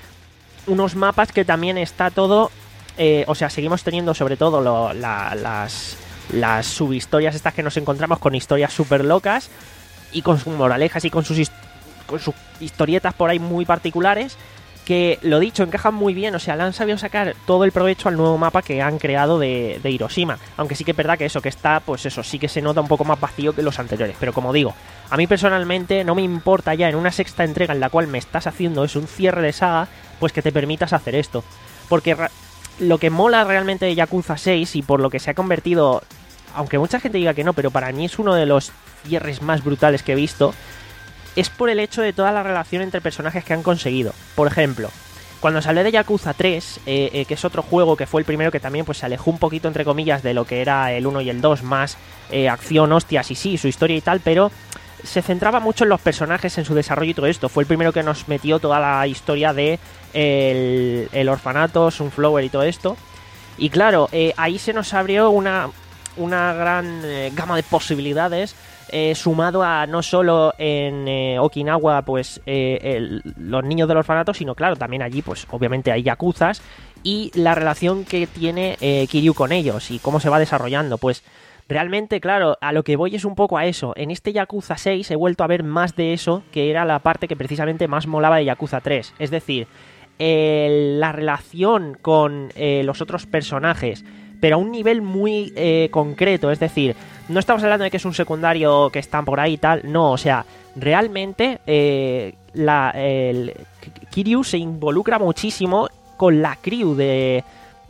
Unos mapas que también está todo, eh, o sea, seguimos teniendo sobre todo lo, la, las... las subhistorias estas que nos encontramos con historias súper locas y con sus moralejas y con sus, con sus historietas por ahí muy particulares que, lo dicho, encajan muy bien. O sea, le han sabido sacar todo el provecho al nuevo mapa que han creado de, de Hiroshima, aunque sí que es verdad que eso, que está, pues eso, sí que se nota un poco más vacío que los anteriores, pero como digo, a mí personalmente no me importa ya en una sexta entrega en la cual me estás haciendo eso, un cierre de saga, pues que te permitas hacer esto, porque lo que mola realmente de Yakuza seis y por lo que se ha convertido, aunque mucha gente diga que no, pero para mí es uno de los cierres más brutales que he visto, es por el hecho de toda la relación entre personajes que han conseguido. Por ejemplo, cuando se hablé de Yakuza tres, eh, eh, que es otro juego que fue el primero que también pues se alejó un poquito, entre comillas, de lo que era el uno y el dos, más eh, acción, hostias y sí, su historia y tal, pero se centraba mucho en los personajes, en su desarrollo y todo esto. Fue el primero que nos metió toda la historia de el, el orfanato, Sunflower y todo esto. Y claro, eh, ahí se nos abrió una, una gran eh, gama de posibilidades, eh, sumado a no solo en eh, Okinawa pues eh, el, los niños del orfanato, sino claro, también allí pues obviamente hay yakuzas, y la relación que tiene eh, Kiryu con ellos y cómo se va desarrollando. Pues realmente, claro, a lo que voy es un poco a eso. En este Yakuza seis he vuelto a ver más de eso, que era la parte que precisamente más molaba de Yakuza tres. Es decir, eh, la relación con eh, los otros personajes, pero a un nivel muy eh, concreto. Es decir, no estamos hablando de que es un secundario que están por ahí y tal. No, o sea, realmente eh, la, el, Kiryu se involucra muchísimo con la crew de,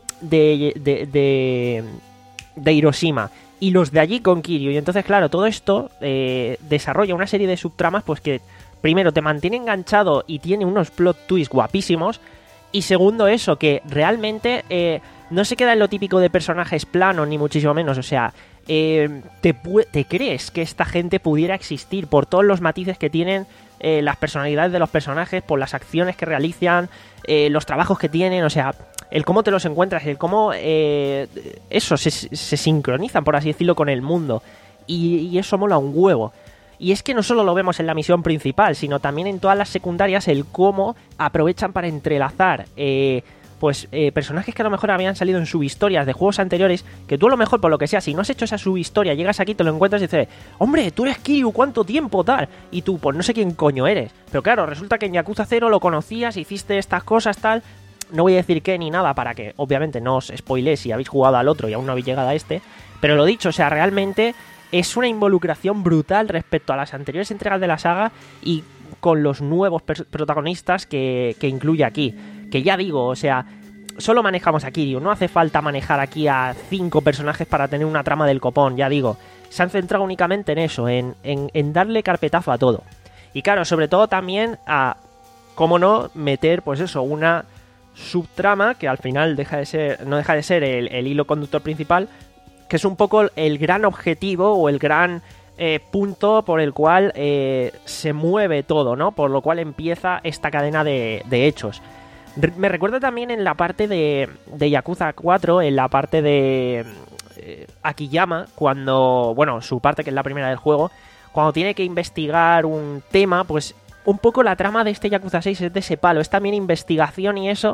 de, de, de, de Hiroshima, y los de allí con Kiryu. Y entonces, claro, todo esto eh, desarrolla una serie de subtramas pues que, primero, te mantiene enganchado y tiene unos plot twists guapísimos. Y segundo, eso, que realmente eh, no se queda en lo típico de personajes planos, ni muchísimo menos. O sea, eh, te, te crees que esta gente pudiera existir por todos los matices que tienen eh, las personalidades de los personajes, por las acciones que realizan, eh, los trabajos que tienen. O sea, el cómo te los encuentras, el cómo eh, eso se, se sincronizan, por así decirlo, con el mundo. Y, y eso mola un huevo. Y es que no solo lo vemos en la misión principal, sino también en todas las secundarias, el cómo aprovechan para entrelazar eh, pues eh, personajes que a lo mejor habían salido en subhistorias de juegos anteriores, que tú a lo mejor, por lo que sea, si no has hecho esa subhistoria, llegas aquí, te lo encuentras y dices, hombre, tú eres Kiryu, ¿cuánto tiempo, tal? Y tú, pues no sé quién coño eres. Pero claro, resulta que en Yakuza cero lo conocías, hiciste estas cosas, tal. No voy a decir qué ni nada para que, obviamente, no os spoiléis si habéis jugado al otro y aún no habéis llegado a este. Pero lo dicho, o sea, realmente es una involucración brutal respecto a las anteriores entregas de la saga y con los nuevos protagonistas que, que incluye aquí. Que ya digo, o sea, solo manejamos a Kiryu, no hace falta manejar aquí a cinco personajes para tener una trama del copón, ya digo. Se han centrado únicamente en eso, en, en, en darle carpetazo a todo. Y claro, sobre todo también a, cómo no, meter, pues eso, una subtrama que al final deja de ser, no deja de ser el, el hilo conductor principal, que es un poco el gran objetivo o el gran eh, punto por el cual eh, se mueve todo, ¿no? Por lo cual empieza esta cadena de, de hechos. Re- me recuerda también en la parte de, de Yakuza cuatro, en la parte de eh, Akiyama, cuando, bueno, su parte que es la primera del juego, cuando tiene que investigar un tema, pues un poco la trama de este Yakuza seis es de ese palo, es también investigación y eso,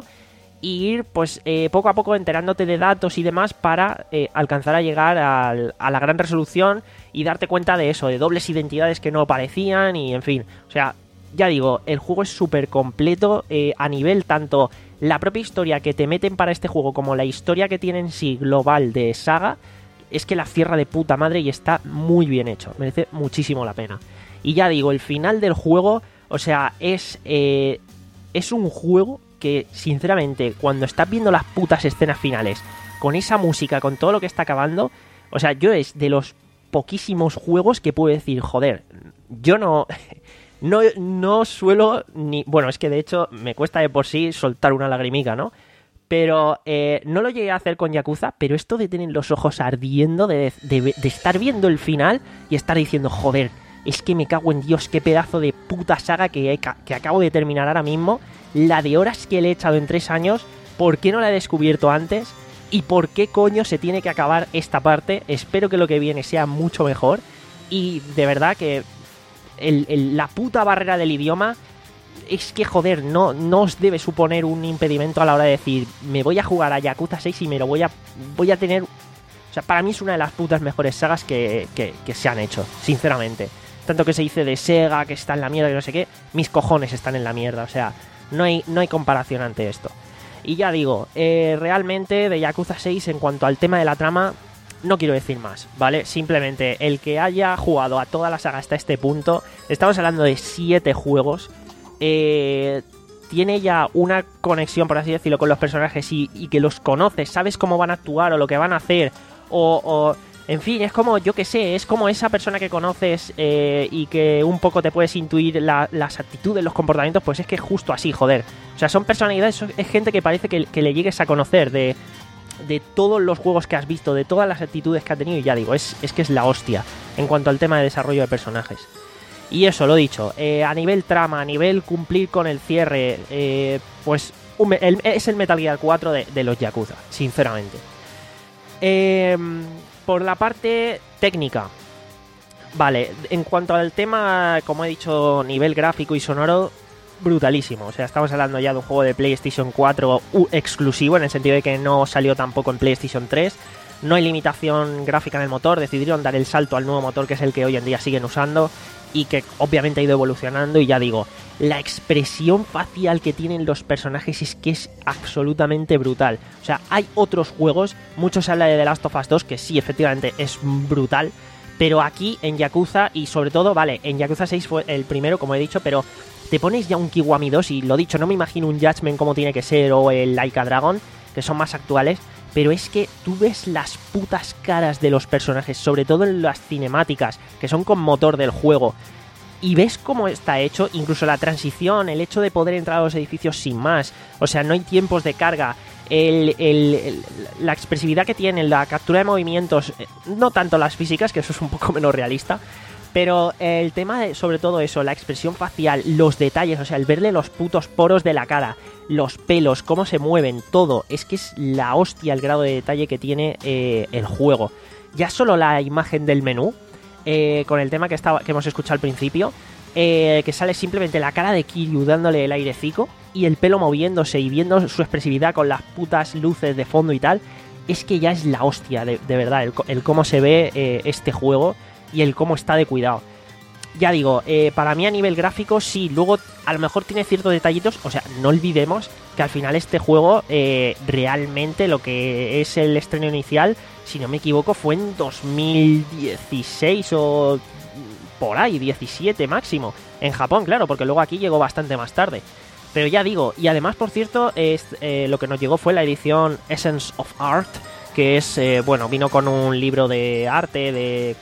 y ir pues eh, poco a poco enterándote de datos y demás para eh, alcanzar a llegar al, a la gran resolución y darte cuenta de eso, de dobles identidades que no aparecían y en fin, o sea, ya digo, el juego es súper completo eh, a nivel tanto la propia historia que te meten para este juego como la historia que tiene en sí global de saga, es que la cierra de puta madre y está muy bien hecho, merece muchísimo la pena. Y ya digo, el final del juego, o sea, es, eh, es un juego que, sinceramente, cuando estás viendo las putas escenas finales, con esa música, con todo lo que está acabando, o sea, yo es de los poquísimos juegos que puedo decir, joder, yo no... No, no suelo ni... Bueno, es que de hecho me cuesta de por sí soltar una lagrimica, ¿no? Pero eh, no lo llegué a hacer con Yakuza, pero esto de tener los ojos ardiendo, de, de, de estar viendo el final y estar diciendo, joder, es que me cago en Dios, qué pedazo de puta saga que, he, que acabo de terminar ahora mismo, la de horas que le he echado en tres años, ¿por qué no la he descubierto antes? ¿Y por qué coño se tiene que acabar esta parte? Espero que lo que viene sea mucho mejor y de verdad que... El, el, la puta barrera del idioma es que, joder, no, no os debe suponer un impedimento a la hora de decir, me voy a jugar a Yakuza seis y me lo voy a voy a tener... O sea, para mí es una de las putas mejores sagas que, que, que se han hecho, sinceramente. Tanto que se dice de Sega, que está en la mierda, que no sé qué, mis cojones están en la mierda, o sea, no hay, no hay comparación ante esto. Y ya digo, eh, realmente de Yakuza seis, en cuanto al tema de la trama... No quiero decir más, ¿vale? Simplemente el que haya jugado a toda la saga hasta este punto, estamos hablando de siete juegos, eh, tiene ya una conexión, por así decirlo, con los personajes y, y que los conoces, sabes cómo van a actuar o lo que van a hacer, o, o en fin, es como, yo que sé, es como esa persona que conoces eh, y que un poco te puedes intuir la, las actitudes, los comportamientos, pues es que es justo así, joder. O sea, son personalidades, es gente que parece que, que le llegues a conocer de... de todos los juegos que has visto, de todas las actitudes que ha tenido, y ya digo, es, es que es la hostia en cuanto al tema de desarrollo de personajes. Y eso, lo dicho, eh, a nivel trama, a nivel cumplir con el cierre, eh, pues un, el, es el Metal Gear cuatro de, de los Yakuza, sinceramente. Eh, por la parte técnica, vale, en cuanto al tema, como he dicho, nivel gráfico y sonoro, brutalísimo. O sea, estamos hablando ya de un juego de PlayStation cuatro uh, exclusivo, en el sentido de que no salió tampoco en PlayStation tres. No hay limitación gráfica en el motor, decidieron dar el salto al nuevo motor, que es el que hoy en día siguen usando y que obviamente ha ido evolucionando. Y ya digo, la expresión facial que tienen los personajes es que es absolutamente brutal. O sea, hay otros juegos, mucho se habla de The Last of Us dos, que sí, efectivamente es brutal, pero aquí en Yakuza, y sobre todo, vale, en Yakuza seis fue el primero, como he dicho, pero te pones ya un Kiwami dos y lo dicho, no me imagino un Judgment como tiene que ser o el Like a Dragon, que son más actuales, pero es que tú ves las putas caras de los personajes, sobre todo en las cinemáticas, que son con motor del juego, y ves cómo está hecho, incluso la transición, el hecho de poder entrar a los edificios sin más, o sea, no hay tiempos de carga, el, el, el, la expresividad que tiene, la captura de movimientos, no tanto las físicas, que eso es un poco menos realista, pero el tema de, sobre todo eso, la expresión facial, los detalles, o sea, el verle los putos poros de la cara, los pelos, cómo se mueven, todo, es que es la hostia el grado de detalle que tiene eh, el juego. Ya solo la imagen del menú, eh, con el tema que, estaba, que hemos escuchado al principio, eh, que sale simplemente la cara de Kiryu dándole el airecito y el pelo moviéndose y viendo su expresividad con las putas luces de fondo y tal, es que ya es la hostia, de, de verdad, el, el cómo se ve eh, este juego y el cómo está de cuidado. Ya digo, eh, para mí a nivel gráfico sí, luego a lo mejor tiene ciertos detallitos, o sea, no olvidemos que al final este juego eh, realmente lo que es el estreno inicial, si no me equivoco, fue en dos mil dieciséis o por ahí, diecisiete máximo, en Japón, claro, porque luego aquí llegó bastante más tarde. Pero ya digo, y además, por cierto, es, eh, lo que nos llegó fue la edición Essence of Art, que es, eh, bueno, vino con un libro de arte, de...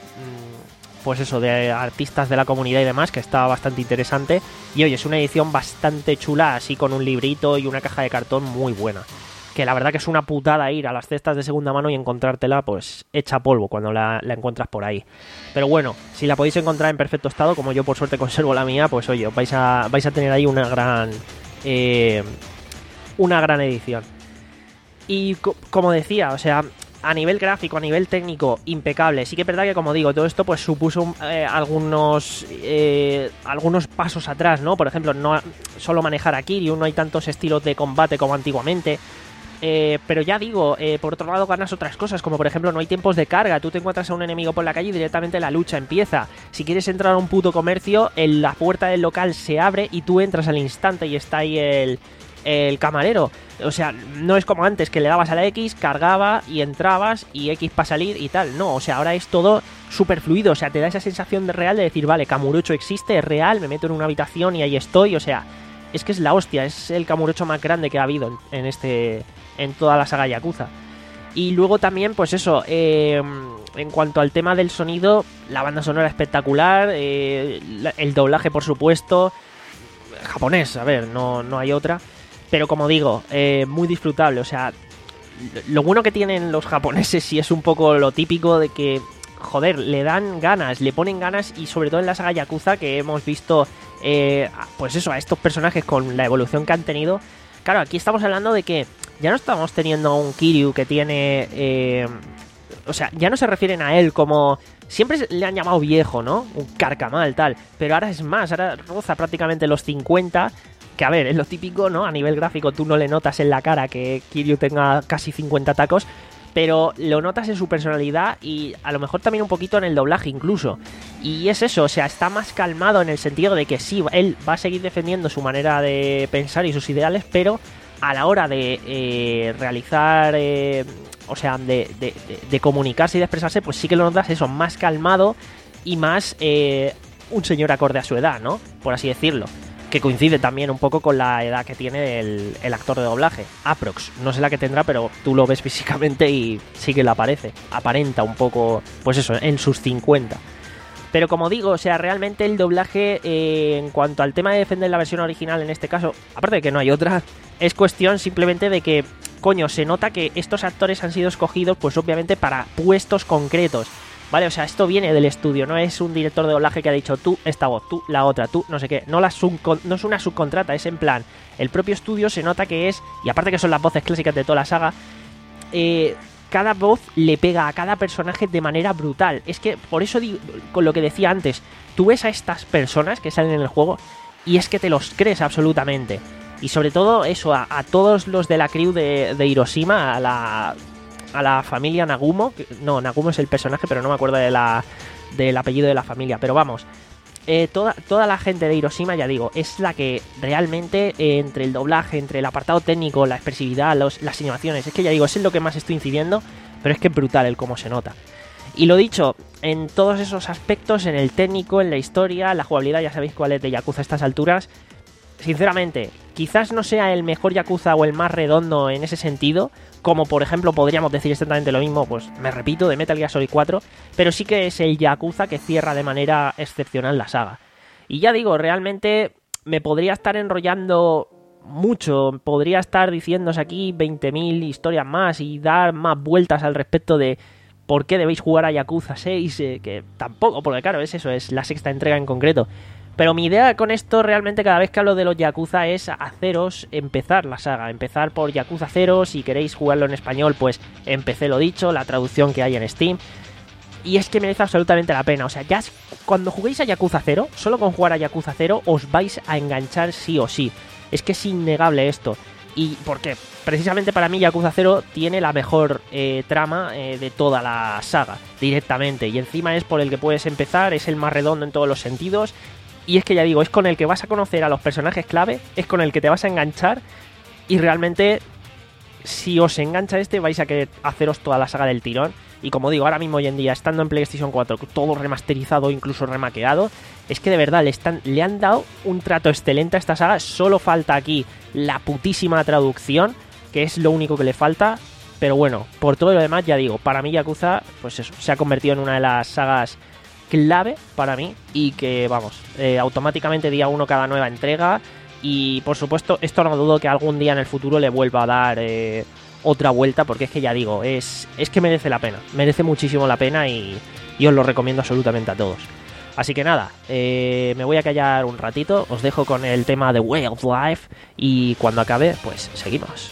pues eso, de artistas de la comunidad y demás, que está bastante interesante. Y oye, es una edición bastante chula, así con un librito y una caja de cartón muy buena. Que la verdad que es una putada ir a las cestas de segunda mano y encontrártela, pues, hecha polvo cuando la, la encuentras por ahí. Pero bueno, si la podéis encontrar en perfecto estado, como yo por suerte conservo la mía, pues oye, vais a, vais a tener ahí una gran... Eh, una gran edición. Y co- como decía, o sea... a nivel gráfico, a nivel técnico, impecable. Sí que es verdad que, como digo, todo esto pues supuso eh, algunos eh, algunos pasos atrás, ¿no? Por ejemplo, no solo manejar a Kiryu, no hay tantos estilos de combate como antiguamente. Eh, pero ya digo, eh, por otro lado ganas otras cosas, como por ejemplo no hay tiempos de carga. Tú te encuentras a un enemigo por la calle y directamente la lucha empieza. Si quieres entrar a un puto comercio, en la puerta del local se abre y tú entras al instante y está ahí el... el camarero. O sea, no es como antes que le dabas a la X, cargaba y entrabas y X para salir y tal. No, o sea, ahora es todo súper fluido. O sea, te da esa sensación de real de decir, vale, Kamurocho existe, es real, me meto en una habitación y ahí estoy. O sea, es que es la hostia, es el Kamurocho más grande que ha habido en, en este en toda la saga Yakuza. Y luego también, pues eso, eh, en cuanto al tema del sonido, la banda sonora espectacular, eh, el doblaje, por supuesto, japonés, a ver, no, no hay otra. Pero como digo, eh, muy disfrutable. O sea, lo bueno que tienen los japoneses sí es un poco lo típico de que, joder, le dan ganas, le ponen ganas. Y sobre todo en la saga Yakuza, que hemos visto, eh, pues eso, a estos personajes con la evolución que han tenido. Claro, aquí estamos hablando de que ya no estamos teniendo un Kiryu que tiene... Eh, o sea, ya no se refieren a él como... Siempre le han llamado viejo, ¿no? Un carcamal, tal. Pero ahora es más, ahora roza prácticamente los cincuenta... Que a ver, es lo típico, ¿no? A nivel gráfico tú no le notas en la cara que Kiryu tenga casi cincuenta tacos, pero lo notas en su personalidad y a lo mejor también un poquito en el doblaje incluso. Y es eso, o sea, está más calmado en el sentido de que sí, él va a seguir defendiendo su manera de pensar y sus ideales, pero a la hora de eh, realizar, eh, o sea, de, de, de, de comunicarse y de expresarse, pues sí que lo notas eso, más calmado y más eh, un señor acorde a su edad, ¿no? Por así decirlo. Que coincide también un poco con la edad que tiene el, el actor de doblaje, aprox. No sé la que tendrá, pero tú lo ves físicamente y sí que le aparece. Aparenta un poco, pues eso, en sus cincuenta. Pero como digo, o sea, realmente el doblaje, eh, en cuanto al tema de defender la versión original en este caso, aparte de que no hay otra, es cuestión simplemente de que, coño, se nota que estos actores han sido escogidos, pues obviamente para puestos concretos. Vale, o sea, esto viene del estudio, no es un director de doblaje que ha dicho tú esta voz, tú la otra, tú no sé qué, no, la subcon- no es una subcontrata, es en plan, el propio estudio se nota que es, y aparte que son las voces clásicas de toda la saga, eh, cada voz le pega a cada personaje de manera brutal. Es que por eso digo, con lo que decía antes, tú ves a estas personas que salen en el juego y es que te los crees absolutamente. Y sobre todo eso, a, a todos los de la crew de, de Hiroshima, a la, a la familia Nagumo, que, no, Nagumo es el personaje, pero no me acuerdo de la, del apellido de la familia, pero vamos, eh, toda, toda la gente de Hiroshima, ya digo, es la que realmente eh, entre el doblaje, entre el apartado técnico, la expresividad, los, las animaciones, es que ya digo, es en lo que más estoy incidiendo, pero es que es brutal el cómo se nota. Y lo dicho, en todos esos aspectos, en el técnico, en la historia, la jugabilidad, ya sabéis cuál es de Yakuza a estas alturas. Sinceramente, quizás no sea el mejor Yakuza o el más redondo en ese sentido, como por ejemplo podríamos decir exactamente lo mismo, pues me repito, de Metal Gear Solid cuatro, pero sí que es el Yakuza que cierra de manera excepcional la saga. Y ya digo, realmente me podría estar enrollando mucho, podría estar diciéndose aquí veinte mil historias más y dar más vueltas al respecto de por qué debéis jugar a Yakuza seis, eh, que tampoco, porque claro, es eso, es la sexta entrega en concreto. Pero mi idea con esto realmente cada vez que hablo de los Yakuza es haceros empezar la saga, empezar por Yakuza cero, si queréis jugarlo en español pues empecé lo dicho, la traducción que hay en Steam, y es que merece absolutamente la pena, o sea, ya cuando juguéis a Yakuza cero, solo con jugar a Yakuza cero os vais a enganchar sí o sí, es que es innegable esto, y porque precisamente para mí Yakuza cero tiene la mejor eh, trama eh, de toda la saga, directamente, y encima es por el que puedes empezar, es el más redondo en todos los sentidos. Y es que ya digo, es con el que vas a conocer a los personajes clave, es con el que te vas a enganchar y realmente si os engancha este vais a querer haceros toda la saga del tirón. Y como digo, ahora mismo hoy en día, estando en PlayStation cuatro, todo remasterizado, incluso remaqueado, es que de verdad le, están, le han dado un trato excelente a esta saga. Solo falta aquí la putísima traducción, que es lo único que le falta. Pero bueno, por todo lo demás, ya digo, para mí Yakuza, pues eso, se ha convertido en una de las sagas clave para mí y que, vamos, eh, automáticamente día uno cada nueva entrega y, por supuesto, esto no dudo que algún día en el futuro le vuelva a dar eh, otra vuelta porque es que, ya digo, es, es que merece la pena, merece muchísimo la pena y, y os lo recomiendo absolutamente a todos. Así que nada, eh, me voy a callar un ratito, os dejo con el tema de Way of Life y cuando acabe, pues seguimos.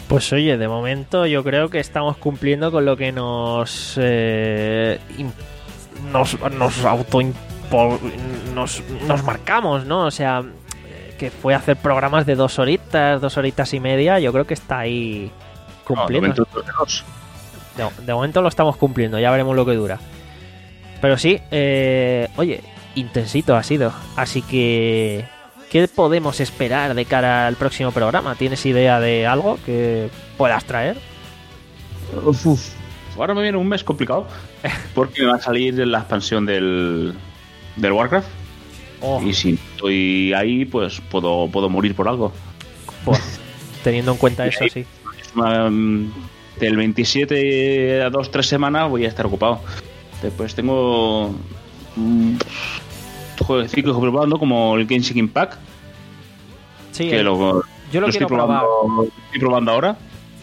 Pues oye, de momento yo creo que estamos cumpliendo con lo que nos eh, in, nos, nos auto nos, nos marcamos, ¿no? O sea, que fue hacer programas de dos horitas, dos horitas y media. Yo creo que está ahí cumpliendo. No, de, momento, de, de momento lo estamos cumpliendo, ya veremos lo que dura. Pero sí, eh, oye, intensito ha sido. Así que, ¿qué podemos esperar de cara al próximo programa? ¿Tienes idea de algo que puedas traer? Uf, uf. Ahora me viene un mes complicado porque me va a salir la expansión del, del Warcraft. Oh. Y si estoy ahí, pues puedo, puedo morir por algo. Pues, teniendo en cuenta eso, ahí, sí. Um, del veintisiete a dos tres semanas voy a estar ocupado. Después tengo um, jueguecitos que estoy probando como el Genshin Impact. Sí, que el, lo, yo lo, lo quiero estoy probando, probar. Estoy probando ahora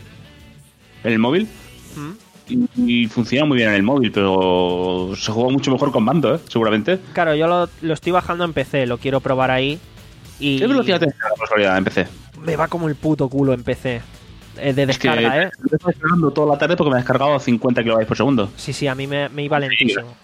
en el móvil. ¿Mm? Y, y funciona muy bien en el móvil, pero se juega mucho mejor con mando, ¿eh? Seguramente. Claro, yo lo, lo estoy bajando en P C, lo quiero probar ahí. Y ¿qué velocidad te descarga la casualidad en P C? Me va como el puto culo en P C. Eh, de descarga, es que, ¿eh? Estoy esperando toda la tarde porque me he descargado cincuenta kilobytes por segundo. Sí, sí, a mí me, me iba lentísimo.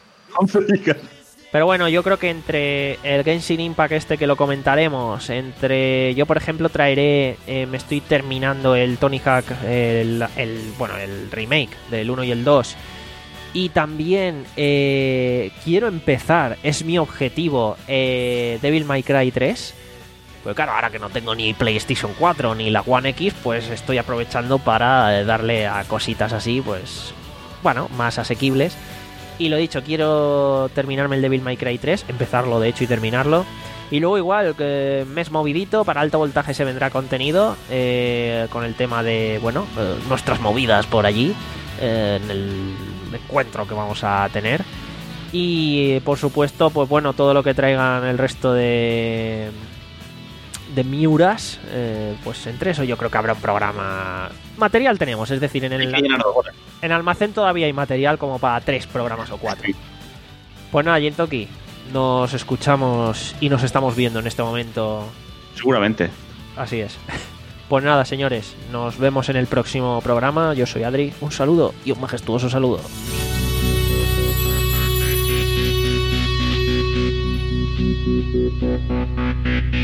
Pero bueno, yo creo que entre el Genshin Impact este que lo comentaremos, entre yo por ejemplo traeré, eh, me estoy terminando el Tony Hawk, el, el, bueno, el remake del uno y el dos, y también eh, quiero empezar, es mi objetivo, eh, Devil May Cry tres. Pues claro, ahora que no tengo ni PlayStation cuatro ni la One X, pues estoy aprovechando para darle a cositas así, pues bueno, más asequibles. Y lo dicho, quiero terminarme el Devil May Cry tres, empezarlo de hecho y terminarlo. Y luego igual, que mes movidito, para alto voltaje se vendrá contenido, eh, con el tema de, bueno, eh, nuestras movidas por allí, eh, en el encuentro que vamos a tener. Y por supuesto, pues bueno, todo lo que traigan el resto de... de Miuras, eh, pues entre eso yo creo que habrá un programa. Material tenemos, es decir, en el, en almacén todavía hay material como para tres programas o cuatro. Pues nada, Yentoki, nos escuchamos y nos estamos viendo en este momento. Seguramente. Así es. Pues nada, señores, nos vemos en el próximo programa. Yo soy Adri, un saludo y un majestuoso saludo. Thank you.